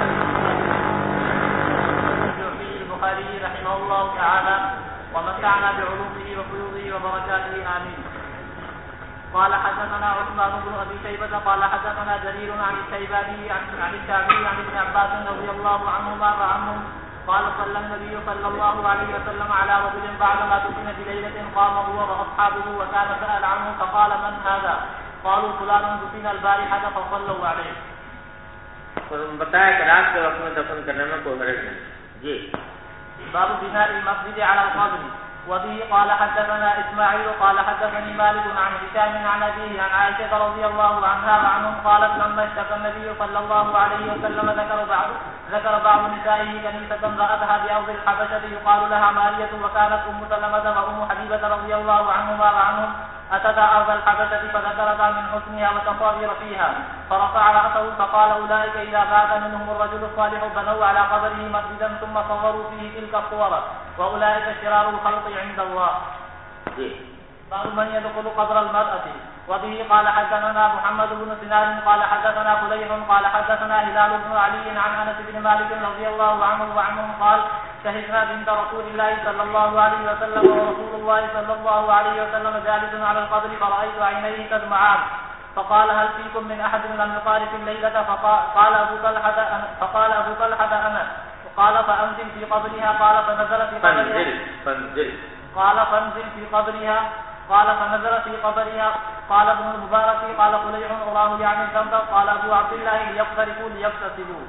الجعفي البخاري رحمه الله تعالى ومتعنا بعلومه وفيوضه وبركاته امين. قال حدثنا عثمان بن ابي شيبة قال حدثنا جرير عن الشيباني عن الشعبي عن ابن عباس رضي الله عنهما وعنهم قال صلى النبي صلى الله عليه وسلم على رجل بعدما دفن بليلة قام هو واصحابه وكان سأل عنه فقال من هذا؟ قالوا فلان دفن البارحة فصلوا عليه. بتایا کہ رات کے وقت میں دفن کرنے میں کوئی حرج نہیں. جی باب بناء المسجد على القبر. وبه قال حدثنا اسماعيل قال حدثني مالك عن هشام عن ابيه عن عائشة رضي الله عنها وعنهم قالت لما اشتكى النبي صلى الله عليه وسلم ذكر بعض نسائه كنيسة رأتها بأرض الحبشة يقال لها مارية وكانت أم سلمة وأم حبيبة رضي الله عنهما وعنهم أتتا أرض الحبشة فذكرتا من حسنها وتصاوير فيها فرفع رأسه فقال أولئك إذا مات منهم الرجل الصالح بنوا على قبره مسجدا ثم صوروا فيه تلك الصور وأولئك شرار الخلق عند الله. باب من يدخل قبر المرأة. وبه قال حدثنا محمد بن سنان قال حدثنا فليح قال حدثنا هلال بن علي عن أنس بن مالك رضي الله عنه وعنهم قال شهدنا بنت رسول الله صلى الله عليه وسلم ورسول الله صلى الله عليه وسلم جالس على القبر فرأيت عينيه تدمعان فقال هل فيكم من أحد لم يقارف الليلة؟ فقال أبو طلحة أنا قال فأنزل في قبرها قال فنزل في قبرها قال فانزل في قبرها قال فنزل في قبرها. قال ابن المبارك قال قليح أراه يعني الذنب. قال أبو عبد الله ليقترفوا ليقتصدوا.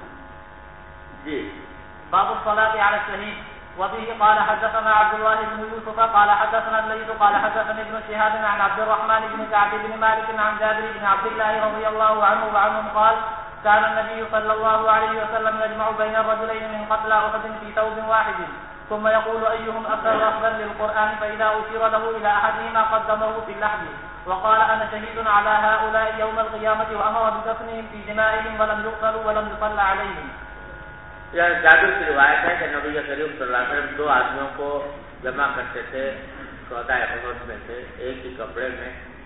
باب الصلاة على الشهيد. وبه قال حدثنا عبد الله بن يوسف قال حدثنا الليث قال حدثني ابن شهاب عن عبد الرحمن بن كعب بن مالك عن جابر بن عبد الله رضي الله عنه وعنهم قال كان النبي صلى الله عليه وسلم يجمع بين الرجلين من قتلى أحد في ثوب واحد ثم يقول أيهم أكثر أخذا للقرآن فإذا أشير له إلى أحدهما قدمه في اللحد وقال أنا شهيد على هؤلاء يوم القيامة وأمر بدفنهم في دمائهم ولم يقتلوا ولم يصلى عليهم. جابر کی روایت ہے کہ نبی کریم صلی اللہ علیہ وسلم دو آدمیوں کو جمع کرتے تھے شہداء احد میں سے. ایک ہی کپڑے میں.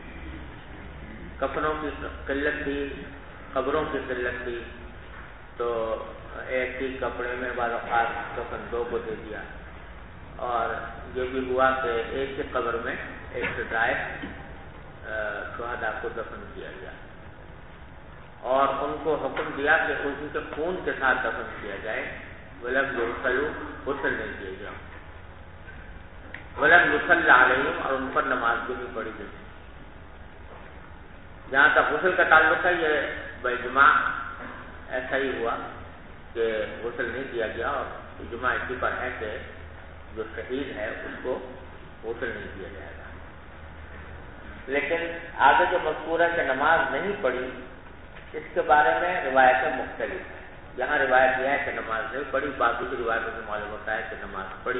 کفنوں کی قلت تھی, قبروں کی قلت تھی, تو ایک ہی کپڑے میں بعض اوقات کفن دو کو دے دیا. اور یہ بھی ہوا کہ ایک ہی قبر میں ایک سے زائد شہداء کو دفن کیا گیا اور ان کو حکم دیا کہ ان کے خون کے ساتھ دفن کیا جائے. ولم یغسلوا, غسل نہیں کیا گیا. ولم یصلی علیہم, اور ان پر نماز بھی نہیں پڑھی گئی. جہاں تک غسل کا تعلق ہے یہ باجماع ایسا ہی ہوا کہ غسل نہیں کیا گیا اور اجماع اسی پر ہے کہ جو شہید ہے اس کو غسل نہیں کیا جائے گا. لیکن آگے جو مذکور ہے کہ نماز نہیں پڑھی, اس کے بارے میں روایتیں مختلف ہیں. یہاں روایت یہ ہے کہ نماز نہیں پڑھی, باقی کی روایتوں سے معلوم ہوتا ہے کہ نماز پڑھی.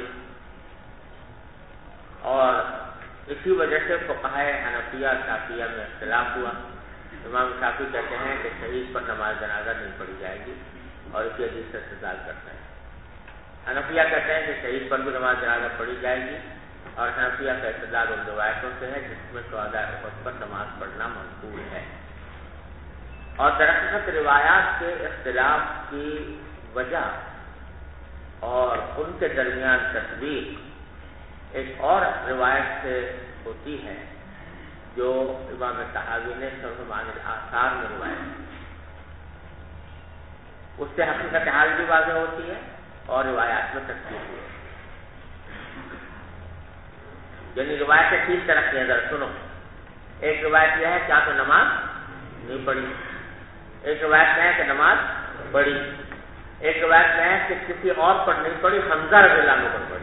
اور اسی وجہ سے فقہائے حنفیہ شافعیہ میں اختلاف ہوا. امام شافعی کہتے ہیں کہ شہید پر نماز جنازہ نہیں پڑھی جائے گی اور اسی حدیث سے استدلال کرتے ہیں. حنفیہ کہتے ہیں کہ شہید پر بھی نماز جنازہ پڑھی جائے گی اور حنفیہ کا استدلال ان روایتوں سے ہے جس میں شہداء احد پر نماز پڑھنا منقول ہے. اور درحقیقت روایات کے اختلاف کی وجہ اور ان کے درمیان تصدیق ایک اور روایت سے ہوتی ہے جو امام طحاوی نے شرح معانی الآثار میں روایت ہے. اس سے حقیقت حال بھی واضح ہوتی ہے اور روایات میں تصدیق ہوتی ہے. یعنی روایتیں تین طرح کی ہیں, ذرا سنو. ایک روایت یہ ہے کہ آپ نے نماز نہیں پڑھی, ایک روایت میں ہے کہ نماز پڑھی, ایک روایت میں ہے کہ کسی اور پر نہیں پڑھی, حمزہ رضی اللہ عنہ پر پڑھی,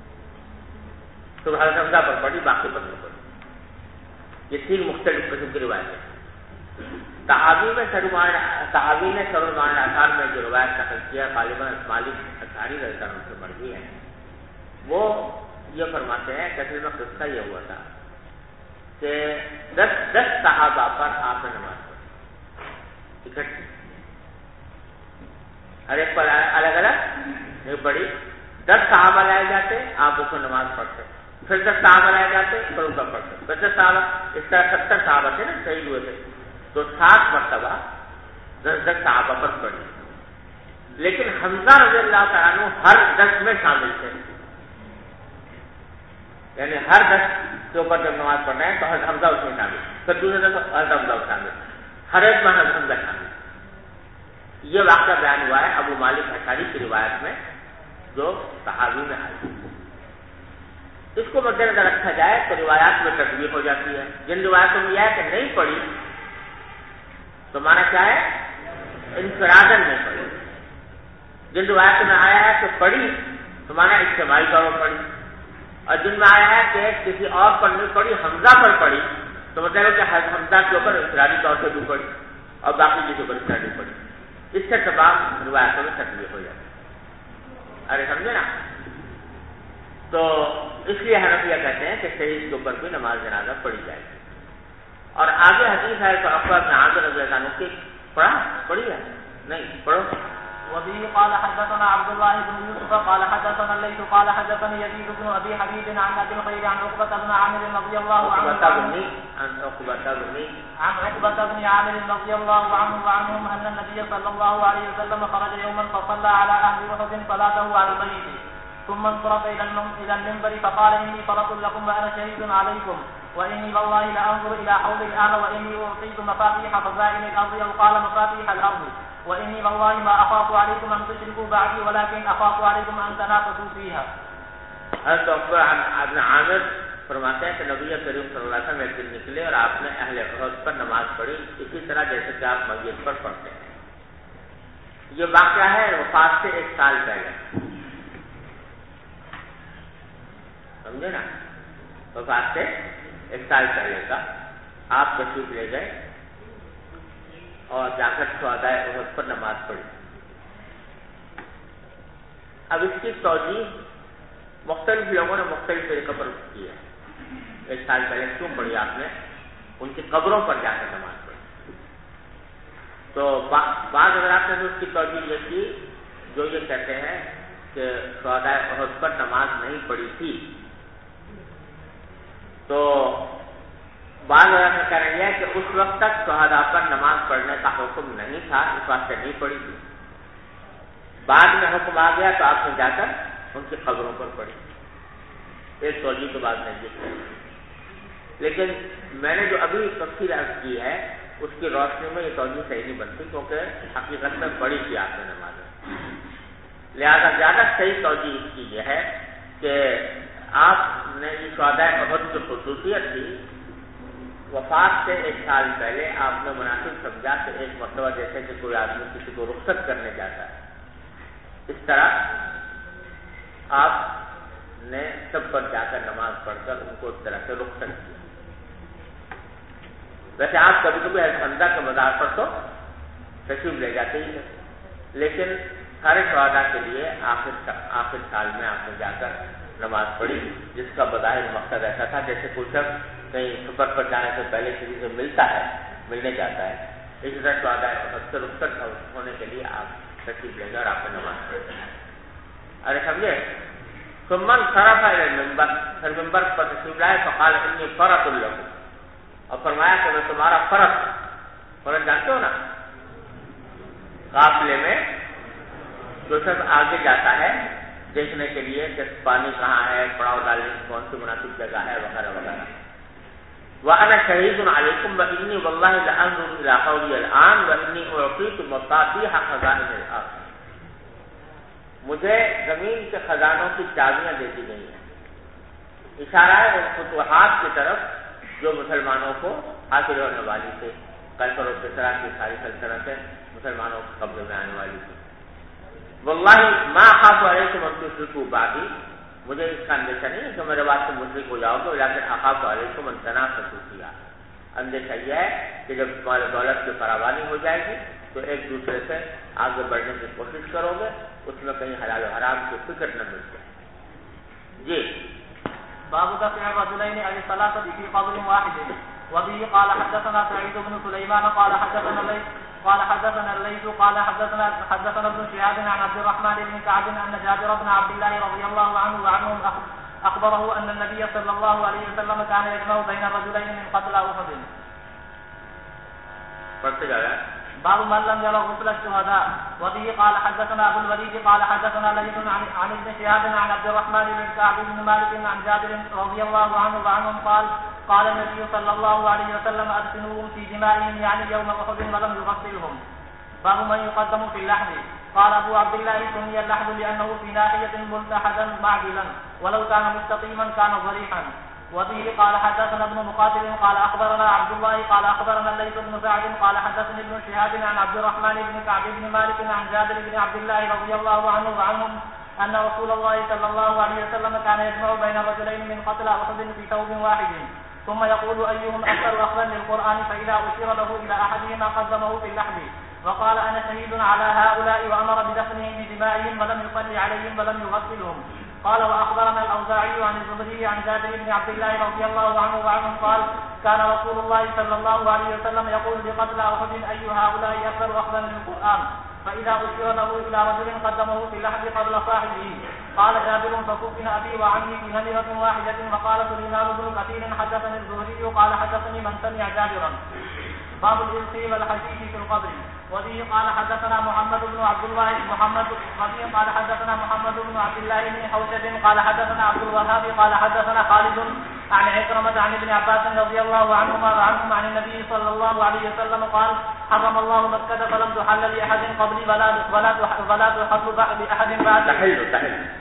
تو حضرت حمزہ پر پڑھی, باقی پر نہیں پڑھی. یہ تین مختلف قسم کی روایتیں. طحاوی نے شرح معانی الآثار میں جو روایت نقل کیا غالباً مالک اشعری رضی اللہ عنہ سے مروی ہے, وہ یہ فرماتے ہیں کہ اصل میں قصہ یہ ہوا تھا کہ 10 صحابہ پر آپ نے نماز پڑھی اکٹھی, ہر ایک پر الگ الگ نہیں پڑھی. 10 صحابہ لائے جاتے, آپ اس کو نماز پڑھتے, پھر 10 صحابہ لائے جاتے, پھر ان کا پڑھتے, پھر 10 صحابہ, اس طرح 70 صحابہ تھے نا شہید ہوئے تھے, تو 7 مرتبہ 10 صحابہ پر پڑھی. لیکن حمزہ رضی اللہ تعالیٰ عنہ ہر 10 میں شامل تھے, یعنی ہر 10 کے اوپر جب نماز پڑھنا ہے تو حمزہ اس میں شامل, پھر دوسرے 10 حمزہ شامل, ہر ایک میں حمزہ شامل. یہ واقعہ بیان ہوا ہے ابو مالک اشعری کی روایت میں جو صحابی میں آئی. اس کو مد نظر رکھا جائے تو روایات میں تشبیہ ہو جاتی ہے. جن روایتوں میں یہ ہے کہ نہیں پڑھی تو مانا کیا ہے, انفرادن نہیں پڑھی. جن روایتوں میں آیا ہے کہ پڑھی تو مانا اجتماعی طور پر پڑھی, اور جن میں آیا ہے کہ کسی اور پر نہیں پڑھی, حمزہ پر پڑھی, تو مطلب کہ حمزہ کے اوپر انفرادی طور پہ بھی پڑھی اور باقی کسی پر انفرادی پڑھی. اس سے تمام روایتوں میں تشبیہ ہو جاتی ہے. ارے سمجھے نا. تو اس لیے حنفیہ کہتے ہیں کہ شہید کے اوپر بھی نماز جنازہ پڑھی جائے گی. اور آگے حدیث ہے تو عقبہ بن عامر رضی اللہ عنہ کی پڑھی ہے نہیں پڑھو. وبه قال حدثنا عبد الله بن يوسف قال حدثنا الليث قال حدثني يزيد بن ابي حبيب عن ابي الخير عن عقبة بن عامر رضي الله عنه عن عقبة بن عامر رضي الله عنه وعنهم ان النبي صلى الله عليه وسلم خرج يوما فصلى على اهل احد صلاته على الميت ثم انصرف الى المنبر فقال اني فرط لكم وانا شهيد عليكم واني والله لانظر الى حوض الان واني اعطيت مفاتيح خزائن الارض او قال مفاتيح الارض وإني والله ما أخاف عليكم أن تشركوا بعدي ولكن أخاف عليكم أن تنافسوا فيها. حضرت عقبہ بن عامر فرماتے ہیں کہ نبی کریم صلی اللہ علیہ وسلم ایک دن نکلے اور آپ نے اہل احد پر نماز پڑھی اسی طرح جیسے کہ آپ مسجد پر پڑھتے ہیں. یہ واقعہ ہے وفات سے 1 سال پہلے، سمجھے نا، وفات سے 1 سال پہلے کا. آپ تشریف لے گئے اور جا کر شہداء احد پر نماز پڑھی. اب اس کی توجیہ مختلف لوگوں نے مختلف طریقے پر کی ہے. 1 سال پہلے کیوں پڑھی آپ نے؟ ان کی قبروں پر جا کر نماز پڑھی. تو بعض حضرات نے اس کی توجیہ یہ کی جو یہ کہتے ہیں کہ شہداء احد پر نماز نہیں پڑھی تھی. تو بعض حضرات نے کہہ رہی ہے کہ اس وقت تک شہداء پر نماز پڑھنے کا حکم نہیں تھا، اس واسطے نہیں پڑھی تھی. بعد میں حکم آ گیا تو آپ نے جا کر ان کی قبروں پر پڑھی. ایک توجیہ کے بعد نہیں کی. لیکن میں نے جو ابھی تفصیل عرض کی ہے اس کی روشنی میں یہ توجیہ صحیح نہیں بنتی، کیونکہ حقیقت میں پڑھی تھی آپ نے نماز. لہذا زیادہ صحیح توجیہ اس کی یہ ہے کہ آپ نے یہ شہداء احد کی خصوصیت تھی، وفات سے 1 سال پہلے آپ نے مناسب سمجھا کہ ایک مرتبہ جیسے کہ کوئی آدمی کسی کو رخصت کرنے جاتا ہے، اس طرح آپ نے سب پر جا کر نماز پڑھ کر ان کو اس طرح سے رخصت کیا. ویسے آپ کبھی کبھی حمزہ کے مزار پر تو تشریف لے جاتے ہی ہیں، لیکن سارے شہداء کے لیے آخر سال میں آپ نے جا کر نماز پڑھی، جس کا بظاہر مقصد ایسا تھا جیسے کوئی شخص کہیں سفر پر جانے سے پہلے کسی سے ملنے جاتا ہے، اسی طرح شہداء احد سے رخصت ہونے کے لیے آپ تشریف لے گئے اور آپ نے نماز پڑھی. ارے سمجھے؟ ثم انصرف الى المنبر، پھر ممبر پر تشریف لائے فقال انی فرط لکم، اور فرمایا کہ میں تمہارا فرض جانتے ہو نا، قافلے میں جو شخص آگے جاتا ہے دیکھنے کے لیے کہ پانی کہاں ہے، پڑاؤ ڈالنے کی کون سی مناسب جگہ ہے وغیرہ وغیرہ. وَأَنَا شَهِيدٌ عَلَيْكُمْ وَإِنِّي وَاللَّهِ لَأَنظُرُ إِلَىٰ قَوْلِيَ الْآنَ وَإِنِّي أُعْطِيتُ مَفَاتِيحَ خَزَائِنِ الْأَرْضِ، مجھے زمین کے خزانوں کی چابیاں دے دی گئی ہیں. اشارہ ہے ان فتوحات کی طرف جو مسلمانوں کو حاصل ہونے والی تھی. قیصر و کسریٰ کی ساری سلطنتیں مسلمانوں کے قبضے میں آنے والی تھی. واللہ ما اخاف علیکم ان تشرکوا بعدی، مجھے اس کا اندیشہ نہیں ہے کہ میرے بعد سے مشرک ہو جاؤ گے، لیکن اخاف علیکم ان تنافسوا فیہا، اندیشہ یہ ہے کہ جب تمہاری دولت کی فراوانی ہو جائے گی تو ایک دوسرے سے آگے بڑھنے کی کوشش کرو گے، اس میں کہیں حلال و حرام کی فکر نہ مل جائے. جی باب دفع الرجلين عن الصلاة في قبر واحد. وبه قال حدثنا سعيد بن سليمان قال حدثنا الليث قال حدثنا ابن شهاب عن عبد الرحمن بن كعب أن جابر بن عبد الله رضي الله عنه وعنهم أخبره أن النبي صلى الله عليه وسلم كان يجمع بين الرجلين من قتل أحد. باب من لم يرى غسل الشهداء. وبه قال حدثنا ابو الوليد قال حدثنا ليث عن ابن شهاب عن عبد الرحمن بن كعب بن مالك عن جابر رضي الله عنه وعنهم قال النبي صلى الله عليه وسلم ادفنوهم في دمائهم يعني يوم احد ولم يغسلهم. باب من يقدم في اللحد. قال ابو عبد الله سمي اللحد لانه في ناحيه ملتحدا معدلا ولو كان مستقيما كان ضريحا. وبه قال حدثنا ابن مقاتل قال اخبرنا عبد الله قال اخبرنا الليث بن سعد قال حدثني ابن شهاب عن عبد الرحمن بن كعب بن مالك عن جابر بن عبد الله رضي الله عنه وعنهم ان رسول الله صلى الله عليه وسلم كان يجمع بين الرجلين من قتل احد في ثوب واحد ثم يقول ايهم اكثر اخذا للقران فاذا اشير له الى احدهما قدمه في اللحد وقال انا شهيد على هؤلاء وامر بدفنهم بدمائهم ولم يصلي عليهم ولم يغسلهم. قال واخبرنا الاوزاعي عن الزهري عن جابر بن عبد الله رضي الله عنه وعنهم قال كان رسول الله صلى الله عليه وسلم يقول لقتل احد اي هؤلاء اكثر اخذا للقران فاذا اشير له الى رجل قدمه في اللحد قبل صاحبه. قال جابر فكفن ابي وعمي في نمره واحده. وقال سليمان بن كثير حدثني الزهري قال حدثني من سمع جابرا. باب الارث والحشيش في القبر. وبه قال حدثنا محمد بن عبد الله قال حدثنا محمد بن عبد الله بن حوشب قال حدثنا عبد الوهاب قال حدثنا خالد عن عكرمة عن ابن عباس رضي الله عنهما وعنهم عن النبي صلى الله عليه وسلم قال حرم الله مكة فلم تحل لأحد قبلي ولا تحل لأحد بعد.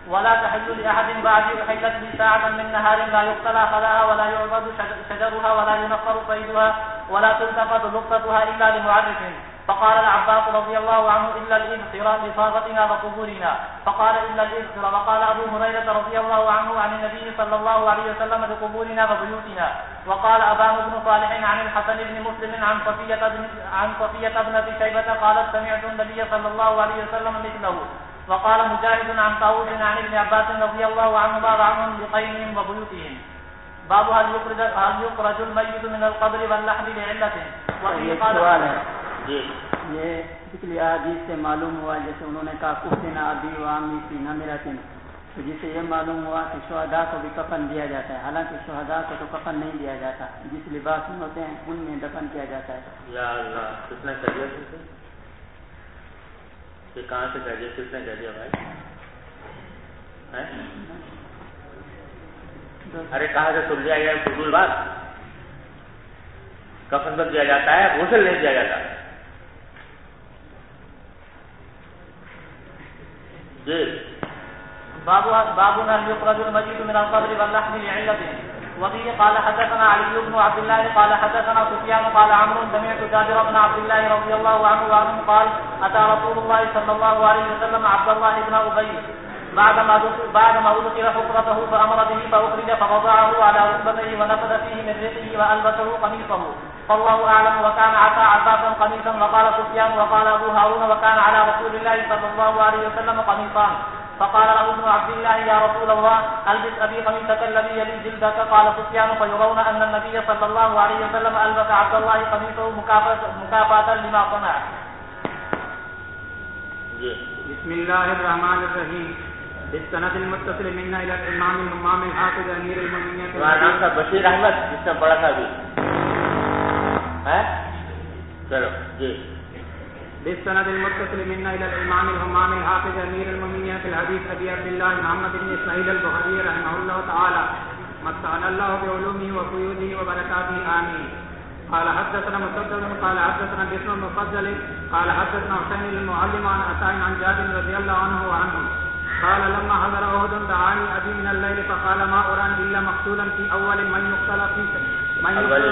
ولا تحل لأحد بعدي أحلت لي ساعة من نهار لا يقتلى خلاها ولا يعبد شجرها ولا ينفر صيدها ولا تلتفت لقطتها إلا لمعرف. فقال العباس رضي الله عنه إلا الإبخر لصاغتنا وقبورنا. فقال إلا الإبخر. وقال أبو هريرة رضي الله عنه عن النبي صلى الله عليه وسلم لقبورنا وبيوتنا. وقال أبان بن صالح عن الحسن بن مسلم عن صفية ابنة شيبة قالت سمعت النبي صلى الله عليه وسلم مثله. وقال مجاهد عن طاووس عن ابن عباس رضي الله عنهما وعنهم بقيمهم وبيوتهم. باب هل يخرج الميت من القبر واللحد لعلة. یہ سوال ہے، یہ پچھلی احادیث سے معلوم ہوا جیسے انہوں نے کہا کفن ابی و عمی فی نمرۃ، تو جس سے یہ معلوم ہوا کہ شہداء کو بھی کفن دیا جاتا ہے، حالانکہ شہداء کو تو کفن نہیں دیا جاتا، جس لباس میں ہوتے ہیں ان میں دفن کیا جاتا ہے. یا اللہ، کتنا کر دیا کہ کہاں سے کہہ دیا، کس نے کہہ دیا بھائی؟ ارے کہاں سے سن لیا گیا فضول بات؟ کفن تو دیا جاتا ہے، غسل نہیں دیا جاتا. جی باب هل يخرج الميت من القبر واللحد لعلة. وفيه قال حدثنا علي بن عبد الله قال حدثنا سفيان قال عمرو سمعت جابر بن عبد الله رضي الله عنه قال أتى رسول الله صلى الله عليه وسلم عبد الله بن أبي بعدما أدخل حفرته فأمر به فأخرج فوضعه على ركبتيه ونفذ فيه من رقه وألبسه قميصه فالله أعلم. وكان عطى عباسا قميصا. وقال سفيان وقال أبو هارون وكان على رسول الله صلى الله عليه وسلم قميصان. فقال له ابن عبد الله يا رسول الله ألبس أبي قميصك الذي يلي جلدك. قال سفيان فيرون أن النبي صلى الله عليه وسلم ألبس عبد الله قميصه مكافأة لما صنع. بسم الله الرحمن الرحيم. بالسند المتصل منا الى الامام الامام الحافظ امیر المؤمنین نام تھا بشیر احمد جس نے پڑھا تھا ابھی ہے. چلو جی. بالسند المتصل منا الى الامام الامام الحافظ امیر المؤمنین في الحديث ابي عبد الله محمد بن اسماعيل البخاري رحمه الله تعالى متعنا الله بعلومه وفيوضه وبركاته آمين. قال حدثنا مسدد قال حدثنا بسم المفضل قال حدثنا حسين المعلم عن عطاء عن جابر رضي الله عنه وعنهم قال لما حضر أحد دعاني أبي من الليل فقال ما أراني إلا مقتولا في أول من يقتل من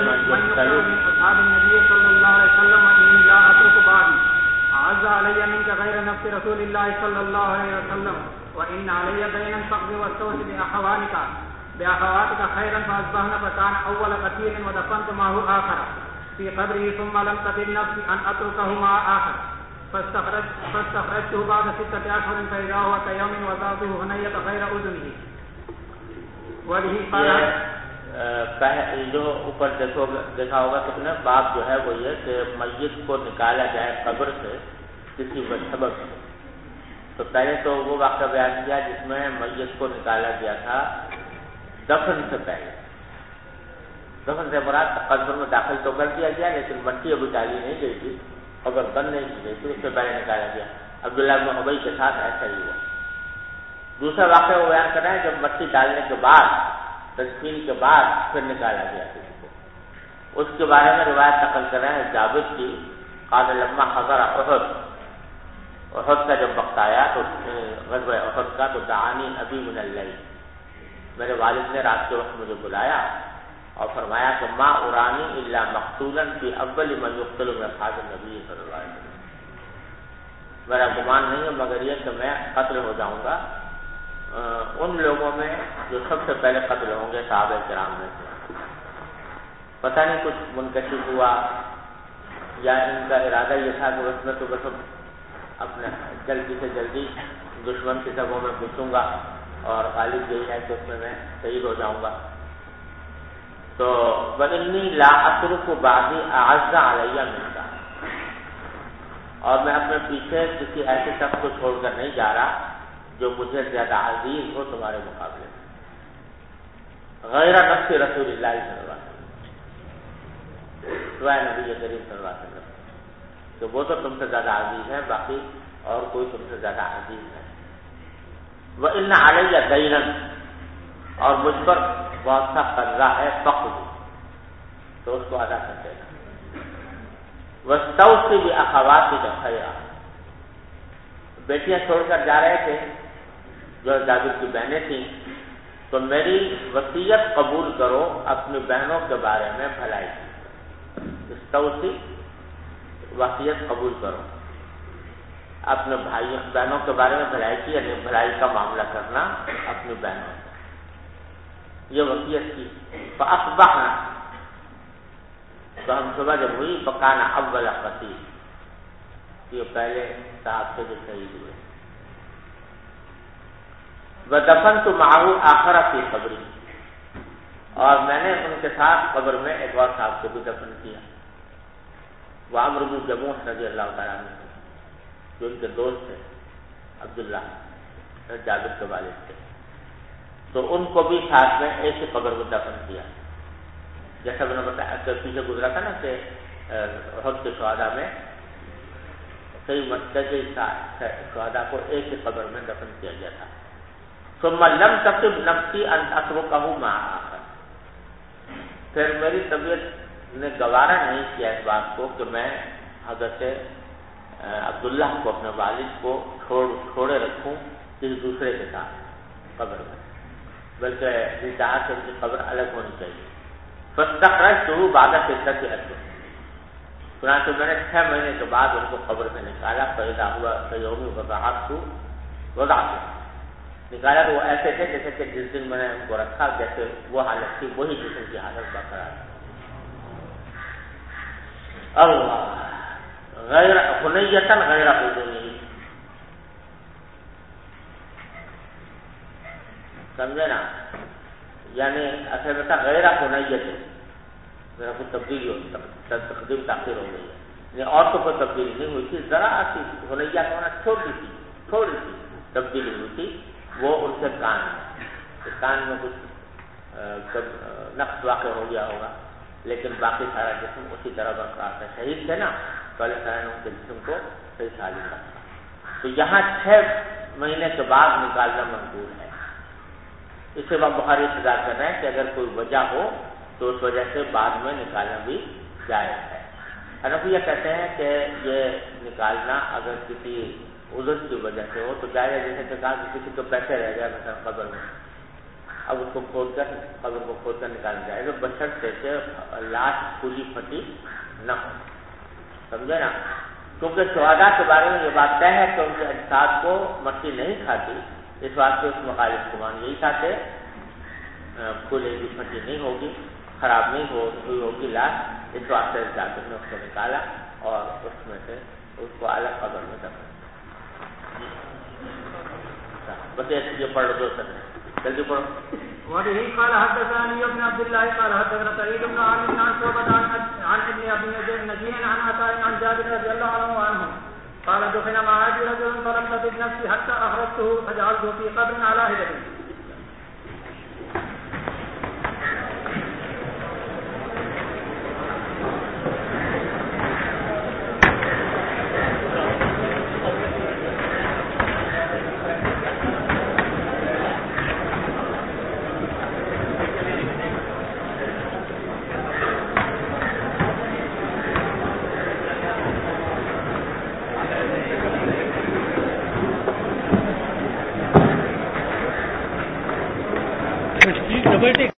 أصحاب النبي صلى الله عليه وسلم وإني لا أترك بعدي أعز علي منك غير نفس رسول الله صلى الله عليه وسلم وإن علي دينا فاقض واستوصي بأخواتك خيرا فأصبحن فكان أول قتيل ودفنت معه آخر في قبره ثم لم تطب نفسي أن أتركه مع آخر فاستخرجته بعد 6 أشهر فإذا هو كيوم وضعته هنية غير أذنه. وبه قال جو اوپر دیکھا ہوگا تم نے باب جو ہے وہ یہ کہ میت کو نکالا جائے قبر سے کسی سبب سے. تو پہلے تو وہ واقعہ بیان کیا جس میں میت کو نکالا گیا تھا دفن سے پہلے. دفن سے مراد قبر میں داخل تو کر دیا گیا لیکن مٹی ابھی ڈالی نہیں گئی تھی، اگر بند نہیں کی گئی تھی، اس سے پہلے نکالا گیا. عبداللہ بن ابی کے ساتھ ایسا ہی ہوا. دوسرا واقعہ وہ بیان کر رہا ہے جب مٹی ڈالنے کے بعد تدفین کے بعد پھر نکالا گیا کسی کو. اس کے بارے میں روایت نقل کر رہے ہیں جابر کی قال لما حضر احد کا جب وقت آیا تو غزوہ احد کا تو دعانی ابی من اللیل، میرے والد نے رات کے وقت مجھے بلایا اور فرمایا کہ ما ارانی الا مقتولا فی اول من یقتل من اصحاب النبی صلی اللہ علیہ وسلم، میرا گمان نہیں ہے مگر یہ کہ میں قتل ہو جاؤں گا ان لوگوں میں جو سب سے پہلے قتل ہوں گے صحابہ کرام میں سے. پتہ نہیں کچھ منکشف ہوا یا ان کا ارادہ یہ تھا کہ اس میں تو بس اپنے جلدی سے جلدی دشمن کی سبوں میں گھسوں گا اور غالب یہی ہے کہ اس میں شہید ہو جاؤں گا. تو وَإِنِّي لَا أَتْرُكُ بَعْدِي أَعَزَّ عَلَيَّ مِنْكَ، اور میں اپنے پیچھے کسی ایسے شخص کو چھوڑ کر نہیں جا رہا جو مجھے زیادہ عزیز ہو تمہارے مقابلے میں، غیر نفس رسول اللہ صلی اللہ علیہ وسلم، سوائے نبی کریم صلی اللہ علیہ وسلم، تو وہ تو تم سے زیادہ عزیز ہے، باقی اور کوئی تم سے زیادہ عزیز ہے. وَإِنَّ عَلَيَّ دَيْنًا، اور مجھ پر بہت سا قرضہ ہے، فقر تو اس کو ادا کر دینا. وَاسْتَوْصِ بِأَخَوَاتِكَ خَيْرًا، بیٹیاں چھوڑ کر جا رہے تھے جو جابر کی بہنیں تھیں، تو میری وصیت قبول کرو اپنی بہنوں کے بارے میں بھلائی کی، استوصی وصیت قبول کرو اپنے بھائی بہنوں کے بارے میں بھلائی کی، یعنی بھلائی کا معاملہ کرنا اپنی بہنوں سے، یہ وصیت کی۔ فاصبحنا، تو ہم صبح جب ہوئی، فکان اول قتیل، یہ پہلے صاحب سے جو شہید ہوئے، ودفنت معه آخر فی قبری، اور میں نے ان کے ساتھ قبر میں ایک اور صاحب کو بھی دفن کیا، وہ عمرو بن جموح رضی اللہ تعالیٰ عنہ، جو ان کے دوست تھے عبداللہ جابر کے والد تھے، تو ان کو بھی ساتھ میں ایک ہی قبر میں دفن کیا، جیسا میں نے بتایا کہ پیچھے گزرا تھا نا کہ احد کے شہداء میں کئی شہداء کو ایک ہی قبر میں دفن کیا گیا تھا۔ ثم لم تصب نفسی ان اترکہ مع آخر، پھر میری طبیعت نے گوارا نہیں کیا اس بات کو کہ میں حضرت عبداللہ کو، اپنے والد کو چھوڑے رکھوں کسی دوسرے کے ساتھ قبر میں، بلکہ چاہا کہ ان کی قبر الگ ہونی چاہیے۔ فاستخرجته بعد 6 اشهر، چنانچہ میں نے 6 مہینے کے بعد ان کو قبر سے نکالا، فإذا هو كيوم وضعته، نکالا تو وہ ایسے تھے جیسے کہ جس دن میں نے ان کو رکھا، جیسے وہ حالت تھی وہی جسم کی حالت برقرار ہے۔ اللہ غیر حنیۃ غیر حزنی، سمجھے نا، یعنی اصل میں تھا غیر حنیۃ، میرا کوئی تبدیلی ہو، تقدیم تاخیر ہو گئی ہے، یعنی اور تو کوئی تبدیلی نہیں ہوئی تھی، ذرا سی حنیہ ہونا تھوڑی سی تبدیلی ہوئی تھی، وہ ان کے کان میں کچھ نقص واقع ہو گیا ہوگا، لیکن باقی سارا جسم اسی طرح برقرار تھا۔ شہید تھے نا، تو اللہ تعالیٰ نے ان کے جسم کو صحیح سالم رکھا، تو یہاں 6 مہینے کے بعد نکالنا منظور ہے۔ اس سے بخاری انتظار کر رہے ہیں کہ اگر کوئی وجہ ہو تو اس وجہ سے بعد میں نکالنا بھی جائز ہے۔ حنفیہ کہتے ہیں کہ یہ نکالنا اگر کسی عذر کی وجہ سے ہو تو جائز ہے، جیسے کہ کہا کہ کسی کو پیسے رہ گئے مثلا قبر میں، اب اس کو قبر کو کھود کر نکالنا جائے گا، بشرطے کہ لاش کھلی پھٹی نہ ہو، سمجھے نا، کیونکہ شہداء کے بارے میں یہ بات طے ہے کہ ان کے اجساد کو مٹی نہیں کھاتی، اس واسطے اس مخالف گمان یہی تھا کہ کھلی بھی پھٹی نہیں ہوگی، خراب نہیں ہوئی ہوگی لاش، اس واسطے جابر نے اس کو نکالا اور اس میں سے اس کو الگ قبر میں دفن۔ بس یہ پڑھ دو سر، جلدی پڑھو۔ وبه قال حدثني ابن عبد الله قال حدثنا سعيد بن عامر عن شعبة عن ابن ابي نجيح عن عطاء عن جابر رضي الله عنه قال دفن مع ابي رجل فلم تجد نفسي حتى اخرجته فجعلته في قبر على هدته